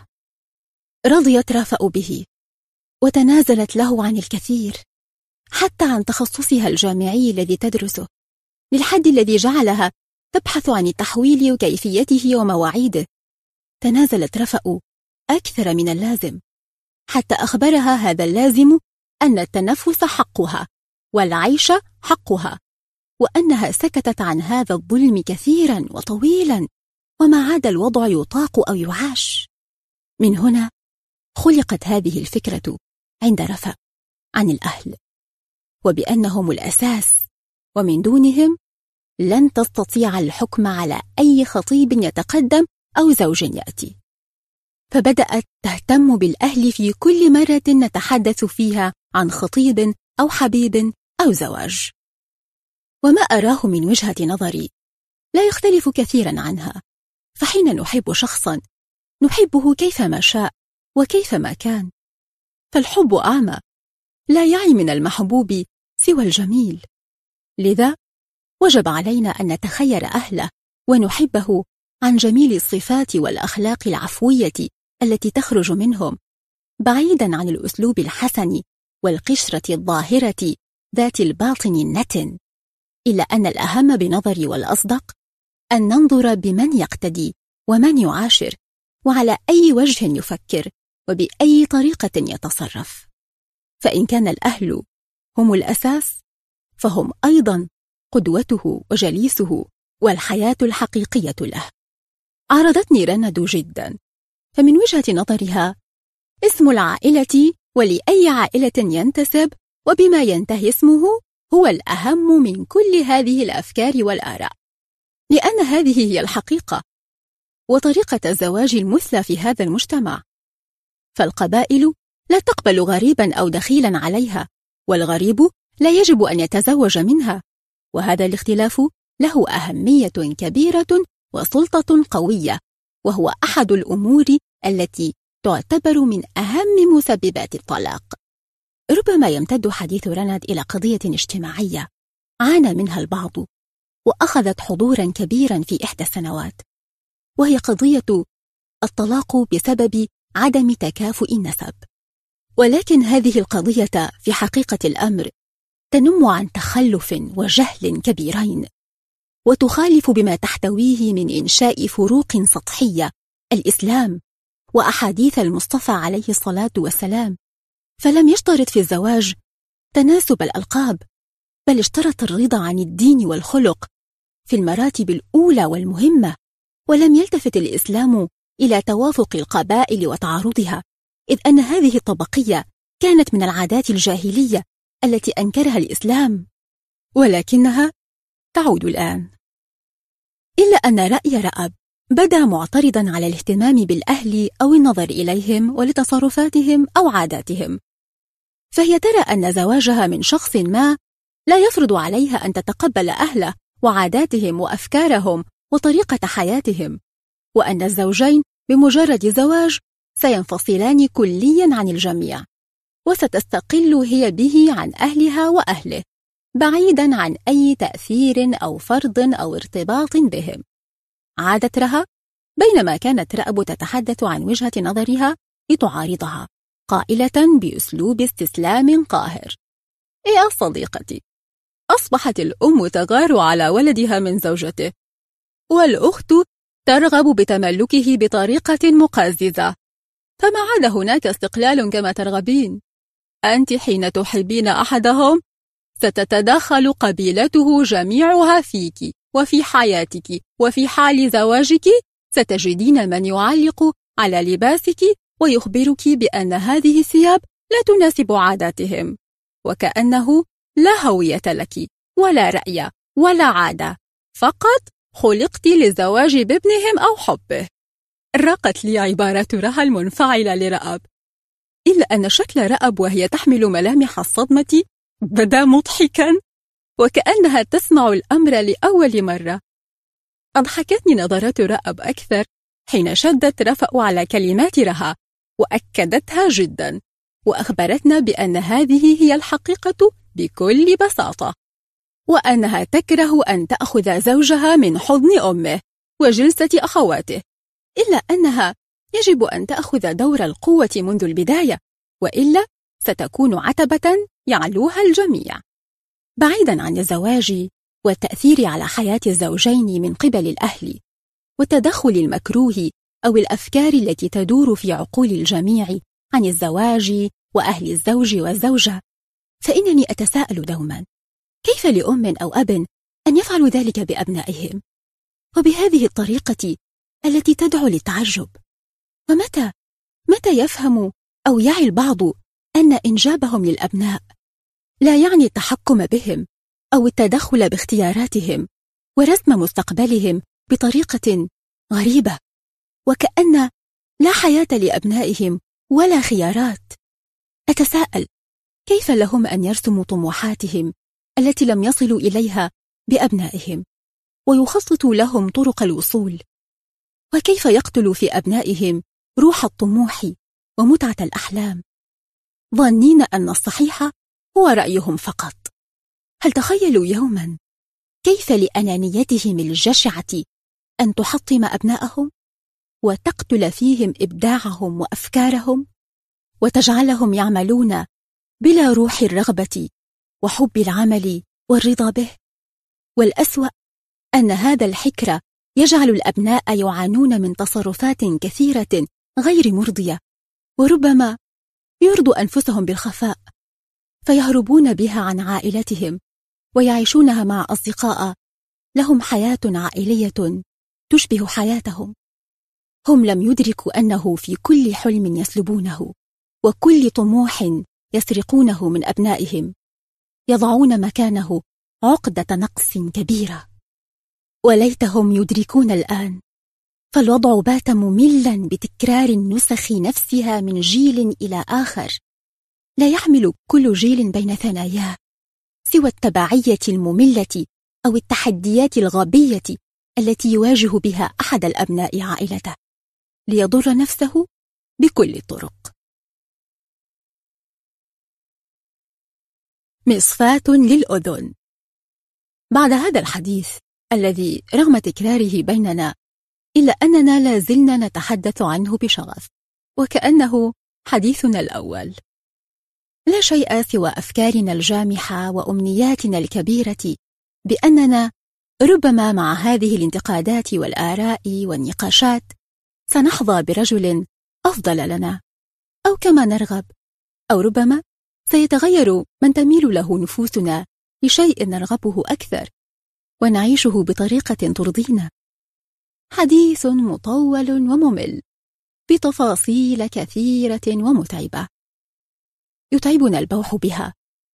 رضيت رافأ به وتنازلت له عن الكثير، حتى عن تخصصها الجامعي الذي تدرسه، للحد الذي جعلها تبحث عن التحويل وكيفيته ومواعيده. تنازلت رافأ أكثر من اللازم، حتى أخبرها هذا اللازم أن التنفس حقها والعيش حقها، وأنها سكتت عن هذا الظلم كثيرا وطويلا، وما عاد الوضع يطاق أو يعاش. من هنا خلقت هذه الفكرة عند رفا عن الأهل، وبأنهم الأساس، ومن دونهم لن تستطيع الحكم على أي خطيب يتقدم أو زوج يأتي. فبدأت تهتم بالأهل في كل مرة نتحدث فيها عن خطيب أو حبيب أو زواج. وما أراه من وجهة نظري لا يختلف كثيرا عنها، فحين نحب شخصا نحبه كيفما شاء وكيفما كان، فالحب أعمى لا يعي من المحبوب سوى الجميل. لذا وجب علينا أن نتخير أهله ونحبه عن جميل الصفات والأخلاق العفوية التي تخرج منهم، بعيدا عن الأسلوب الحسن والقشرة الظاهرة ذات الباطن النتن. إلا أن الأهم بنظري والأصدق أن ننظر بمن يقتدي ومن يعاشر، وعلى أي وجه يفكر، وبأي طريقة يتصرف. فإن كان الأهل هم الأساس، فهم أيضا قدوته وجليسه والحياة الحقيقية له. عرضتني رند جدا، فمن وجهة نظرها اسم العائلة ولأي عائلة ينتسب وبما ينتهي اسمه هو الأهم من كل هذه الأفكار والآراء، لأن هذه هي الحقيقة وطريقة الزواج المثلى في هذا المجتمع. فالقبائل لا تقبل غريبا أو دخيلا عليها، والغريب لا يجب أن يتزوج منها، وهذا الاختلاف له أهمية كبيرة وسلطة قوية، وهو أحد الأمور التي تعتبر من أهم مسببات الطلاق. ربما يمتد حديث رند إلى قضية اجتماعية عانى منها البعض وأخذت حضورا كبيرا في إحدى السنوات، وهي قضية الطلاق بسبب عدم تكافؤ النسب. ولكن هذه القضية في حقيقة الأمر تنم عن تخلف وجهل كبيرين، وتخالف بما تحتويه من إنشاء فروق سطحية الإسلام وأحاديث المصطفى عليه الصلاة والسلام. فلم يشترط في الزواج تناسب الألقاب، بل اشترط الرضا عن الدين والخلق في المراتب الأولى والمهمة. ولم يلتفت الإسلام إلى توافق القبائل وتعارضها، إذ أن هذه الطبقية كانت من العادات الجاهلية التي أنكرها الإسلام، ولكنها تعود الآن. إلا أن رأي رأب بدا معترضا على الاهتمام بالأهل أو النظر إليهم ولتصرفاتهم أو عاداتهم، فهي ترى أن زواجها من شخص ما لا يفرض عليها أن تتقبل أهله وعاداتهم وأفكارهم وطريقة حياتهم، وأن الزوجين بمجرد زواج سينفصلان كليا عن الجميع، وستستقل هي به عن أهلها وأهله، بعيدا عن أي تأثير أو فرض أو ارتباط بهم. عادت رها بينما كانت رأب تتحدث عن وجهة نظرها لتعارضها، قائلة بأسلوب استسلام قاهر: يا صديقتي، أصبحت الأم تغار على ولدها من زوجته، والأخت ترغب بتملكه بطريقة مقززة، فما عاد هناك استقلال كما ترغبين. أنت حين تحبين أحدهم ستتدخل قبيلته جميعها فيك وفي حياتك، وفي حال زواجك ستجدين من يعلق على لباسك ويخبرك بأن هذه الثياب لا تناسب عاداتهم، وكأنه لا هوية لك ولا رأي ولا عادة، فقط خلقت للزواج بابنهم أو حبه. رقت لي عبارات رها المنفعلة لرأب، إلا أن شكل رأب وهي تحمل ملامح الصدمة بدا مضحكا، وكأنها تسمع الأمر لأول مرة. أضحكتني نظرات رأب أكثر حين شدت رفأ على كلمات رها وأكدتها جدا، وأخبرتنا بأن هذه هي الحقيقة بكل بساطة، وأنها تكره أن تأخذ زوجها من حضن أمه وجلسة أخواته، إلا أنها يجب أن تأخذ دور القوة منذ البداية، وإلا ستكون عتبة يعلوها الجميع. بعيدا عن الزواج والتأثير على حياة الزوجين من قبل الأهل والتدخل المكروه أو الأفكار التي تدور في عقول الجميع عن الزواج وأهل الزوج والزوجة، فإنني أتساءل دوما: كيف لأم أو أب أن يفعلوا ذلك بأبنائهم وبهذه الطريقة التي تدعو للتعجب؟ ومتى يفهم أو يعي البعض أن إنجابهم للأبناء لا يعني التحكم بهم أو التدخل باختياراتهم ورسم مستقبلهم بطريقة غريبة، وكأن لا حياة لأبنائهم ولا خيارات؟ أتساءل كيف لهم أن يرسموا طموحاتهم التي لم يصلوا إليها بأبنائهم ويخططوا لهم طرق الوصول، وكيف يقتلوا في أبنائهم روح الطموح ومتعة الأحلام، ظانين أن الصحيح هو رأيهم فقط. هل تخيلوا يوما كيف لأنانيتهم الجشعة أن تحطم أبنائهم وتقتل فيهم إبداعهم وأفكارهم وتجعلهم يعملون بلا روح الرغبة وحب العمل والرضا به؟ والأسوأ أن هذا الحكر يجعل الأبناء يعانون من تصرفات كثيرة غير مرضية، وربما يرضوا أنفسهم بالخفاء فيهربون بها عن عائلتهم ويعيشونها مع أصدقاء لهم حياة عائلية تشبه حياتهم. هم لم يدركوا أنه في كل حلم يسلبونه وكل طموح يسرقونه من أبنائهم يضعون مكانه عقدة نقص كبيرة. وليتهم يدركون الآن، فالوضع بات مملا بتكرار النسخ نفسها من جيل إلى آخر، لا يحمل كل جيل بين ثناياه سوى التبعية المملة أو التحديات الغبية التي يواجه بها أحد الأبناء عائلته ليضر نفسه بكل الطرق. مصفاة للأذن. بعد هذا الحديث الذي رغم تكراره بيننا إلا أننا لا زلنا نتحدث عنه بشغف وكأنه حديثنا الأول، لا شيء سوى أفكارنا الجامحة وأمنياتنا الكبيرة بأننا ربما مع هذه الانتقادات والآراء والنقاشات سنحظى برجل أفضل لنا أو كما نرغب، أو ربما سيتغير من تميل له نفوسنا لشيء نرغبه أكثر ونعيشه بطريقة ترضينا. حديث مطول وممل بتفاصيل كثيرة ومتعبة. يتعبنا البوح بها،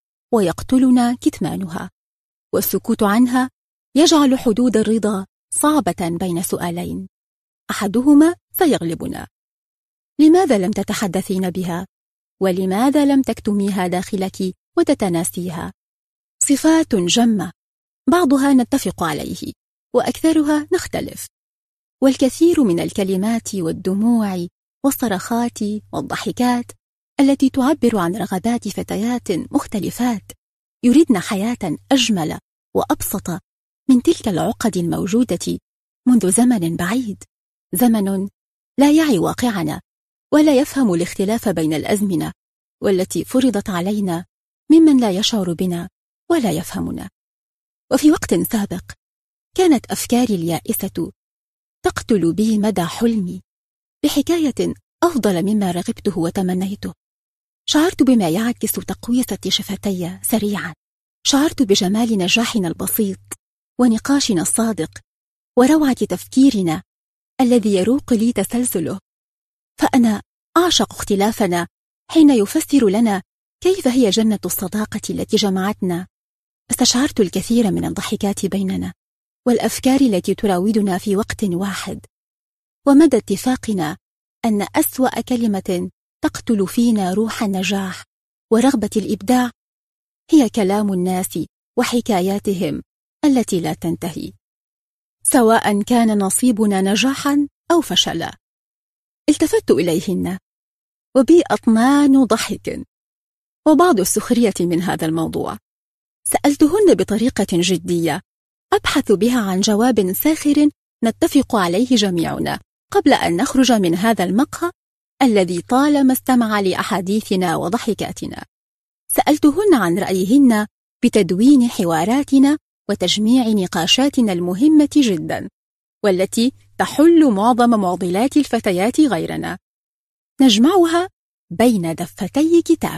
ويقتلنا كتمانها، والسكوت عنها يجعل حدود الرضا صعبة بين سؤالين، أحدهما سيغلبنا: لماذا لم تتحدثين بها؟ ولماذا لم تكتميها داخلك وتتناسيها؟ صفات جمة، بعضها نتفق عليه وأكثرها نختلف، والكثير من الكلمات والدموع والصرخات والضحكات التي تعبر عن رغبات فتيات مختلفات يريدن حياة أجمل وأبسط من تلك العقد الموجودة منذ زمن بعيد، زمن لا يعي واقعنا ولا يفهم الاختلاف بين الأزمنة، والتي فرضت علينا ممن لا يشعر بنا ولا يفهمنا. وفي وقت سابق كانت أفكاري اليائسة تقتل بي مدى حلمي بحكاية أفضل مما رغبته وتمنيته. شعرت بما يعكس تقويصة شفتي سريعا، شعرت بجمال نجاحنا البسيط ونقاشنا الصادق وروعة تفكيرنا الذي يروق لي تسلسله. فأنا أعشق اختلافنا حين يفسر لنا كيف هي جنة الصداقة التي جمعتنا. استشعرت الكثير من الضحكات بيننا والأفكار التي تراودنا في وقت واحد، ومدى اتفاقنا أن أسوأ كلمة تقتل فينا روح النجاح ورغبة الإبداع هي كلام الناس وحكاياتهم التي لا تنتهي، سواء كان نصيبنا نجاحا أو فشلا. التفت إليهن وبي أطنان ضحك وبعض السخرية من هذا الموضوع. سألتهن بطريقة جدية أبحث بها عن جواب ساخر نتفق عليه جميعنا قبل أن نخرج من هذا المقهى الذي طالما استمع لأحاديثنا وضحكاتنا. سألتهن عن رأيهن بتدوين حواراتنا وتجميع نقاشاتنا المهمة جدا، والتي تحل معظم معضلات الفتيات غيرنا، نجمعها بين دفتي كتاب.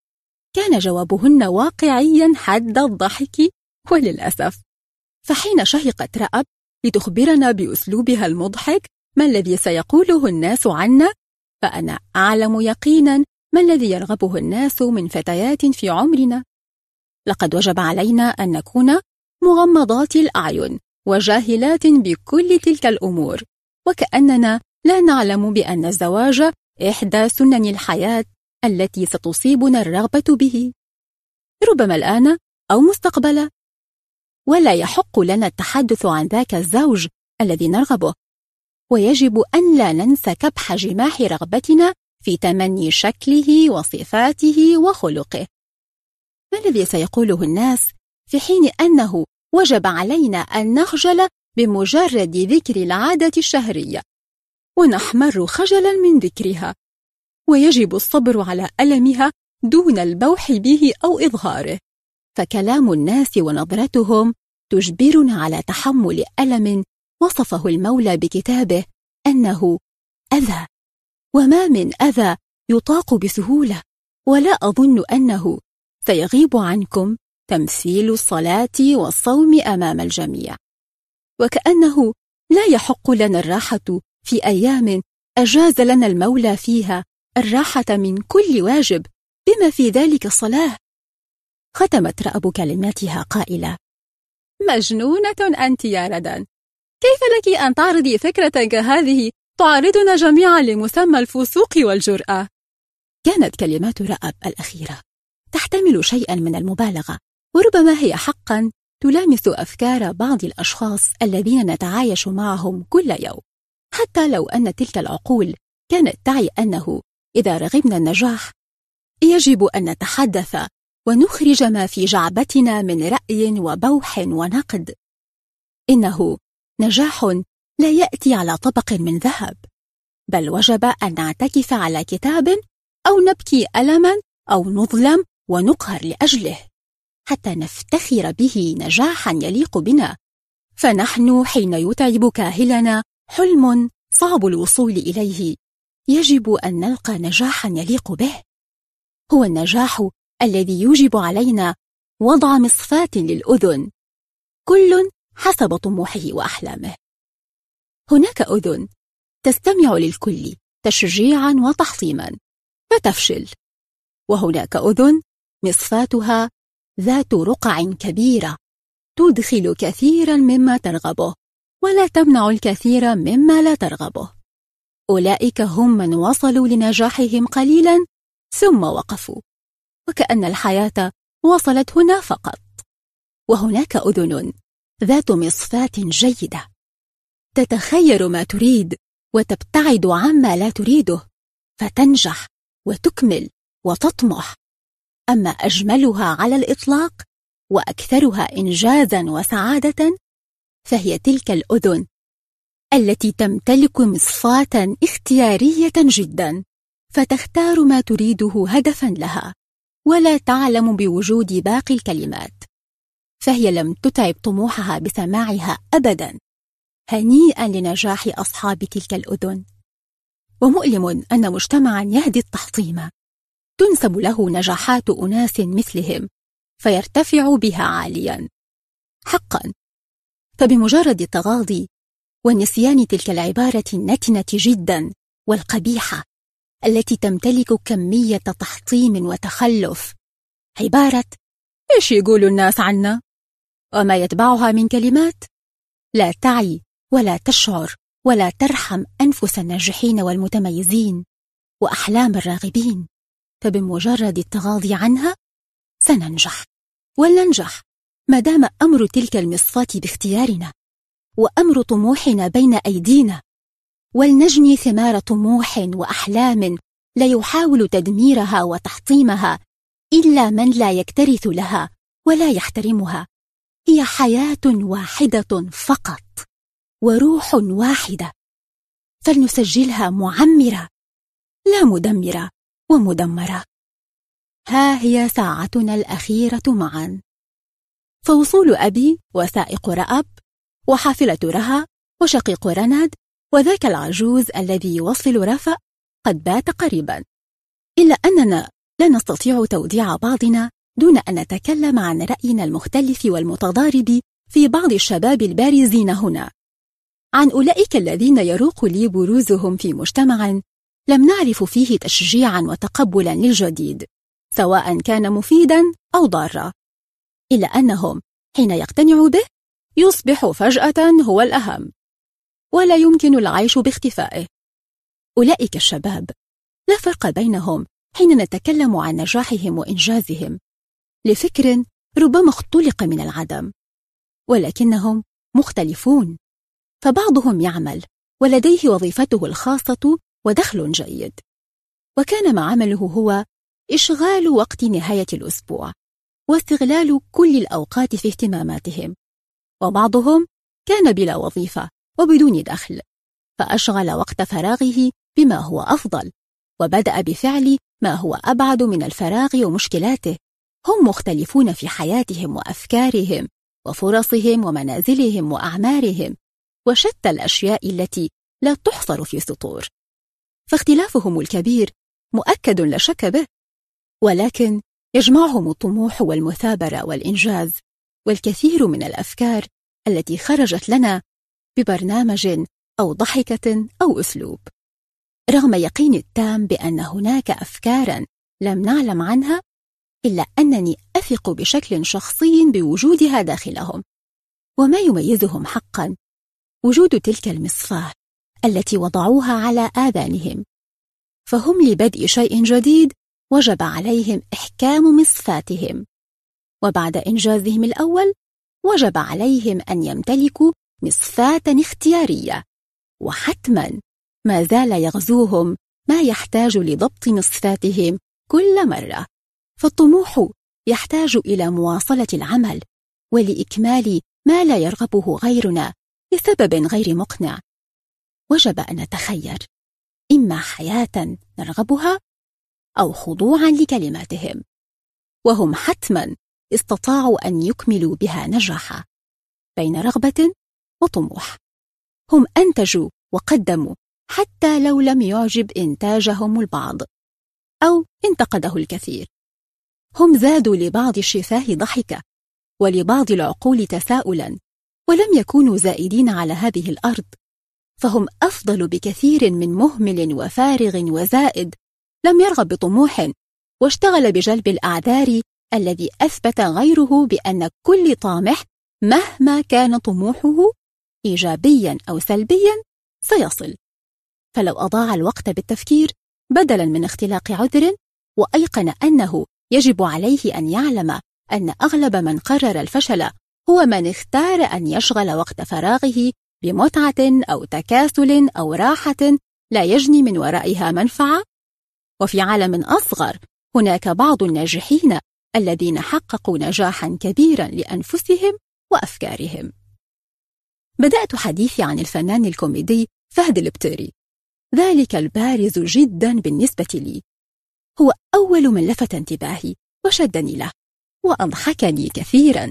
كان جوابهن واقعيا حد الضحك، وللأسف فحين شهقت رأب لتخبرنا بأسلوبها المضحك ما الذي سيقوله الناس عنا، فأنا أعلم يقينا ما الذي يرغبه الناس من فتيات في عمرنا. لقد وجب علينا أن نكون مغمضات الأعين وجاهلات بكل تلك الأمور، وكأننا لا نعلم بأن الزواج إحدى سنن الحياة التي ستصيبنا الرغبة به، ربما الآن أو مستقبلا، ولا يحق لنا التحدث عن ذاك الزوج الذي نرغبه، ويجب أن لا ننسى كبح جماح رغبتنا في تمني شكله وصفاته وخلقه. ما الذي سيقوله الناس في حين أنه وجب علينا أن نخجل بمجرد ذكر العادة الشهرية، ونحمر خجلا من ذكرها، ويجب الصبر على ألمها دون البوح به أو إظهاره، فكلام الناس ونظرتهم تجبرنا على تحمل ألم وصفه المولى بكتابه أنه أذى، وما من أذى يطاق بسهولة. ولا أظن أنه سيغيب عنكم تمثيل الصلاة والصوم أمام الجميع، وكأنه لا يحق لنا الراحة في أيام أجاز لنا المولى فيها الراحة من كل واجب بما في ذلك الصلاة. ختمت رأب كلماتها قائلة: مجنونة أنت يا ردان، كيف لك أن تعرضي فكرة كهذه تعرضنا جميعا لمسمى الفسوق والجرأة؟ كانت كلمات رأب الأخيرة تحتمل شيئا من المبالغة، وربما هي حقا تلامس أفكار بعض الأشخاص الذين نتعايش معهم كل يوم، حتى لو أن تلك العقول كانت تعي أنه إذا رغبنا النجاح يجب أن نتحدث ونخرج ما في جعبتنا من رأي وبوح ونقد. إنه نجاح لا يأتي على طبق من ذهب، بل وجب أن نعتكف على كتاب أو نبكي ألما أو نظلم ونقهر لأجله حتى نفتخر به نجاحا يليق بنا. فنحن حين يتعب كاهلنا حلم صعب الوصول إليه يجب أن نلقى نجاحا يليق به. هو النجاح الذي يوجب علينا وضع مصفاة للأذن، كل حسب طموحه وأحلامه. هناك أذن تستمع للكل تشجيعا وتحطيما فتفشل. وهناك أذن مصفاتها ذات رقع كبيرة تدخل كثيرا مما ترغبه ولا تمنع الكثير مما لا ترغبه. أولئك هم من وصلوا لنجاحهم قليلا ثم وقفوا، وكأن الحياة وصلت هنا فقط. وهناك أذن ذات مصفات جيدة تتخير ما تريد وتبتعد عما لا تريده فتنجح وتكمل وتطمح. أما أجملها على الإطلاق وأكثرها إنجازا وسعادة فهي تلك الأذن التي تمتلك مصفاة اختيارية جدا، فتختار ما تريده هدفا لها ولا تعلم بوجود باقي الكلمات، فهي لم تتعب طموحها بسماعها أبدا. هنيئا لنجاح أصحاب تلك الأذن. ومؤلم أن مجتمعا يهدي التحطيم تنسب له نجاحات أناس مثلهم فيرتفع بها عاليا. حقا، فبمجرد التغاضي ونسيان تلك العبارة النتنة جدا والقبيحة التي تمتلك كمية تحطيم وتخلف، عبارة إيش يقول الناس عنا؟ وما يتبعها من كلمات لا تعي ولا تشعر ولا ترحم أنفس الناجحين والمتميزين وأحلام الراغبين، فبمجرد التغاضي عنها سننجح ولننجح ما دام أمر تلك المصفات باختيارنا وأمر طموحنا بين أيدينا، ولنجني ثمار طموح وأحلام لا يحاول تدميرها وتحطيمها إلا من لا يكترث لها ولا يحترمها. هي حياة واحدة فقط وروح واحدة، فلنسجلها معمرة لا مدمرة ومدمرة. ها هي ساعتنا الأخيرة معا. فوصول أبي وسائق رأب وحافلة رها وشقيق رند وذاك العجوز الذي يوصل رفأ قد بات قريبا، إلا أننا لا نستطيع توديع بعضنا دون أن نتكلم عن رأينا المختلف والمتضارب في بعض الشباب البارزين هنا، عن أولئك الذين يروق لي بروزهم في مجتمع لم نعرف فيه تشجيعا وتقبلا للجديد سواء كان مفيدا أو ضارا، إلا أنهم حين يقتنعوا به يصبح فجأة هو الأهم ولا يمكن العيش باختفائه. أولئك الشباب لا فرق بينهم حين نتكلم عن نجاحهم وإنجازهم لفكر ربما اختلق من العدم، ولكنهم مختلفون، فبعضهم يعمل ولديه وظيفته الخاصة ودخل جيد، وكان ما عمله هو إشغال وقت نهاية الأسبوع واستغلال كل الأوقات في اهتماماتهم، وبعضهم كان بلا وظيفة وبدون دخل فأشغل وقت فراغه بما هو أفضل وبدأ بفعل ما هو أبعد من الفراغ ومشكلاته. هم مختلفون في حياتهم وأفكارهم وفرصهم ومنازلهم وأعمارهم وشتى الأشياء التي لا تحصر في سطور، فاختلافهم الكبير مؤكد لا شك به، ولكن يجمعهم الطموح والمثابرة والإنجاز والكثير من الأفكار التي خرجت لنا ببرنامج أو ضحكة أو أسلوب، رغم يقيني التام بأن هناك أفكارا لم نعلم عنها، إلا أنني أثق بشكل شخصي بوجودها داخلهم. وما يميزهم حقا وجود تلك المصفاة التي وضعوها على آذانهم، فهم لبدء شيء جديد وجب عليهم إحكام مصفاتهم، وبعد إنجازهم الأول وجب عليهم أن يمتلكوا مصفاة اختيارية، وحتما ما زال يغزوهم ما يحتاج لضبط مصفاتهم كل مرة. فالطموح يحتاج إلى مواصلة العمل ولإكمال ما لا يرغبه غيرنا لسبب غير مقنع. وجب أن نتخير إما حياة نرغبها أو خضوعا لكلماتهم، وهم حتما استطاعوا أن يكملوا بها نجاحا بين رغبة وطموح. هم أنتجوا وقدموا حتى لو لم يعجب إنتاجهم البعض أو انتقده الكثير. هم زادوا لبعض الشفاه ضحكة ولبعض العقول تساؤلا، ولم يكونوا زائدين على هذه الأرض، فهم أفضل بكثير من مهمل وفارغ وزائد لم يرغب بطموح واشتغل بجلب الأعذار الذي أثبت غيره بأن كل طامح مهما كان طموحه إيجابيا أو سلبيا سيصل. فلو أضاع الوقت بالتفكير بدلا من اختلاق عذر، وأيقن أنه يجب عليه أن يعلم أن أغلب من قرر الفشل هو من اختار أن يشغل وقت فراغه بمتعة أو تكاسل أو راحة لا يجني من ورائها منفعة. وفي عالم أصغر هناك بعض الناجحين الذين حققوا نجاحا كبيرا لأنفسهم وأفكارهم. بدأت حديثي عن الفنان الكوميدي فهد البتيري، ذلك البارز جدا بالنسبة لي. هو أول من لفت انتباهي وشدني له وأضحكني كثيرا.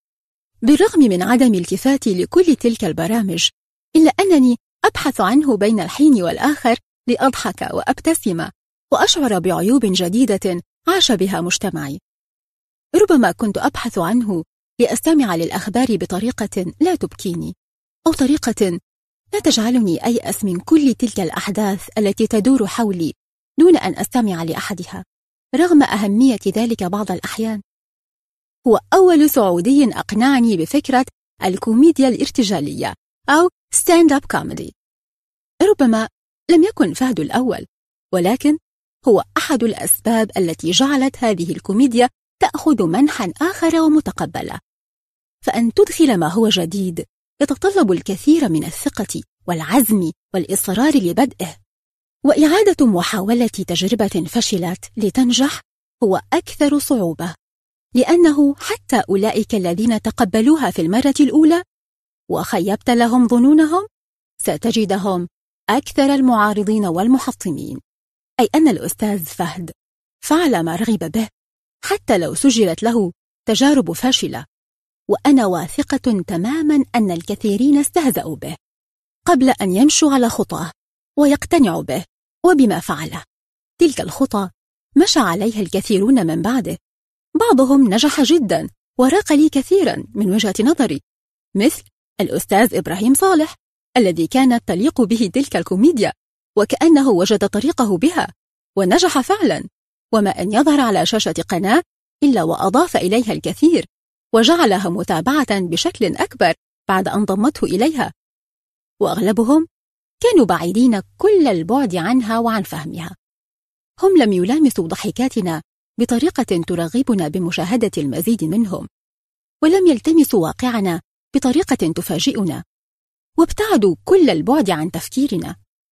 بالرغم من عدم التفاتي لكل تلك البرامج، إلا أنني أبحث عنه بين الحين والآخر لأضحك وأبتسم وأشعر بعيوب جديدة عاش بها مجتمعي. ربما كنت أبحث عنه لأستمع للأخبار بطريقة لا تبكيني، أو طريقة لا تجعلني أيأس من كل تلك الأحداث التي تدور حولي دون أن أستمع لأحدها، رغم أهمية ذلك بعض الأحيان. هو أول سعودي أقنعني بفكرة الكوميديا الارتجالية أو stand up comedy. ربما لم يكن فهد الأول، ولكن هو أحد الأسباب التي جعلت هذه الكوميديا تأخذ منحا آخر ومتقبلة. فأن تدخل ما هو جديد يتطلب الكثير من الثقة والعزم والإصرار لبدئه، وإعادة محاولة تجربة فشلت لتنجح هو أكثر صعوبة، لأنه حتى أولئك الذين تقبلوها في المرة الأولى وخيبت لهم ظنونهم ستجدهم أكثر المعارضين والمحطمين. أي أن الأستاذ فهد فعل ما رغب به حتى لو سجلت له تجارب فاشلة، وأنا واثقة تماما أن الكثيرين استهزأوا به قبل أن يمشوا على خطاه ويقتنعوا به وبما فعله. تلك الخطى مشى عليها الكثيرون من بعده، بعضهم نجح جدا وراق لي كثيرا من وجهة نظري، مثل الأستاذ إبراهيم صالح الذي كانت تليق به تلك الكوميديا وكأنه وجد طريقه بها ونجح فعلا، وما أن يظهر على شاشة قناة إلا وأضاف إليها الكثير وجعلها متابعة بشكل أكبر بعد أن ضمته إليها، وأغلبهم كانوا بعيدين كل البعد عنها وعن فهمها. هم لم يلامسوا ضحكاتنا بطريقة ترغبنا بمشاهدة المزيد منهم، ولم يلتمسوا واقعنا بطريقة تفاجئنا، وابتعدوا كل البعد عن تفكيرنا،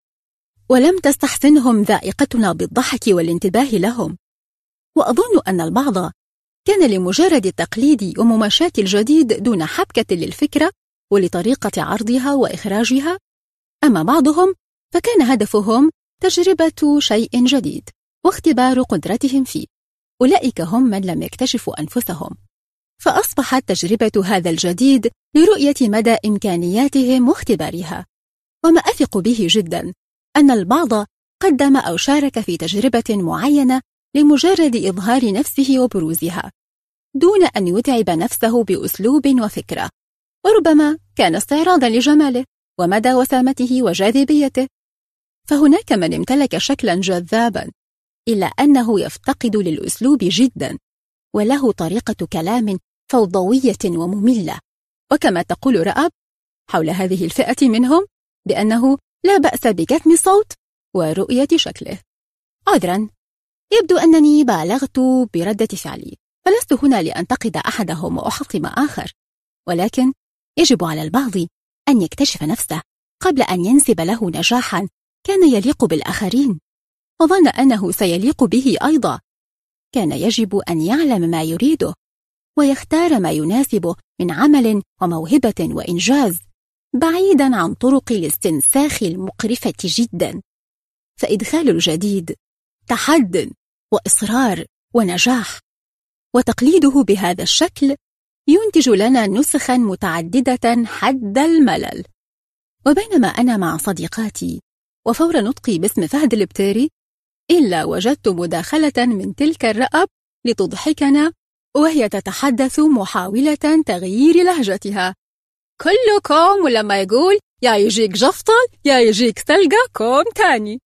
ولم تستحسنهم ذائقتنا بالضحك والانتباه لهم. وأظن أن البعض كان لمجرد التقليد ومماشاة الجديد دون حبكة للفكرة ولطريقة عرضها وإخراجها، أما بعضهم فكان هدفهم تجربة شيء جديد واختبار قدرتهم فيه. أولئك هم من لم يكتشفوا أنفسهم، فأصبحت تجربة هذا الجديد لرؤية مدى إمكانياتهم واختبارها. وما أثق به جدا أن البعض قدم أو شارك في تجربة معينة لمجرد إظهار نفسه وبروزها دون أن يتعب نفسه بأسلوب وفكرة، وربما كان استعراضا لجماله ومدى وسامته وجاذبيته. فهناك من امتلك شكلا جذابا إلا أنه يفتقد للأسلوب جدا، وله طريقة كلام فوضوية ومملة، وكما تقول رأب حول هذه الفئة منهم بأنه لا بأس بكتم صوت ورؤية شكله. عذرا، يبدو أنني بالغت بردة فعلي، فلست هنا لأنتقد أحدهم وأحطم آخر، ولكن يجب على البعض أن يكتشف نفسه قبل أن ينسب له نجاحا كان يليق بالآخرين وظن أنه سيليق به أيضا. كان يجب أن يعلم ما يريده ويختار ما يناسبه من عمل وموهبة وإنجاز، بعيدا عن طرق الاستنساخ المقرفة جدا. فإدخال الجديد تحد وإصرار ونجاح، وتقليده بهذا الشكل ينتج لنا نسخا متعددة حد الملل. وبينما أنا مع صديقاتي وفور نطقي باسم فهد البتيري إلا وجدت مداخلة من تلك الرأب لتضحكنا، وهي تتحدث محاولة تغيير لهجتها. كلكم ولما يقول يا يجيك جفطة يا يجيك ثلقة كوم تاني.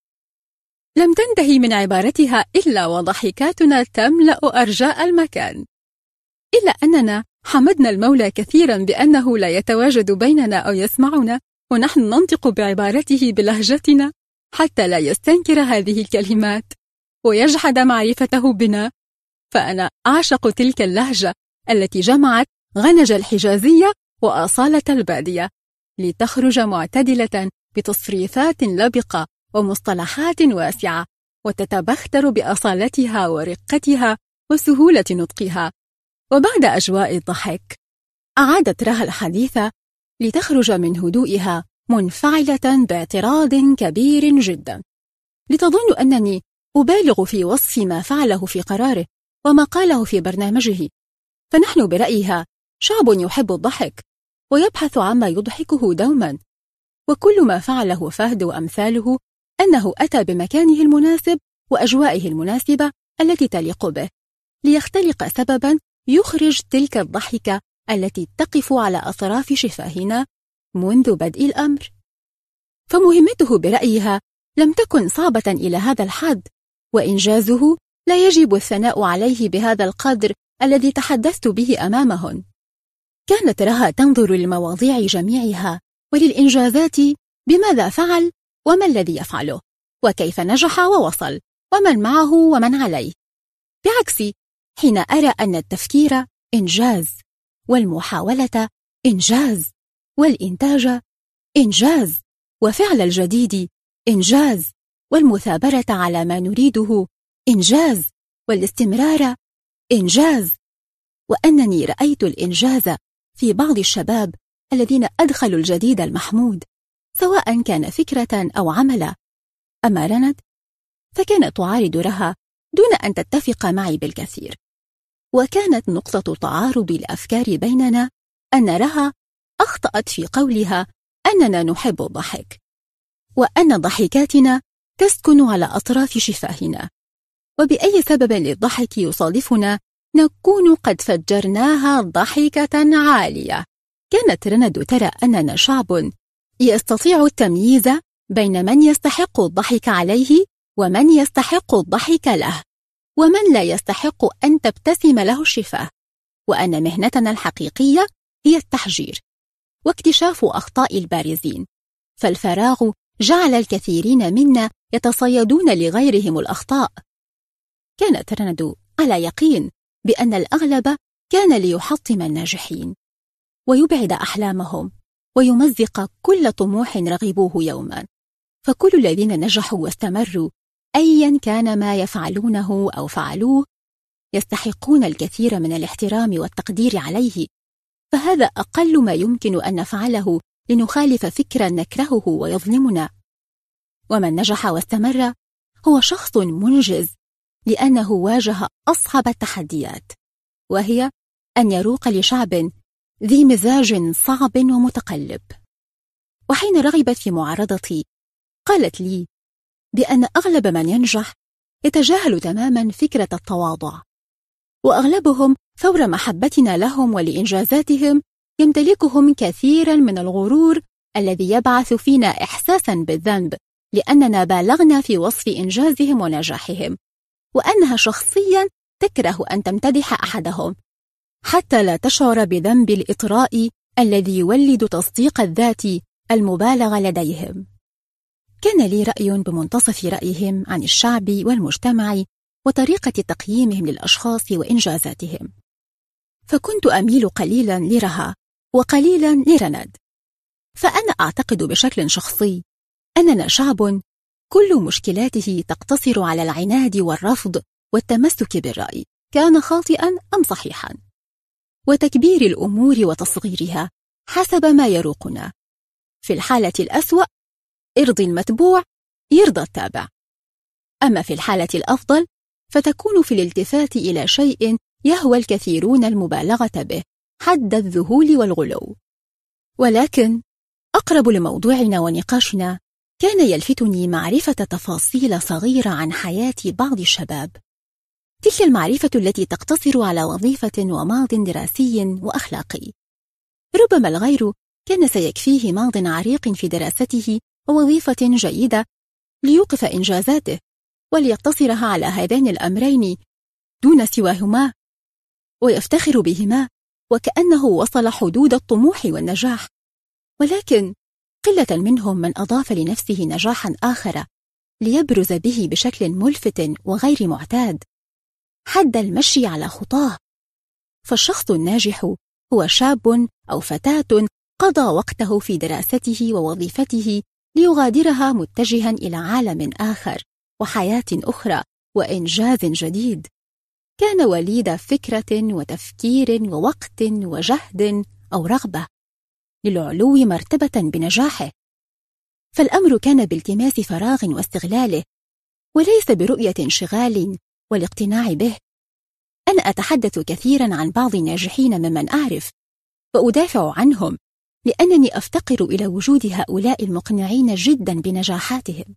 لم تنتهي من عبارتها إلا وضحكاتنا تملأ أرجاء المكان، إلا أننا حمدنا المولى كثيرا بأنه لا يتواجد بيننا أو يسمعنا ونحن ننطق بعبارته بلهجتنا حتى لا يستنكر هذه الكلمات ويجحد معرفته بنا. فأنا أعشق تلك اللهجة التي جمعت غنج الحجازية وأصالة البادية لتخرج معتدلة بتصريفات لبقة ومصطلحات واسعة، وتتبختر بأصالتها ورقتها وسهولة نطقها. وبعد أجواء الضحك أعادت رها الحديث لتخرج من هدوئها منفعلة باعتراض كبير جدا، لتظن أنني أبالغ في وصف ما فعله في قراره وما قاله في برنامجه. فنحن برأيها شعب يحب الضحك ويبحث عما يضحكه دوما، وكل ما فعله فهد وأمثاله أنه أتى بمكانه المناسب وأجوائه المناسبة التي تليق به ليختلق سببا يخرج تلك الضحكة التي تقف على أطراف شفاهنا منذ بدء الأمر. فمهمته برأيها لم تكن صعبة إلى هذا الحد، وإنجازه لا يجب الثناء عليه بهذا القدر الذي تحدثت به أمامهن. كانت رها تنظر للمواضيع جميعها وللإنجازات بماذا فعل وما الذي يفعله وكيف نجح ووصل ومن معه ومن عليه، بعكسي حين أرى أن التفكير إنجاز والمحاولة إنجاز والإنتاج إنجاز وفعل الجديد إنجاز والمثابرة على ما نريده إنجاز والاستمرار إنجاز، وأنني رأيت الإنجاز في بعض الشباب الذين أدخلوا الجديد المحمود سواء كان فكرة أو عملا. أما رند فكانت تعارض رها دون أن تتفق معي بالكثير، وكانت نقطة تعارض الأفكار بيننا أن رها أخطأت في قولها أننا نحب الضحك، وأن ضحكاتنا تسكن على أطراف شفاهنا، وبأي سبب للضحك يصادفنا نكون قد فجرناها ضحكة عالية. كانت رند ترى أننا شعب يستطيع التمييز بين من يستحق الضحك عليه ومن يستحق الضحك له، ومن لا يستحق أن تبتسم له الشفاه، وأن مهنتنا الحقيقية هي التحجير واكتشاف أخطاء البارزين. فالفراغ جعل الكثيرين منا يتصيدون لغيرهم الأخطاء. كانت رند على يقين بأن الأغلب كان ليحطم الناجحين ويبعد أحلامهم ويمزق كل طموح رغبوه يوما، فكل الذين نجحوا واستمروا أيا كان ما يفعلونه أو فعلوه يستحقون الكثير من الاحترام والتقدير عليه، فهذا أقل ما يمكن أن نفعله لنخالف فكرا نكرهه ويظلمنا. ومن نجح واستمر هو شخص منجز لأنه واجه أصعب التحديات، وهي أن يروق لشعب ذي مزاج صعب ومتقلب. وحين رغبت في معارضتي قالت لي بأن أغلب من ينجح يتجاهل تماما فكرة التواضع، وأغلبهم ثور محبتنا لهم ولإنجازاتهم يمتلكهم كثيرا من الغرور الذي يبعث فينا إحساسا بالذنب لأننا بالغنا في وصف إنجازهم ونجاحهم، وأنها شخصيا تكره أن تمتدح أحدهم حتى لا تشعر بذنب الإطراء الذي يولد تصديق الذات المبالغ لديهم. كان لي رأي بمنتصف رأيهم عن الشعب والمجتمع وطريقة تقييمهم للأشخاص وإنجازاتهم، فكنت أميل قليلا لرها وقليلا لرند. فأنا أعتقد بشكل شخصي أننا شعب كل مشكلاته تقتصر على العناد والرفض والتمسك بالرأي كان خاطئا أم صحيحا، وتكبير الأمور وتصغيرها حسب ما يروقنا. في الحالة الأسوأ ارضي المتبوع يرضى التابع، أما في الحالة الأفضل فتكون في الالتفات إلى شيء يهوى الكثيرون المبالغة به حد الذهول والغلو. ولكن أقرب لموضوعنا ونقاشنا كان يلفتني معرفة تفاصيل صغيرة عن حياة بعض الشباب، تلك المعرفة التي تقتصر على وظيفة وماض دراسي وأخلاقي. ربما الغير كان سيكفيه ماض عريق في دراسته ووظيفة جيدة ليوقف إنجازاته وليقتصرها على هذين الأمرين دون سواهما، ويفتخر بهما وكأنه وصل حدود الطموح والنجاح. ولكن قلة منهم من أضاف لنفسه نجاحا آخر ليبرز به بشكل ملفت وغير معتاد، حد المشي على خطاه. فالشخص الناجح هو شاب أو فتاة قضى وقته في دراسته ووظيفته ليغادرها متجها إلى عالم آخر وحياة أخرى وإنجاز جديد. كان وليد فكرة وتفكير ووقت وجهد أو رغبة للعلو مرتبة بنجاحه. فالأمر كان بالتماس فراغ واستغلاله، وليس برؤية انشغال والاقتناع به. أنا أتحدث كثيرا عن بعض الناجحين ممن أعرف وأدافع عنهم، لأنني أفتقر إلى وجود هؤلاء المقنعين جدا بنجاحاتهم.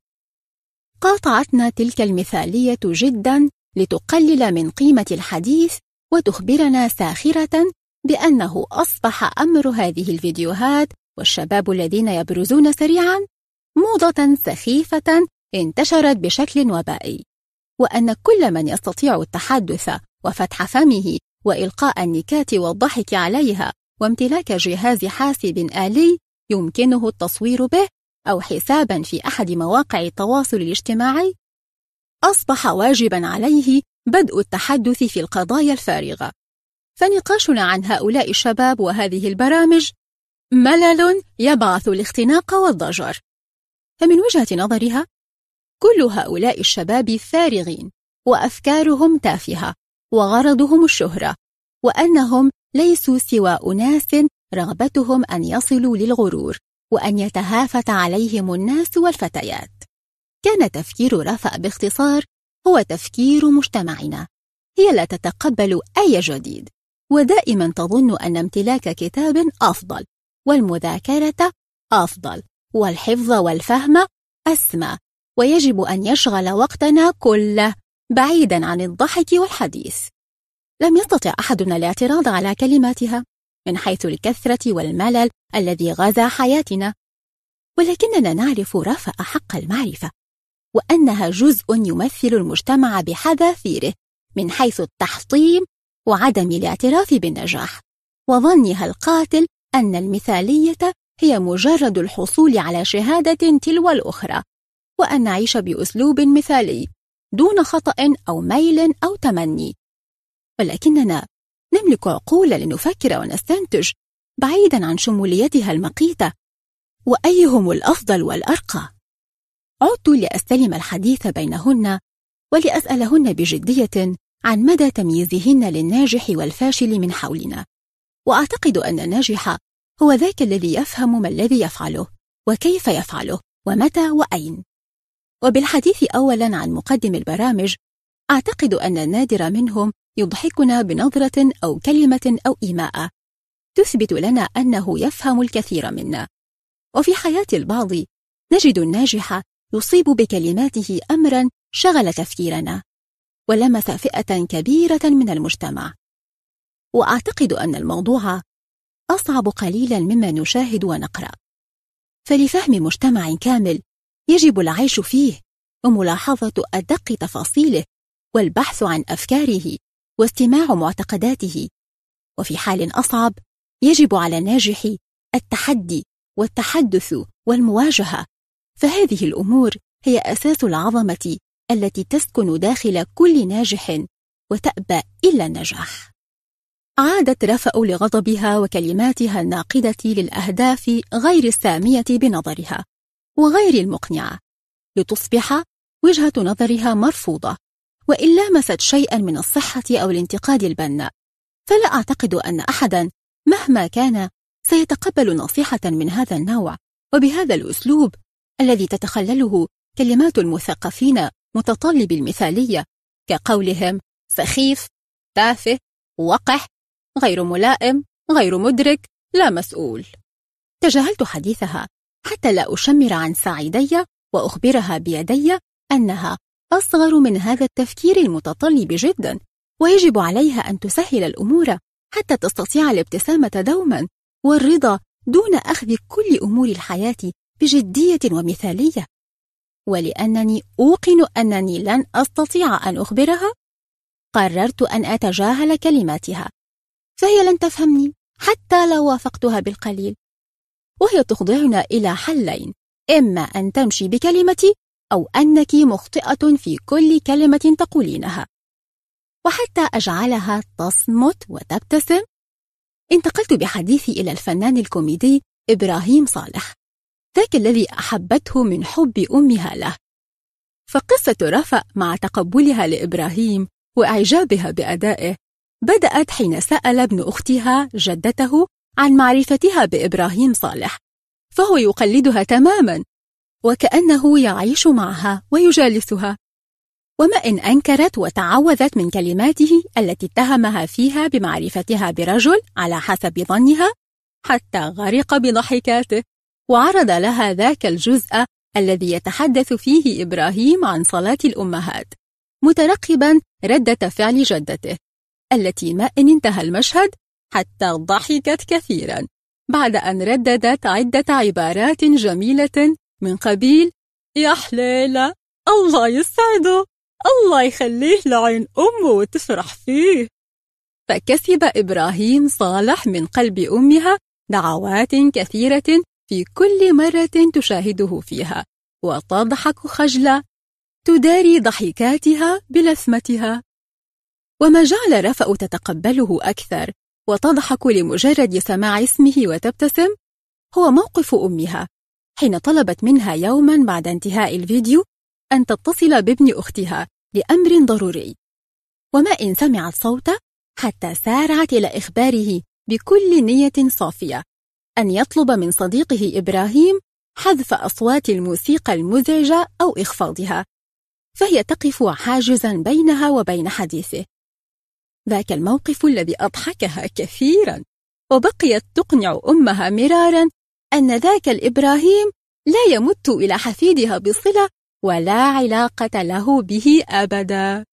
قاطعتنا تلك المثالية جدا لتقلل من قيمة الحديث وتخبرنا ساخرة بأنه أصبح أمر هذه الفيديوهات والشباب الذين يبرزون سريعا موضة سخيفة انتشرت بشكل وبائي، وأن كل من يستطيع التحدث وفتح فمه وإلقاء النكات والضحك عليها وامتلاك جهاز حاسب آلي يمكنه التصوير به أو حسابا في أحد مواقع التواصل الاجتماعي أصبح واجبا عليه بدء التحدث في القضايا الفارغة. فنقاشنا عن هؤلاء الشباب وهذه البرامج ملل يبعث الاختناق والضجر. فمن وجهة نظرها كل هؤلاء الشباب فارغين وأفكارهم تافهة وغرضهم الشهرة، وأنهم ليسوا سوى أناس رغبتهم أن يصلوا للغرور وأن يتهافت عليهم الناس والفتيات. كان تفكير رفأ باختصار هو تفكير مجتمعنا. هي لا تتقبل أي جديد، ودائما تظن أن امتلاك كتاب أفضل، والمذاكرة أفضل، والحفظ والفهم أسمى، ويجب أن يشغل وقتنا كله بعيدا عن الضحك والحديث. لم يستطع أحدنا الاعتراض على كلماتها من حيث الكثرة والملل الذي غزا حياتنا، ولكننا نعرف رفأ حق المعرفة، وأنها جزء يمثل المجتمع بحذافيره من حيث التحطيم وعدم الاعتراف بالنجاح، وظنها القاتل أن المثالية هي مجرد الحصول على شهادة تلو الأخرى، وأن نعيش بأسلوب مثالي دون خطأ أو ميل أو تمني. ولكننا نملك عقولا لنفكر ونستنتج بعيدا عن شموليتها المقيتة، وأيهم الأفضل والأرقى. عدت لأستلم الحديث بينهن ولأسألهن بجدية عن مدى تمييزهن للناجح والفاشل من حولنا. وأعتقد أن الناجح هو ذاك الذي يفهم ما الذي يفعله وكيف يفعله ومتى وأين. وبالحديث أولا عن مقدم البرامج، أعتقد أن النادر منهم يضحكنا بنظرة أو كلمة أو إيماء تثبت لنا أنه يفهم الكثير منا. وفي حياة البعض نجد الناجح يصيب بكلماته أمرا شغل تفكيرنا ولمس فئة كبيرة من المجتمع. وأعتقد أن الموضوع أصعب قليلا مما نشاهد ونقرأ، فلفهم مجتمع كامل يجب العيش فيه وملاحظة أدق تفاصيله والبحث عن أفكاره واستماع معتقداته. وفي حال أصعب يجب على الناجح التحدي والتحدث والمواجهة، فهذه الأمور هي أساس العظمة التي تسكن داخل كل ناجح وتأبى إلا النجاح. عادت رفأ لغضبها وكلماتها الناقدة للأهداف غير السامية بنظرها وغير المقنعة لتصبح وجهة نظرها مرفوضة، وإن لامست شيئا من الصحة أو الانتقاد البناء، فلا أعتقد أن أحدا مهما كان سيتقبل نصيحة من هذا النوع وبهذا الأسلوب الذي تتخلله كلمات المثقفين متطلب المثالية، كقولهم سخيف، تافه، وقح، غير ملائم، غير مدرك، لا مسؤول. تجاهلت حديثها حتى لا أشمر عن ساعدي وأخبرها بيدي أنها أصغر من هذا التفكير المتطلب جدا، ويجب عليها أن تسهل الأمور حتى تستطيع الابتسامة دوما والرضا دون أخذ كل أمور الحياة بجدية ومثالية. ولأنني أوقن أنني لن أستطيع أن أخبرها، قررت أن أتجاهل كلماتها، فهي لن تفهمني حتى لو وافقتها بالقليل، وهي تخضعنا إلى حلين: إما أن تمشي بكلمتي أو أنك مخطئة في كل كلمة تقولينها. وحتى أجعلها تصمت وتبتسم، انتقلت بحديثي إلى الفنان الكوميدي إبراهيم صالح، ذاك الذي أحبته من حب أمها له. فقصة رفاء مع تقبلها لإبراهيم وإعجابها بأدائه بدأت حين سأل ابن أختها جدته عن معرفتها بإبراهيم صالح، فهو يقلدها تماما وكأنه يعيش معها ويجالسها. وما إن أنكرت وتعوذت من كلماته التي اتهمها فيها بمعرفتها برجل على حسب ظنها، حتى غرق بضحكاته وعرض لها ذاك الجزء الذي يتحدث فيه إبراهيم عن صلاة الأمهات، مترقبا ردة فعل جدته، التي ما إن انتهى المشهد حتى ضحكت كثيرا بعد أن رددت عدة عبارات جميلة من قبيل: يا حليلة، الله يسعده، الله يخليه لعين أمه وتفرح فيه. فكسب إبراهيم صالح من قلب أمها دعوات كثيرة في كل مرة تشاهده فيها، وتضحك خجلة تداري ضحكاتها بلثمتها. وما جعل رفأ تتقبله أكثر وتضحك لمجرد سماع اسمه وتبتسم هو موقف أمها حين طلبت منها يوما بعد انتهاء الفيديو أن تتصل بابن أختها لأمر ضروري، وما إن سمعت صوته حتى سارعت إلى إخباره بكل نية صافية أن يطلب من صديقه إبراهيم حذف أصوات الموسيقى المزعجة أو إخفاضها، فهي تقف حاجزا بينها وبين حديثه. ذاك الموقف الذي أضحكها كثيرا، وبقيت تقنع أمها مرارا أن ذاك الإبراهيم لا يمت إلى حفيدها بصلة ولا علاقة له به أبدا.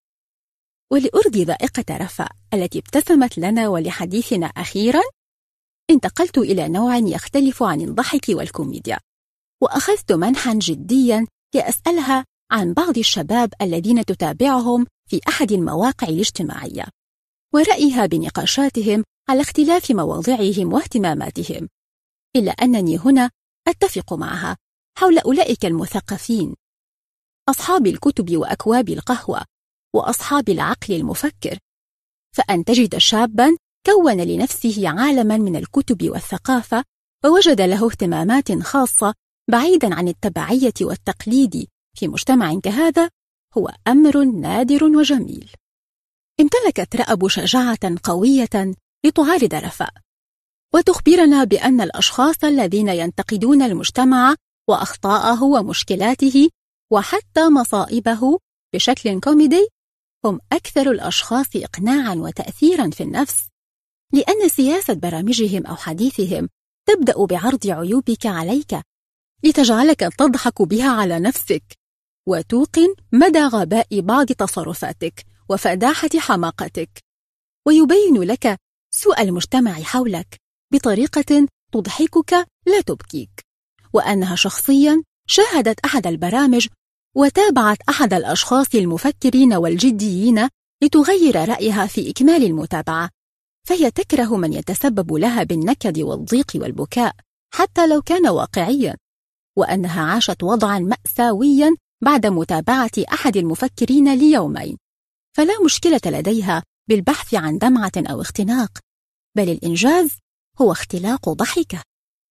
ولأرضي ذائقة رفاء التي ابتسمت لنا ولحديثنا أخيرا، انتقلت إلى نوع يختلف عن الضحك والكوميديا، وأخذت منحا جديا لأسألها عن بعض الشباب الذين تتابعهم في أحد المواقع الاجتماعية، ورأيها بنقاشاتهم على اختلاف مواضيعهم واهتماماتهم، إلا أنني هنا أتفق معها حول أولئك المثقفين، أصحاب الكتب وأكواب القهوة وأصحاب العقل المفكر. فأن تجد شابا كون لنفسه عالما من الكتب والثقافة ووجد له اهتمامات خاصة بعيدا عن التبعية والتقليد في مجتمع كهذا هو أمر نادر وجميل. امتلكت رأب شجاعة قوية لتعارض رفاء وتخبرنا بأن الأشخاص الذين ينتقدون المجتمع وأخطاءه ومشكلاته وحتى مصائبه بشكل كوميدي هم أكثر الأشخاص إقناعا وتأثيرا في النفس، لأن سياسة برامجهم أو حديثهم تبدأ بعرض عيوبك عليك لتجعلك تضحك بها على نفسك، وتوقن مدى غباء بعض تصرفاتك وفداحة حماقتك، ويبين لك سوء المجتمع حولك بطريقة تضحكك لا تبكيك، وأنها شخصيا شاهدت أحد البرامج وتابعت أحد الأشخاص المفكرين والجديين لتغير رأيها في إكمال المتابعة، فهي تكره من يتسبب لها بالنكد والضيق والبكاء حتى لو كان واقعيا، وأنها عاشت وضعا مأساويا بعد متابعة أحد المفكرين ليومين، فلا مشكلة لديها بالبحث عن دمعة أو اختناق، بل الإنجاز هو اختلاق ضحكة.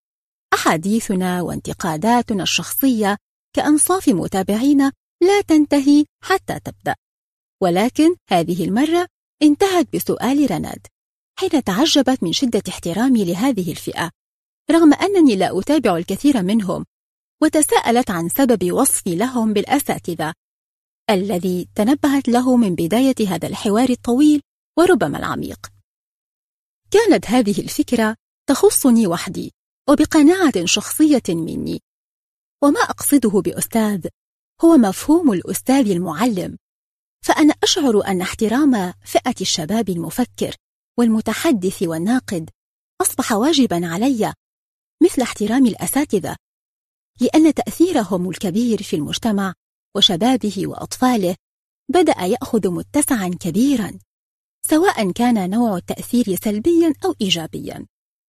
أحاديثنا وانتقاداتنا الشخصية كأنصاف متابعين لا تنتهي حتى تبدأ، ولكن هذه المرة انتهت بسؤال رناد حين تعجبت من شدة احترامي لهذه الفئة رغم أنني لا أتابع الكثير منهم، وتساءلت عن سبب وصفي لهم بالأساتذة الذي تنبهت له من بداية هذا الحوار الطويل وربما العميق. كانت هذه الفكرة تخصني وحدي وبقناعة شخصية مني، وما أقصده بأستاذ هو مفهوم الأستاذ المعلم، فأنا أشعر أن احترام فئة الشباب المفكر والمتحدث والناقد أصبح واجبا علي، مثل احترام الأساتذة، لأن تأثيرهم الكبير في المجتمع وشبابه وأطفاله بدأ يأخذ متسعا كبيرا، سواء كان نوع التأثير سلبيا أو إيجابيا.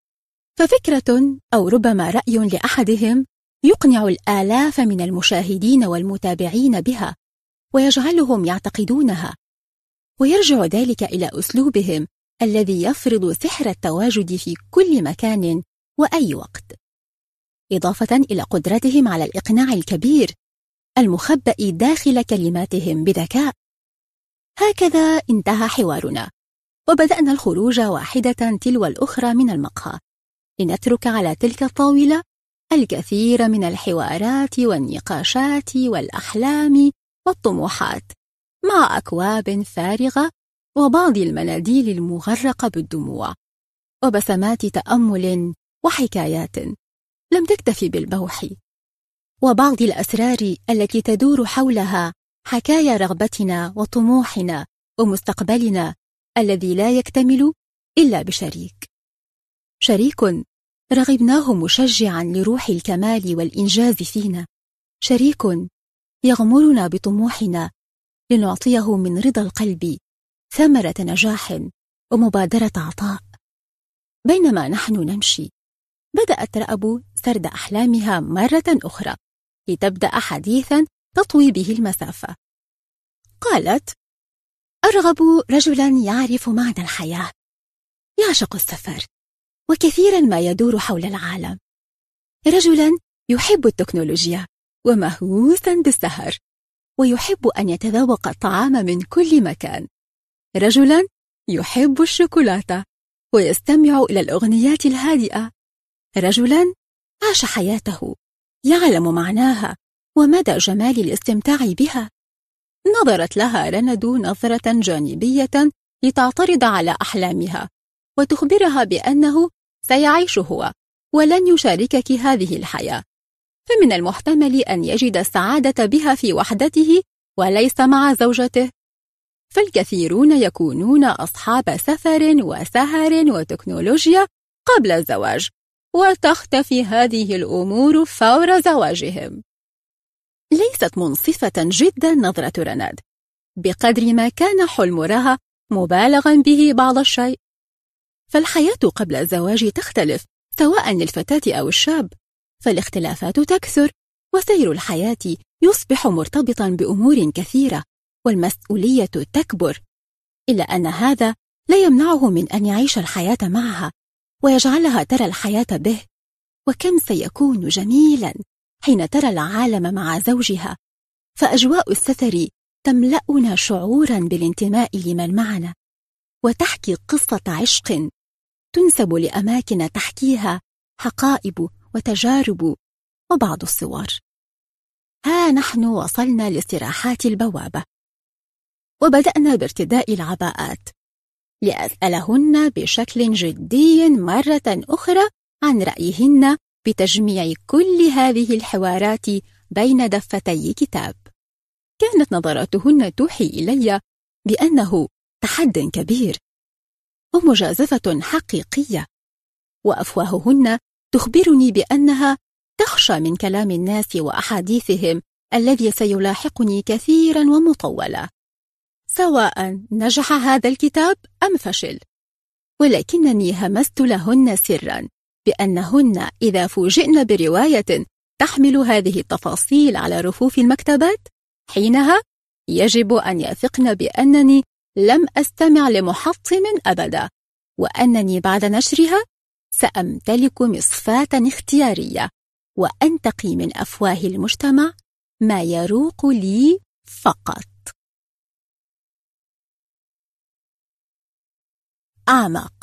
ففكرة أو ربما رأي لأحدهم يقنع الآلاف من المشاهدين والمتابعين بها ويجعلهم يعتقدونها، ويرجع ذلك إلى أسلوبهم الذي يفرض سحر التواجد في كل مكان وأي وقت، إضافة إلى قدرتهم على الإقناع الكبير المخبأ داخل كلماتهم بذكاء. هكذا انتهى حوارنا، وبدأنا الخروج واحدة تلو الأخرى من المقهى، لنترك على تلك الطاولة الكثير من الحوارات والنقاشات والأحلام والطموحات، مع أكواب فارغة وبعض المناديل المغرقة بالدموع وبسمات تأمل وحكايات لم تكتفي بالبوح، وبعض الأسرار التي تدور حولها حكايا رغبتنا وطموحنا ومستقبلنا الذي لا يكتمل إلا بشريك، شريك رغبناه مشجعا لروح الكمال والإنجاز فينا، شريك يغمرنا بطموحنا لنعطيه من رضا القلب ثمرة نجاح ومبادرة عطاء. بينما نحن نمشي بدأت رأب سرد أحلامها مرة أخرى لتبدأ حديثا تطوي به المسافة. قالت: أرغب رجلا يعرف معنى الحياة، يعشق السفر وكثيرا ما يدور حول العالم، رجلا يحب التكنولوجيا ومهووسا بالسهر ويحب أن يتذوق الطعام من كل مكان، رجلا يحب الشوكولاتة ويستمع إلى الأغنيات الهادئة، رجلا عاش حياته يعلم معناها ومدى جمال الاستمتاع بها. نظرت لها رند نظرة جانبية لتعترض على أحلامها وتخبرها بأنه سيعيش هو ولن يشاركك هذه الحياة، فمن المحتمل أن يجد السعادة بها في وحدته وليس مع زوجته، فالكثيرون يكونون أصحاب سفر وسهر وتكنولوجيا قبل الزواج، وتختفي هذه الأمور فور زواجهم. ليست منصفة جدا نظرة رناد بقدر ما كان حلم رها مبالغا به بعض الشيء، فالحياة قبل الزواج تختلف سواء للفتاة أو الشاب، فالاختلافات تكثر وسير الحياة يصبح مرتبطا بأمور كثيرة والمسؤولية تكبر، إلا أن هذا لا يمنعه من أن يعيش الحياة معها ويجعلها ترى الحياة به. وكم سيكون جميلا حين ترى العالم مع زوجها، فأجواء السفر تملأنا شعورا بالانتماء لمن معنا، وتحكي قصة عشق تنسب لأماكن تحكيها حقائب وتجارب وبعض الصور. ها نحن وصلنا لاستراحات البوابة، وبدأنا بارتداء العباءات لأسألهن بشكل جدي مرة أخرى عن رأيهن بتجميع كل هذه الحوارات بين دفتي كتاب. كانت نظراتهن توحي إلي بأنه تحد كبير ومجازفة حقيقية، وأفواههن تخبرني بأنها تخشى من كلام الناس وأحاديثهم الذي سيلاحقني كثيرا ومطولا، سواء نجح هذا الكتاب أم فشل. ولكنني همست لهن سرا بأنهن إذا فوجئن برواية تحمل هذه التفاصيل على رفوف المكتبات، حينها يجب أن يثقن بأنني لم أستمع لمحطم أبدا، وأنني بعد نشرها سأمتلك مصفاة اختيارية وأنتقي من أفواه المجتمع ما يروق لي فقط. أعمق.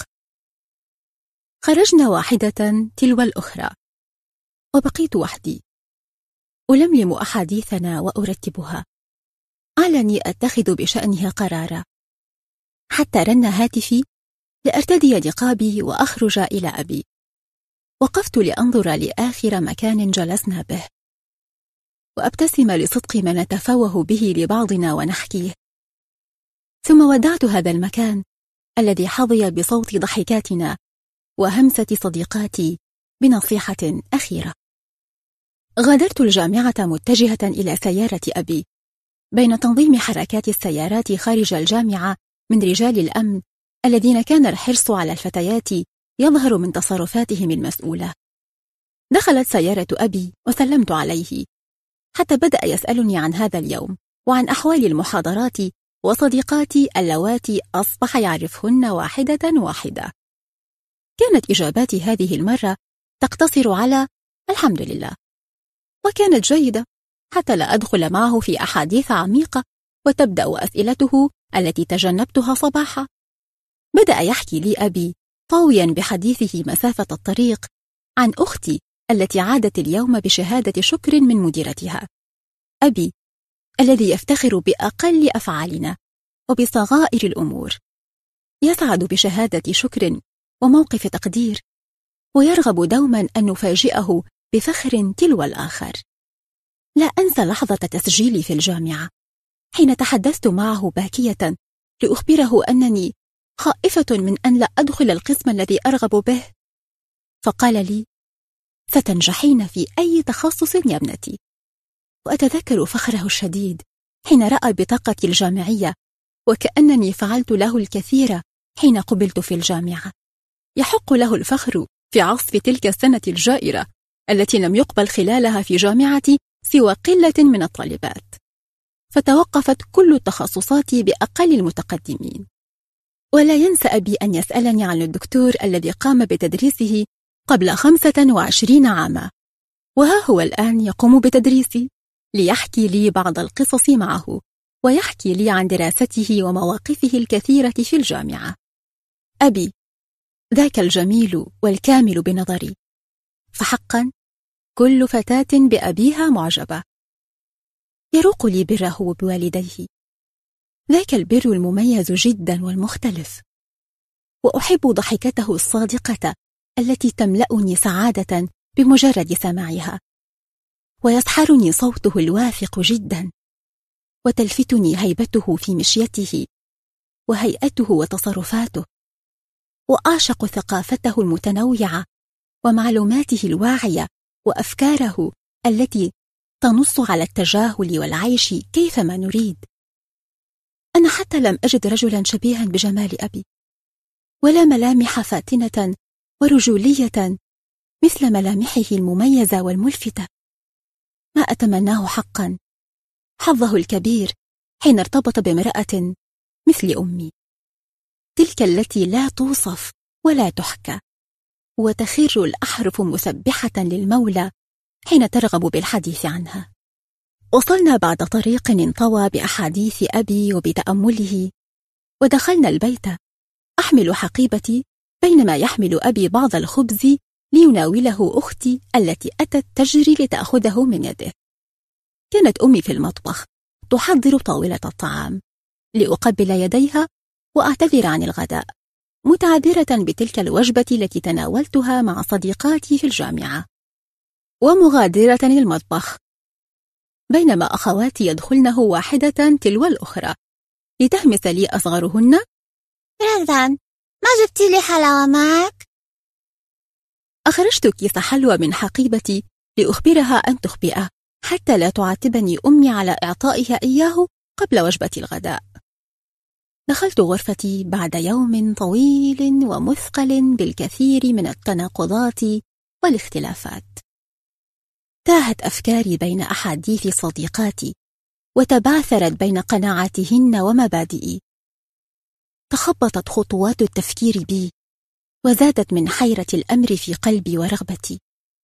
خرجنا واحدة تلو الأخرى، وبقيت وحدي ألملم أحاديثنا وأرتبها، علني أتخذ بشأنها قرارا، حتى رن هاتفي لأرتدي نقابي وأخرج إلى أبي. وقفت لأنظر لآخر مكان جلسنا به، وأبتسم لصدق ما نتفوه به لبعضنا ونحكيه. ثم ودعت هذا المكان الذي حظي بصوت ضحكاتنا وهمسة صديقاتي بنصيحة أخيرة. غادرت الجامعة متجهة إلى سيارة أبي. بين تنظيم حركات السيارات خارج الجامعة من رجال الأمن الذين كان الحرص على الفتيات يظهر من تصرفاتهم المسؤولة، دخلت سيارة أبي وسلمت عليه، حتى بدأ يسألني عن هذا اليوم وعن أحوال المحاضرات وصديقاتي اللواتي أصبح يعرفهن واحدة واحدة. كانت إجاباتي هذه المرة تقتصر على الحمد لله، وكانت جيدة حتى لا أدخل معه في أحاديث عميقة وتبدأ أسئلته التي تجنبتها صباحا. بدأ يحكي لي أبي طاويا بحديثه مسافة الطريق عن أختي التي عادت اليوم بشهادة شكر من مديرتها. أبي الذي يفتخر بأقل أفعالنا وبصغائر الأمور، يسعد بشهادة شكر وموقف تقدير، ويرغب دوما أن نفاجئه بفخر تلو الآخر. لا أنسى لحظة تسجيلي في الجامعة حين تحدثت معه باكية لأخبره أنني خائفة من أن لا أدخل القسم الذي أرغب به، فقال لي: ستنجحين في أي تخصص يا ابنتي. وأتذكر فخره الشديد حين رأى بطاقتي الجامعية، وكأنني فعلت له الكثير حين قبلت في الجامعة. يحق له الفخر في عصف تلك السنة الجائرة التي لم يقبل خلالها في جامعتي سوى قلة من الطالبات، فتوقفت كل التخصصات بأقل المتقدمين. ولا ينسى أبي أن يسألني عن الدكتور الذي قام بتدريسه قبل 25 عاما، وها هو الآن يقوم بتدريسي، ليحكي لي بعض القصص معه، ويحكي لي عن دراسته ومواقفه الكثيرة في الجامعة. أبي ذاك الجميل والكامل بنظري، فحقا كل فتاة بأبيها معجبة. يروق لي بره وبوالديه، ذاك البر المميز جدا والمختلف، وأحب ضحكته الصادقة التي تملأني سعادة بمجرد سماعها، ويسحرني صوته الواثق جدا، وتلفتني هيبته في مشيته وهيئته وتصرفاته، وأعشق ثقافته المتنوعة ومعلوماته الواعية وأفكاره التي تنص على التجاهل والعيش كيفما نريد. أنا حتى لم أجد رجلا شبيها بجمال أبي، ولا ملامح فاتنة ورجولية مثل ملامحه المميزة والملفتة. ما أتمناه حقا حظه الكبير حين ارتبط بامرأة مثل أمي، تلك التي لا توصف ولا تحكى، وتخر الأحرف مسبحة للمولى حين ترغب بالحديث عنها. وصلنا بعد طريق انطوى بأحاديث أبي وبتأمله، ودخلنا البيت أحمل حقيبتي، بينما يحمل أبي بعض الخبز ليناوله أختي التي أتت تجري لتأخذه من يده. كانت أمي في المطبخ تحضر طاولة الطعام، لأقبل يديها وأعتذر عن الغداء، متعذرة بتلك الوجبة التي تناولتها مع صديقاتي في الجامعة، ومغادرة المطبخ، بينما أخواتي يدخلنه واحدة تلو الأخرى لتهمس لي أصغرهن: رزان، ما جبتي لي حلاوة معك؟ أخرجت كيس حلوى من حقيبتي لأخبرها أن تخبئه، حتى لا تعاتبني أمي على إعطائها إياه قبل وجبة الغداء. دخلت غرفتي بعد يوم طويل ومثقل بالكثير من التناقضات والاختلافات. تاهت أفكاري بين أحاديث صديقاتي، وتبعثرت بين قناعاتهن ومبادئي. تخبطت خطوات التفكير بي، وزادت من حيرة الأمر في قلبي ورغبتي.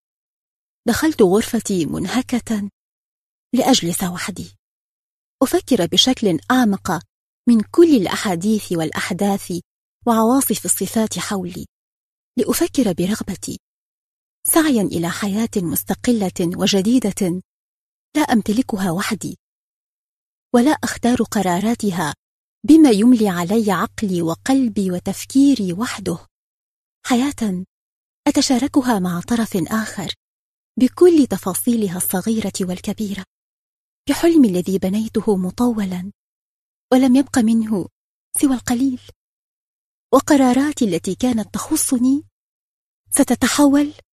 دخلت غرفتي منهكة لأجلس وحدي، أفكر بشكل أعمق من كل الأحاديث والأحداث وعواصف الصفات حولي، لأفكر برغبتي، سعيا إلى حياة مستقلة وجديدة لا أمتلكها وحدي، ولا أختار قراراتها بما يملي علي عقلي وقلبي وتفكيري وحده، حياة أتشاركها مع طرف آخر بكل تفاصيلها الصغيرة والكبيرة، بحلمي الذي بنيته مطولا ولم يبق منه سوى القليل، وقراراتي التي كانت تخصني ستتحول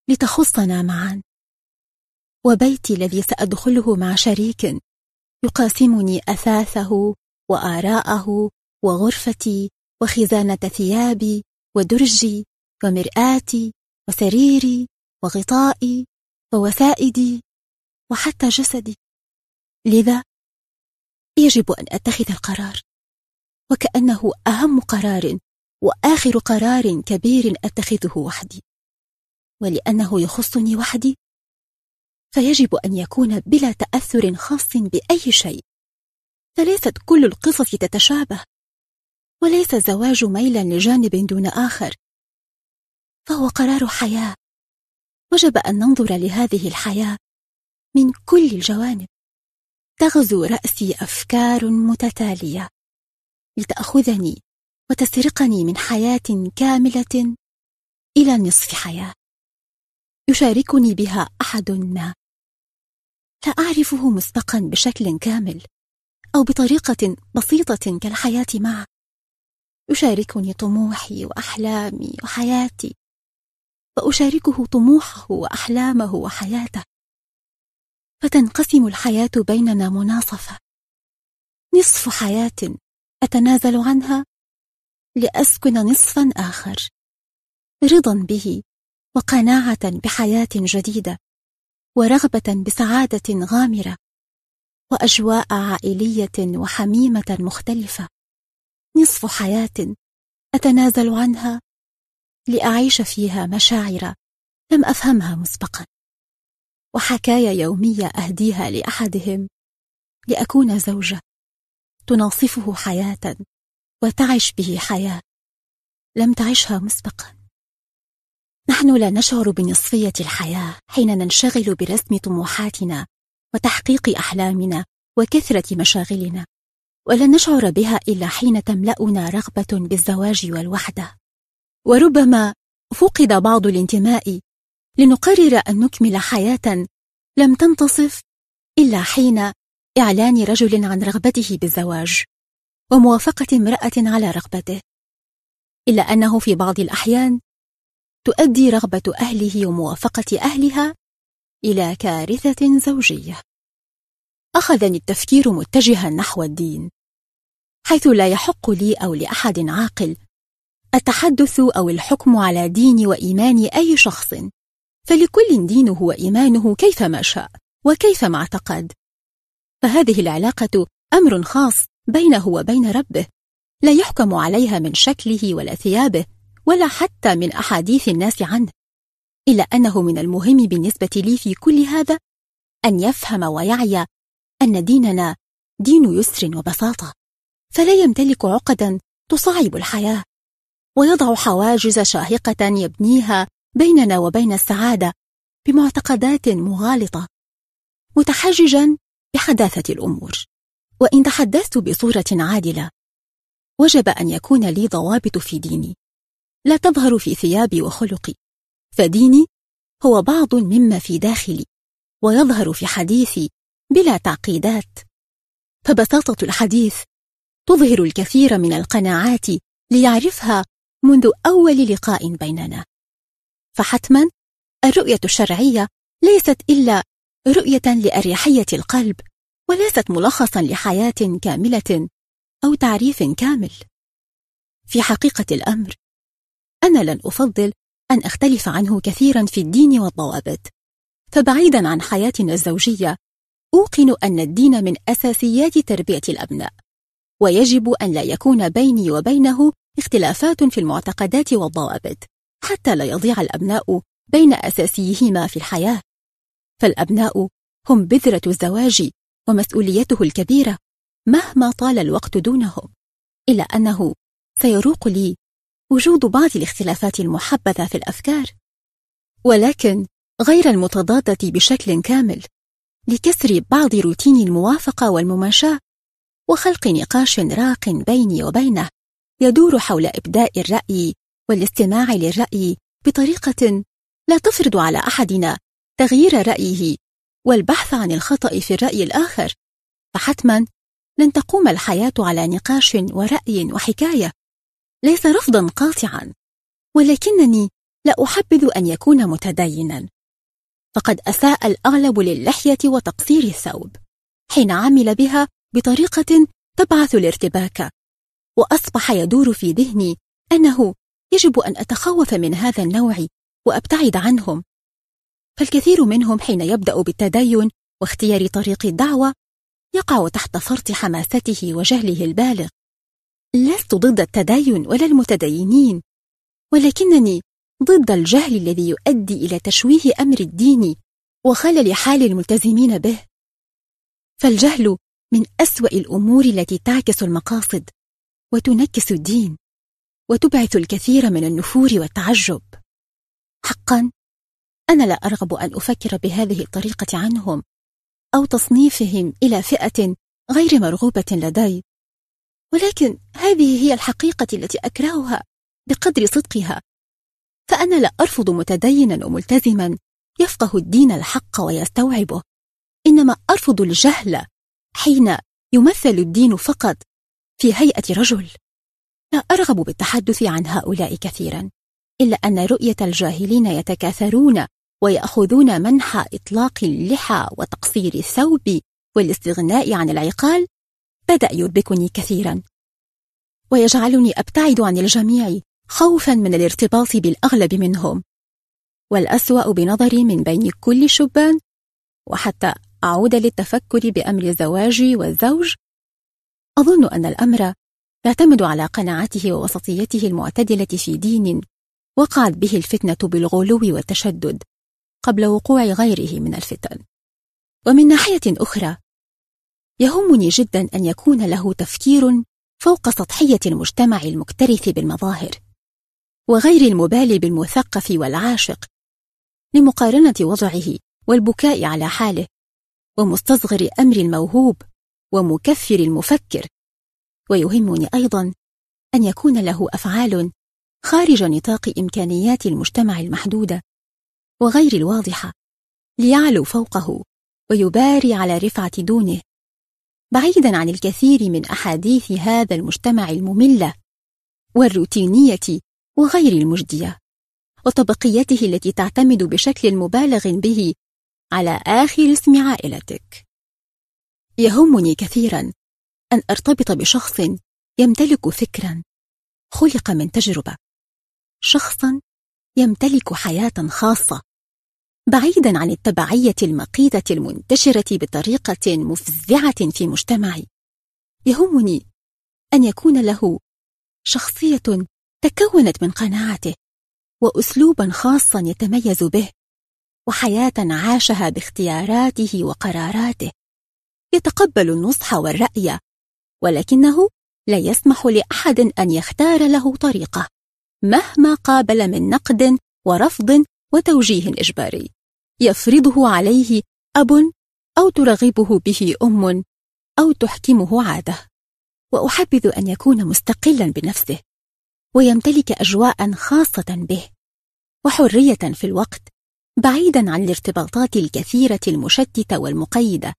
لتخصنا معا، وبيتي الذي سأدخله مع شريك يقاسمني أثاثه وآراءه وغرفتي وخزانة ثيابي ودرجي ومرآتي وسريري وغطائي ووسائدي وحتى جسدي. لذا يجب أن أتخذ القرار، وكأنه أهم قرار وآخر قرار كبير أتخذه وحدي، ولأنه يخصني وحدي فيجب أن يكون بلا تأثر خاص بأي شيء. فليست كل القصص تتشابه، وليس الزواج ميلا لجانب دون آخر، فهو قرار حياة. وجب أن ننظر لهذه الحياة من كل الجوانب. تغزو رأسي أفكار متتالية لتأخذني وتسرقني من حياة كاملة إلى نصف حياة يشاركني بها أحد ما لا أعرفه مسبقا بشكل كامل أو بطريقة بسيطة كالحياة معه. يشاركني طموحي وأحلامي وحياتي، وأشاركه طموحه وأحلامه وحياته، فتنقسم الحياة بيننا مناصفة، نصف حياة أتنازل عنها لأسكن نصفا آخر، رضا به وقناعة بحياة جديدة ورغبة بسعادة غامرة وأجواء عائلية وحميمة مختلفة. نصف حياة أتنازل عنها لأعيش فيها مشاعر لم أفهمها مسبقا، وحكايا يومية أهديها لأحدهم لأكون زوجة تناصفه حياة وتعيش به حياة لم تعشها مسبقا. نحن لا نشعر بنصفية الحياة حين ننشغل برسم طموحاتنا وتحقيق أحلامنا وكثرة مشاغلنا، ولن نشعر بها إلا حين تملأنا رغبة بالزواج والوحدة. وربما فقد بعض الانتماء لنقرر أن نكمل حياة لم تنتصف إلا حين إعلان رجل عن رغبته بالزواج وموافقة امرأة على رغبته، إلا أنه في بعض الأحيان تؤدي رغبة أهله وموافقة أهلها إلى كارثة زوجية. أخذني التفكير متجها نحو الدين، حيث لا يحق لي أو لأحد عاقل التحدث أو الحكم على دين وإيمان أي شخص، فلكل دينه وإيمانه كيفما شاء وكيفما اعتقد، فهذه العلاقة أمر خاص بينه وبين ربه، لا يحكم عليها من شكله ولا ثيابه ولا حتى من أحاديث الناس عنه. إلا أنه من المهم بالنسبة لي في كل هذا أن يفهم ويعي أن ديننا دين يسر وبساطة، فلا يمتلك عقدا تصعب الحياة ويضع حواجز شاهقة يبنيها بيننا وبين السعادة بمعتقدات مغالطة، متحججا بحداثة الأمور. وإن تحدثت بصورة عادلة، وجب أن يكون لي ضوابط في ديني لا تظهر في ثيابي وخلقي، فديني هو بعض مما في داخلي ويظهر في حديثي بلا تعقيدات. فبساطة الحديث تظهر الكثير من القناعات ليعرفها منذ أول لقاء بيننا. فحتما الرؤية الشرعية ليست إلا رؤية لأريحية القلب، وليست ملخصا لحياة كاملة أو تعريف كامل. في حقيقة الأمر أنا لن أفضل أن أختلف عنه كثيرا في الدين والضوابط، فبعيدا عن حياتنا الزوجية أوقن أن الدين من أساسيات تربية الأبناء، ويجب أن لا يكون بيني وبينه اختلافات في المعتقدات والضوابط حتى لا يضيع الأبناء بين أساسيهما في الحياة. فالأبناء هم بذرة الزواج ومسؤوليته الكبيرة مهما طال الوقت دونهم، إلا أنه سيروق لي وجود بعض الاختلافات المحبذة في الأفكار، ولكن غير المتضادة بشكل كامل، لكسر بعض روتين الموافقة والمماشاة وخلق نقاش راق بيني وبينه يدور حول إبداء الرأي والاستماع للرأي بطريقة لا تفرض على أحدنا تغيير رأيه والبحث عن الخطأ في الرأي الآخر. فحتما لن تقوم الحياة على نقاش ورأي وحكاية، ليس رفضا قاطعا، ولكنني لا أحبذ أن يكون متدينا، فقد أساء الأغلب للحية وتقصير الثوب حين عمل بها بطريقة تبعث الارتباك، وأصبح يدور في ذهني أنه يجب أن أتخوف من هذا النوع وأبتعد عنهم. فالكثير منهم حين يبدأ بالتدين واختيار طريق الدعوة يقع تحت فرط حماسته وجهله البالغ. لست ضد التدين ولا المتدينين، ولكنني ضد الجهل الذي يؤدي إلى تشويه أمر الدين وخلل حال الملتزمين به. فالجهل من أسوأ الأمور التي تعكس المقاصد وتنكس الدين وتبعث الكثير من النفور والتعجب. حقا أنا لا أرغب أن أفكر بهذه الطريقة عنهم أو تصنيفهم إلى فئة غير مرغوبة لدي، ولكن هذه هي الحقيقة التي أكرهها بقدر صدقها. فأنا لا أرفض متدينا وملتزما يفقه الدين الحق ويستوعبه، إنما أرفض الجهل حين يمثل الدين فقط في هيئة رجل. لا أرغب بالتحدث عن هؤلاء كثيرا، إلا أن رؤية الجاهلين يتكاثرون ويأخذون منح إطلاق اللحى وتقصير الثوب والاستغناء عن العقال بدأ يربكني كثيرا، ويجعلني أبتعد عن الجميع خوفا من الارتباط بالأغلب منهم. والأسوأ بنظري من بين كل الشبان، وحتى أعود للتفكر بأمر الزواج والزوج، أظن أن الأمر يعتمد على قناعته ووسطيته المعتدلة في دين وقعت به الفتنة بالغلو والتشدد قبل وقوع غيره من الفتن. ومن ناحية أخرى يهمني جدا أن يكون له تفكير فوق سطحية المجتمع المكترث بالمظاهر وغير المبالي بالمثقف والعاشق لمقارنة وضعه والبكاء على حاله، ومستصغر أمر الموهوب ومكفر المفكر. ويهمني أيضا أن يكون له أفعال خارج نطاق إمكانيات المجتمع المحدودة وغير الواضحة ليعلو فوقه ويباري على رفعة دونه، بعيدا عن الكثير من أحاديث هذا المجتمع المملة والروتينية وغير المجدية، وطبقيته التي تعتمد بشكل مبالغ به على آخر اسم عائلتك. يهمني كثيرا أن أرتبط بشخص يمتلك فكرا خلق من تجربة، شخصا يمتلك حياة خاصة بعيدا عن التبعية المقيتة المنتشرة بطريقة مفزعة في مجتمعي. يهمني أن يكون له شخصية تكونت من قناعته وأسلوبا خاصا يتميز به، وحياة عاشها باختياراته وقراراته، يتقبل النصح والرأي، ولكنه لا يسمح لأحد أن يختار له طريقة مهما قابل من نقد ورفض وتوجيه إجباري يفرضه عليه أب أو ترغبه به أم أو تحكمه عادة. وأحبذ أن يكون مستقلا بنفسه ويمتلك أجواء خاصة به وحرية في الوقت بعيدا عن الارتباطات الكثيرة المشتتة والمقيدة،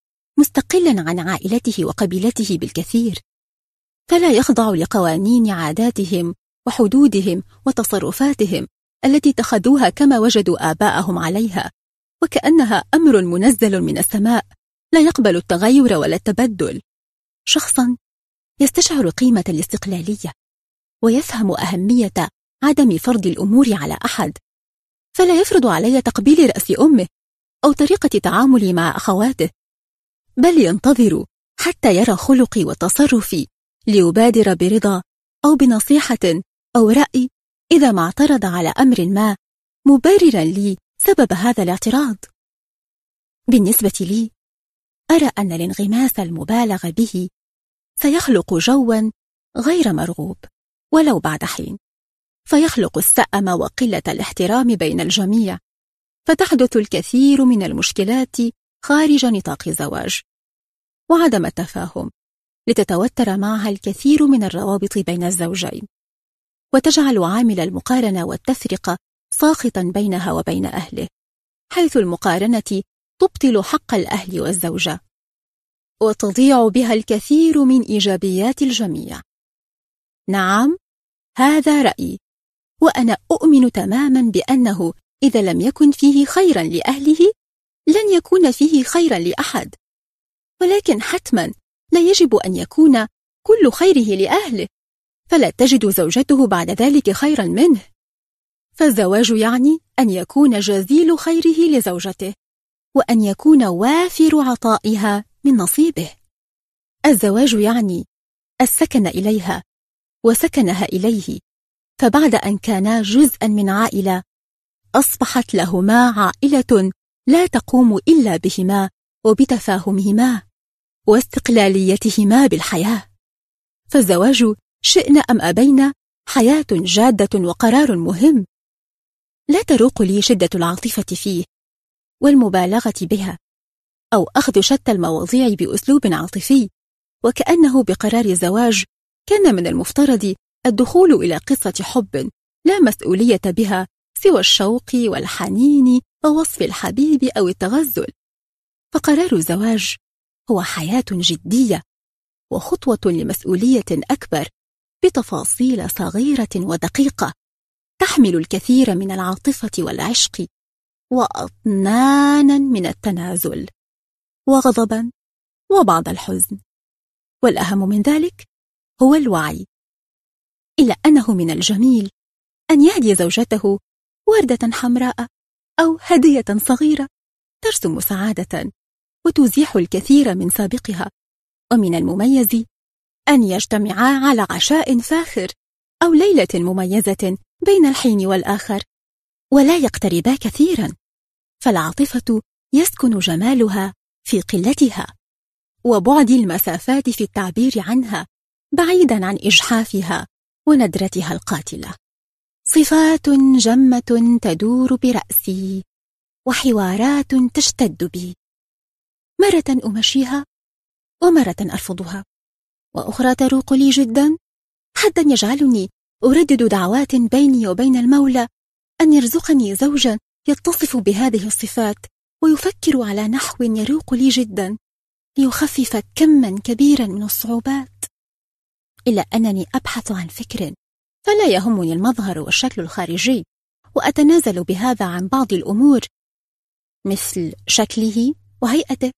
مستقلا عن عائلته وقبيلته بالكثير، فلا يخضع لقوانين عاداتهم وحدودهم وتصرفاتهم التي اتخذوها كما وجدوا آباءهم عليها، وكأنها أمر منزل من السماء لا يقبل التغير ولا التبدل. شخصا يستشعر قيمة الاستقلالية ويفهم أهمية عدم فرض الأمور على أحد، فلا يفرض علي تقبيل رأس أمه أو طريقة تعاملي مع أخواته، بل ينتظر حتى يرى خلقي وتصرفي ليبادر برضا أو بنصيحة أو رأي إذا ما اعترض على أمر ما، مبررا لي سبب هذا الاعتراض. بالنسبة لي أرى أن الانغماس المبالغ به سيخلق جوا غير مرغوب ولو بعد حين، فيخلق السأم وقلة الاحترام بين الجميع، فتحدث الكثير من المشكلات خارج نطاق الزواج وعدم التفاهم، لتتوتر معها الكثير من الروابط بين الزوجين، وتجعل عامل المقارنة والتفرقة ساخطا بينها وبين أهله، حيث المقارنة تبطل حق الأهل والزوجة وتضيع بها الكثير من إيجابيات الجميع. نعم، هذا رأيي، وأنا أؤمن تماما بأنه إذا لم يكن فيه خيرا لأهله لن يكون فيه خيرا لأحد، ولكن حتما لا يجب أن يكون كل خيره لأهله، فلا تجد زوجته بعد ذلك خيرا منه. فالزواج يعني أن يكون جزيل خيره لزوجته، وأن يكون وافر عطائها من نصيبه. الزواج يعني السكن إليها وسكنها إليه، فبعد أن كانا جزءا من عائلة أصبحت لهما عائلة لا تقوم إلا بهما وبتفاهمهما واستقلاليتهما بالحياة. فالزواج شئنا أم أبينا حياة جادة وقرار مهم، لا تروق لي شدة العاطفة فيه والمبالغة بها، أو أخذ شتى المواضيع بأسلوب عاطفي، وكأنه بقرار الزواج كان من المفترض الدخول إلى قصة حب لا مسؤولية بها سوى الشوق والحنين ووصف الحبيب أو التغزل. فقرار الزواج هو حياة جدية وخطوة لمسؤولية أكبر بتفاصيل صغيرة ودقيقة تحمل الكثير من العاطفة والعشق وأطنانا من التنازل وغضبا وبعض الحزن، والأهم من ذلك هو الوعي. إلا أنه من الجميل أن يهدي زوجته وردة حمراء أو هدية صغيرة ترسم سعادة وتزيح الكثير من سابقها، ومن المميز أن يجتمعا على عشاء فاخر أو ليلة مميزة بين الحين والآخر، ولا يقتربا كثيرا، فالعاطفة يسكن جمالها في قلتها وبعد المسافات في التعبير عنها بعيدا عن إجحافها وندرتها القاتلة. صفات جمة تدور برأسي وحوارات تشتد بي، مرة أمشيها ومرة أرفضها، وأخرى تروق لي جدا حتى يجعلني أردد دعوات بيني وبين المولى أن يرزقني زوجا يتصف بهذه الصفات ويفكر على نحو يروق لي جدا ليخفف كما كبيرا من الصعوبات. إلا أنني أبحث عن فكر، فلا يهمني المظهر والشكل الخارجي، وأتنازل بهذا عن بعض الأمور مثل شكله وهيئته.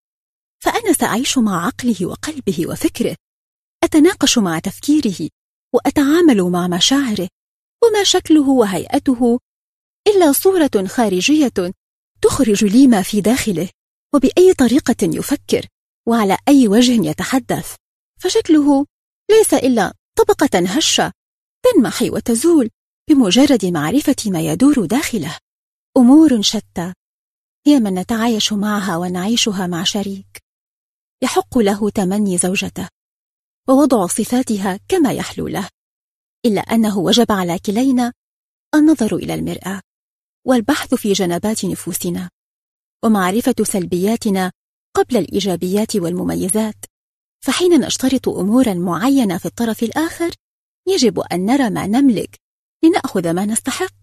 فأنا سأعيش مع عقله وقلبه وفكره، أتناقش مع تفكيره وأتعامل مع مشاعره، وما شكله وهيئته إلا صورة خارجية تخرج لي ما في داخله وبأي طريقة يفكر وعلى أي وجه يتحدث. فشكله ليس إلا طبقة هشة تنمحي وتزول بمجرد معرفة ما يدور داخله. أمور شتى هي من نتعايش معها ونعيشها مع شريك يحق له تمني زوجته ووضع صفاتها كما يحلو له، إلا أنه وجب على كلينا النظر إلى المرآة والبحث في جنبات نفوسنا ومعرفة سلبياتنا قبل الإيجابيات والمميزات. فحين نشترط أمورا معينة في الطرف الآخر يجب أن نرى ما نملك لنأخذ ما نستحق.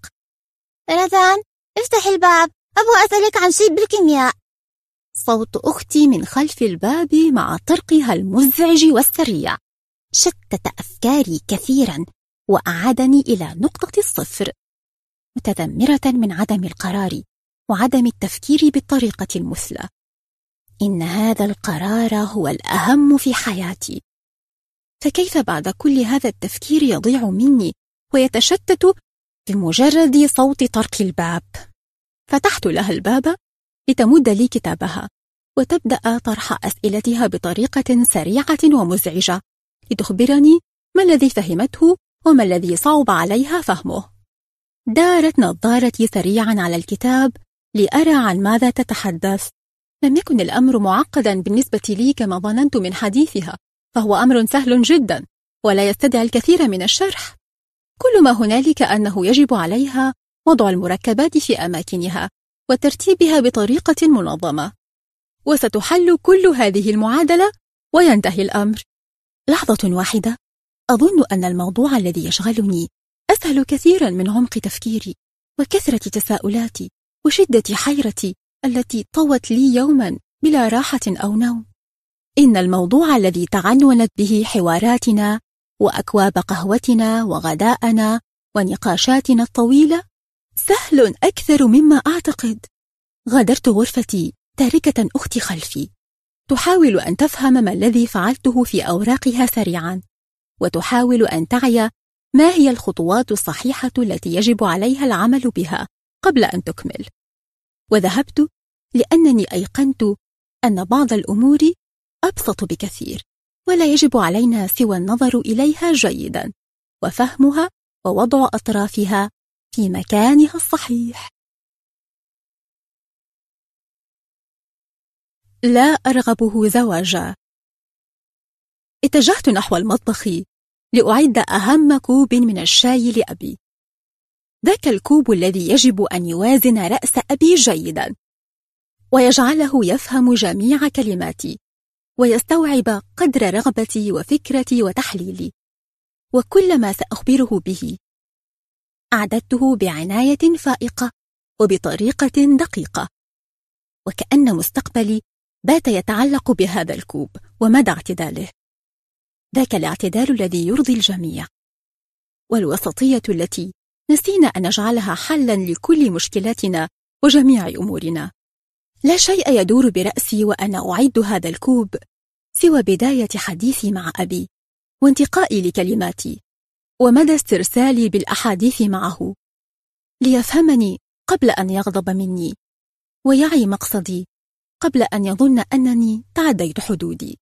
رزان، افتح الباب، أبغى أسألك عن شيء بالكيمياء. صوت أختي من خلف الباب مع طرقها المزعج والسريع شتت أفكاري كثيرا وأعادني إلى نقطة الصفر، متذمرة من عدم القرار وعدم التفكير بالطريقة المثلى. إن هذا القرار هو الأهم في حياتي، فكيف بعد كل هذا التفكير يضيع مني ويتشتت بمجرد صوت طرق الباب؟ فتحت لها الباب لتمد لي كتابها وتبدأ طرح أسئلتها بطريقة سريعة ومزعجة لتخبرني ما الذي فهمته وما الذي صعب عليها فهمه. دارت نظارتي سريعا على الكتاب لأرى عن ماذا تتحدث. لم يكن الأمر معقدا بالنسبة لي كما ظننت من حديثها، فهو أمر سهل جدا ولا يستدعي الكثير من الشرح. كل ما هنالك أنه يجب عليها وضع المركبات في أماكنها وترتيبها بطريقة منظمة، وستحل كل هذه المعادلة وينتهي الأمر. لحظة واحدة أظن أن الموضوع الذي يشغلني أسهل كثيرا من عمق تفكيري وكثرة تساؤلاتي وشدة حيرتي التي طوت لي يوما بلا راحة أو نوم. إن الموضوع الذي تعنونت به حواراتنا وأكواب قهوتنا وغداءنا ونقاشاتنا الطويلة سهل أكثر مما أعتقد. غادرت غرفتي تاركة أختي خلفي، تحاول أن تفهم ما الذي فعلته في أوراقها سريعا، وتحاول أن تعي ما هي الخطوات الصحيحة التي يجب عليها العمل بها قبل أن تكمل. وذهبت لأنني أيقنت أن بعض الأمور أبسط بكثير، ولا يجب علينا سوى النظر إليها جيدا وفهمها ووضع أطرافها في مكانها الصحيح. لا أرغبه زواجا. اتجهت نحو المطبخ لأعد أهم كوب من الشاي لأبي، ذاك الكوب الذي يجب أن يوازن رأس أبي جيدا ويجعله يفهم جميع كلماتي ويستوعب قدر رغبتي وفكرتي وتحليلي، وكل ما سأخبره به أعددته بعناية فائقة وبطريقة دقيقة، وكأن مستقبلي بات يتعلق بهذا الكوب ومدى اعتداله، ذاك الاعتدال الذي يرضي الجميع، والوسطية التي نسينا أن نجعلها حلا لكل مشكلاتنا وجميع أمورنا. لا شيء يدور برأسي وأنا أعد هذا الكوب سوى بداية حديثي مع أبي وانتقائي لكلماتي ومدى استرسالي بالأحاديث معه ليفهمني قبل أن يغضب مني ويعي مقصدي قبل أن يظن أنني تعديت حدودي.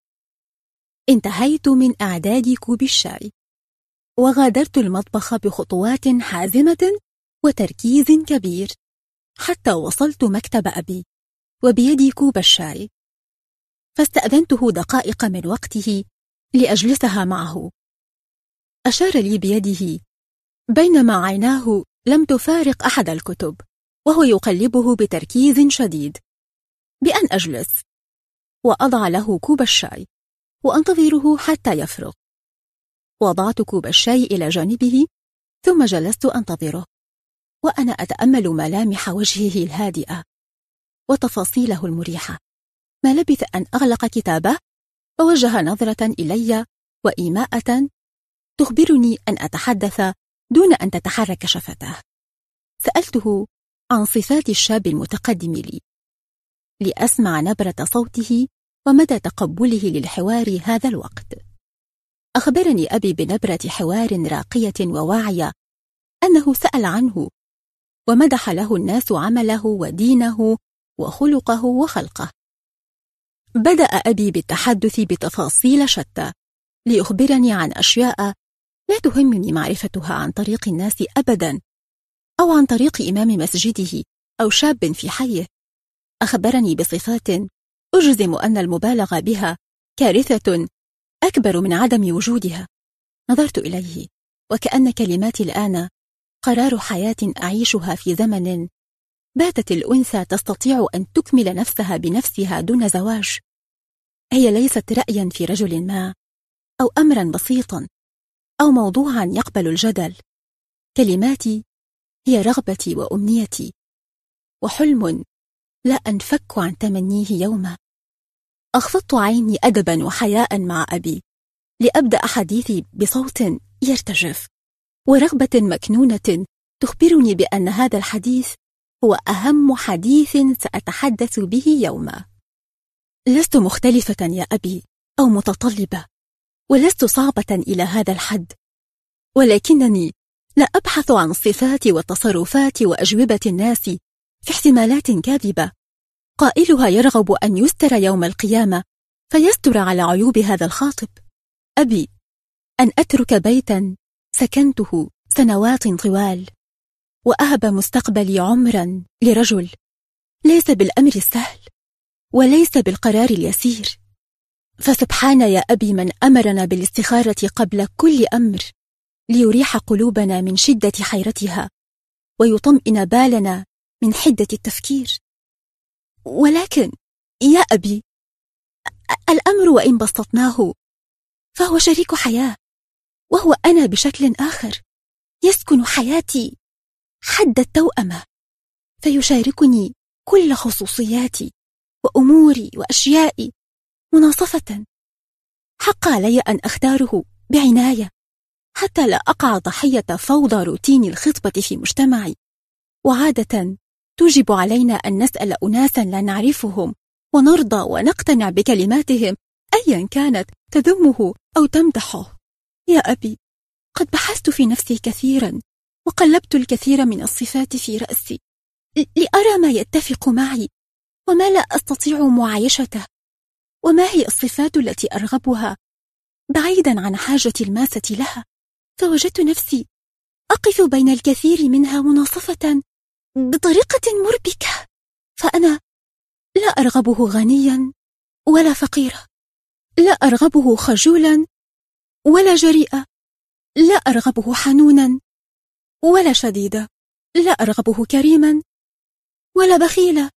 انتهيت من إعداد كوب الشاي وغادرت المطبخ بخطوات حازمة وتركيز كبير حتى وصلت مكتب أبي وبيدي كوب الشاي، فاستأذنته دقائق من وقته لأجلسها معه. أشار لي بيده بينما عيناه لم تفارق أحد الكتب وهو يقلبه بتركيز شديد بأن أجلس وأضع له كوب الشاي وأنتظره حتى يفرغ. وضعت كوب الشاي إلى جانبه ثم جلست أنتظره وأنا أتأمل ملامح وجهه الهادئة وتفاصيله المريحة. ما لبث أن أغلق كتابه ووجه نظرة إلي وإيماءة تخبرني أن أتحدث دون أن تتحرك شفتاه. سألته عن صفات الشاب المتقدم لي لأسمع نبرة صوته ومدى تقبله للحوار هذا الوقت. أخبرني أبي بنبرة حوار راقية وواعية أنه سأل عنه ومدح له الناس عمله ودينه وخلقه وخلقه. بدأ أبي بالتحدث بتفاصيل شتى ليخبرني عن أشياء لا تهمني معرفتها عن طريق الناس أبدا أو عن طريق إمام مسجده أو شاب في حيه. أخبرني بصفات أجزم أن المبالغة بها كارثة أكبر من عدم وجودها. نظرت إليه وكأن كلماتي الآن قرار حياة أعيشها في زمن باتت الأنثى تستطيع أن تكمل نفسها بنفسها دون زواج. هي ليست رأيا في رجل ما أو أمرا بسيطا أو موضوعا يقبل الجدل. كلماتي هي رغبتي وأمنيتي وحلم لا أنفك عن تمنيه يوما. أخفضت عيني أدبا وحياء مع أبي لأبدأ حديثي بصوت يرتجف ورغبة مكنونة تخبرني بأن هذا الحديث هو أهم حديث سأتحدث به يوما. لست مختلفة يا أبي أو متطلبة، ولست صعبة إلى هذا الحد، ولكنني لا أبحث عن الصفات والتصرفات وأجوبة الناس في احتمالات كاذبة قائلها يرغب أن يستر يوم القيامة فيستر على عيوب هذا الخاطب. أبي أن أترك بيتا سكنته سنوات طوال وأهب مستقبلي عمرا لرجل ليس بالأمر السهل وليس بالقرار اليسير. فسبحان يا أبي من أمرنا بالاستخارة قبل كل أمر ليريح قلوبنا من شدة حيرتها ويطمئن بالنا من حدة التفكير. ولكن يا أبي الأمر وإن بسطناه فهو شريك حياة، وهو أنا بشكل آخر يسكن حياتي حد التوأمة فيشاركني كل خصوصياتي وأموري وأشيائي مناصفة. حق علي أن أختاره بعناية حتى لا أقع ضحية فوضى روتين الخطبة في مجتمعي. وعادة توجب علينا أن نسأل أناسا لا نعرفهم ونرضى ونقتنع بكلماتهم أيا كانت تذمه أو تمدحه. يا أبي، قد بحثت في نفسي كثيرا وقلبت الكثير من الصفات في رأسي لأرى ما يتفق معي وما لا أستطيع معايشته، وما هي الصفات التي أرغبها بعيدا عن حاجتي الماسة لها. فوجدت نفسي أقف بين الكثير منها مناصفة بطريقة مربكة. فأنا لا أرغبه غنيا ولا فقيرا، لا أرغبه خجولا ولا جريئا، لا أرغبه حنونا ولا شديدا، لا أرغبه كريما ولا بخيلا،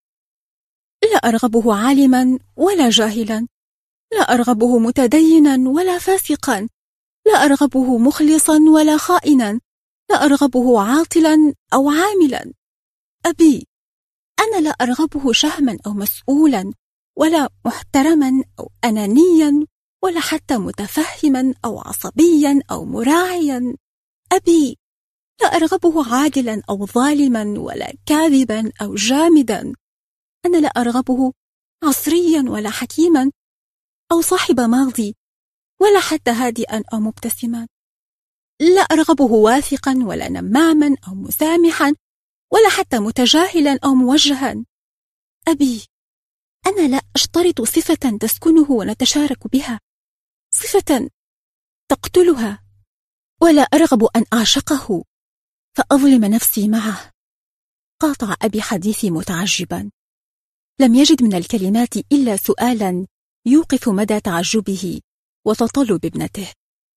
لا أرغبه عالما ولا جاهلا، لا أرغبه متدينا ولا فاسقا، لا أرغبه مخلصا ولا خائنا، لا أرغبه عاطلا أو عاملا. أبي، أنا لا أرغبه شهما أو مسؤولا ولا محترما أو أنانيا ولا حتى متفهما أو عصبيا أو مراعيا. أبي، لا أرغبه عادلا أو ظالما ولا كاذبا أو جامدا. أنا لا أرغبه عصريا ولا حكيما أو صاحب ماضي ولا حتى هادئا أو مبتسما. لا أرغبه واثقا ولا نماما أو مسامحا ولا حتى متجاهلا أو موجها. أبي، أنا لا أشترط صفة تسكنه ونتشارك بها، صفة تقتلها، ولا أرغب أن أعشقه فأظلم نفسي معه. قاطع أبي حديثي متعجبا، لم يجد من الكلمات إلا سؤالا يوقف مدى تعجبه وتطلب ابنته.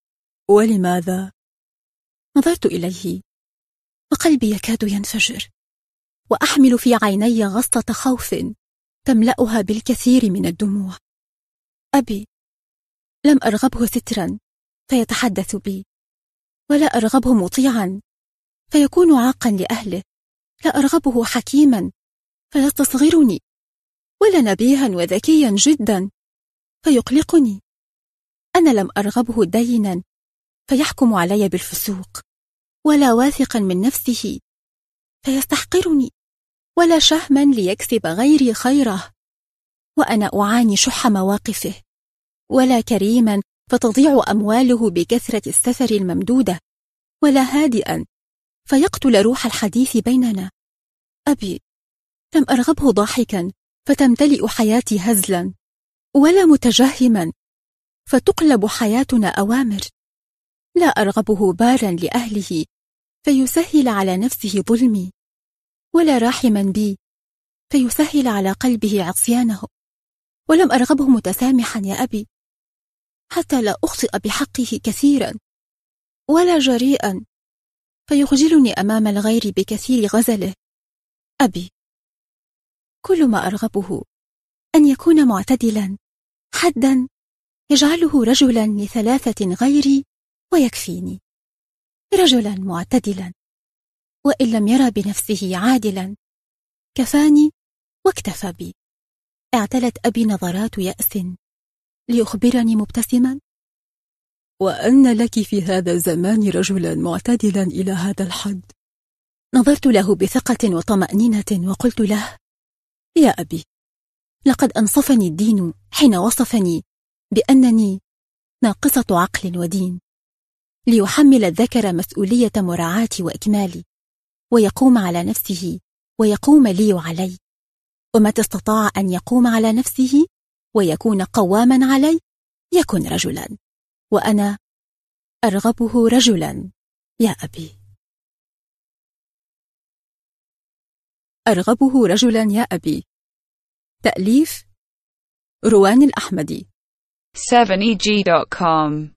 ولماذا؟ نظرت إليه وقلبي يكاد ينفجر، وأحمل في عيني غصة خوف تملأها بالكثير من الدموع. أبي، لم أرغبه سترا فيتحدث بي، ولا أرغبه مطيعا فيكون عاقا لأهله، لا أرغبه حكيما فيستصغرني، ولا نبيها وذكيا جدا فيقلقني. أنا لم أرغبه دينا فيحكم علي بالفسوق، ولا واثقا من نفسه فيستحقرني، ولا شهما ليكسب غيري خيره وأنا أعاني شح مواقفه، ولا كريما فتضيع أمواله بكثرة السفر الممدودة، ولا هادئا فيقتل روح الحديث بيننا. أبي، لم أرغبه ضاحكا فتمتلئ حياتي هزلا، ولا متجهما فتقلب حياتنا أوامر. لا أرغبه بارا لأهله فيسهل على نفسه ظلمي، ولا راحما بي فيسهل على قلبه عصيانه. ولم أرغبه متسامحا يا أبي حتى لا أخطئ بحقه كثيرا، ولا جريئا فيخجلني أمام الغير بكثير غزله. أبي، كل ما أرغبه أن يكون معتدلا حدا يجعله رجلا ل3 غيري ويكفيني، رجلا معتدلا وإن لم يرى بنفسه عادلا كفاني واكتفى بي. اعتلت أبي نظرات يأس ليخبرني مبتسما: وأن لك في هذا الزمان رجلا معتدلا إلى هذا الحد؟ نظرت له بثقة وطمأنينة وقلت له: يا أبي، لقد أنصفني الدين حين وصفني بأنني ناقصة عقل ودين، ليحمل الذكر مسؤولية مراعاتي وإكمالي، ويقوم على نفسه ويقوم لي وعلي، ومتى استطاع أن يقوم على نفسه ويكون قواما علي يكن رجلا، وأنا أرغبه رجلا يا أبي. أرغبه رجلا يا أبي. تأليف روان الأحمدي. 7eg.com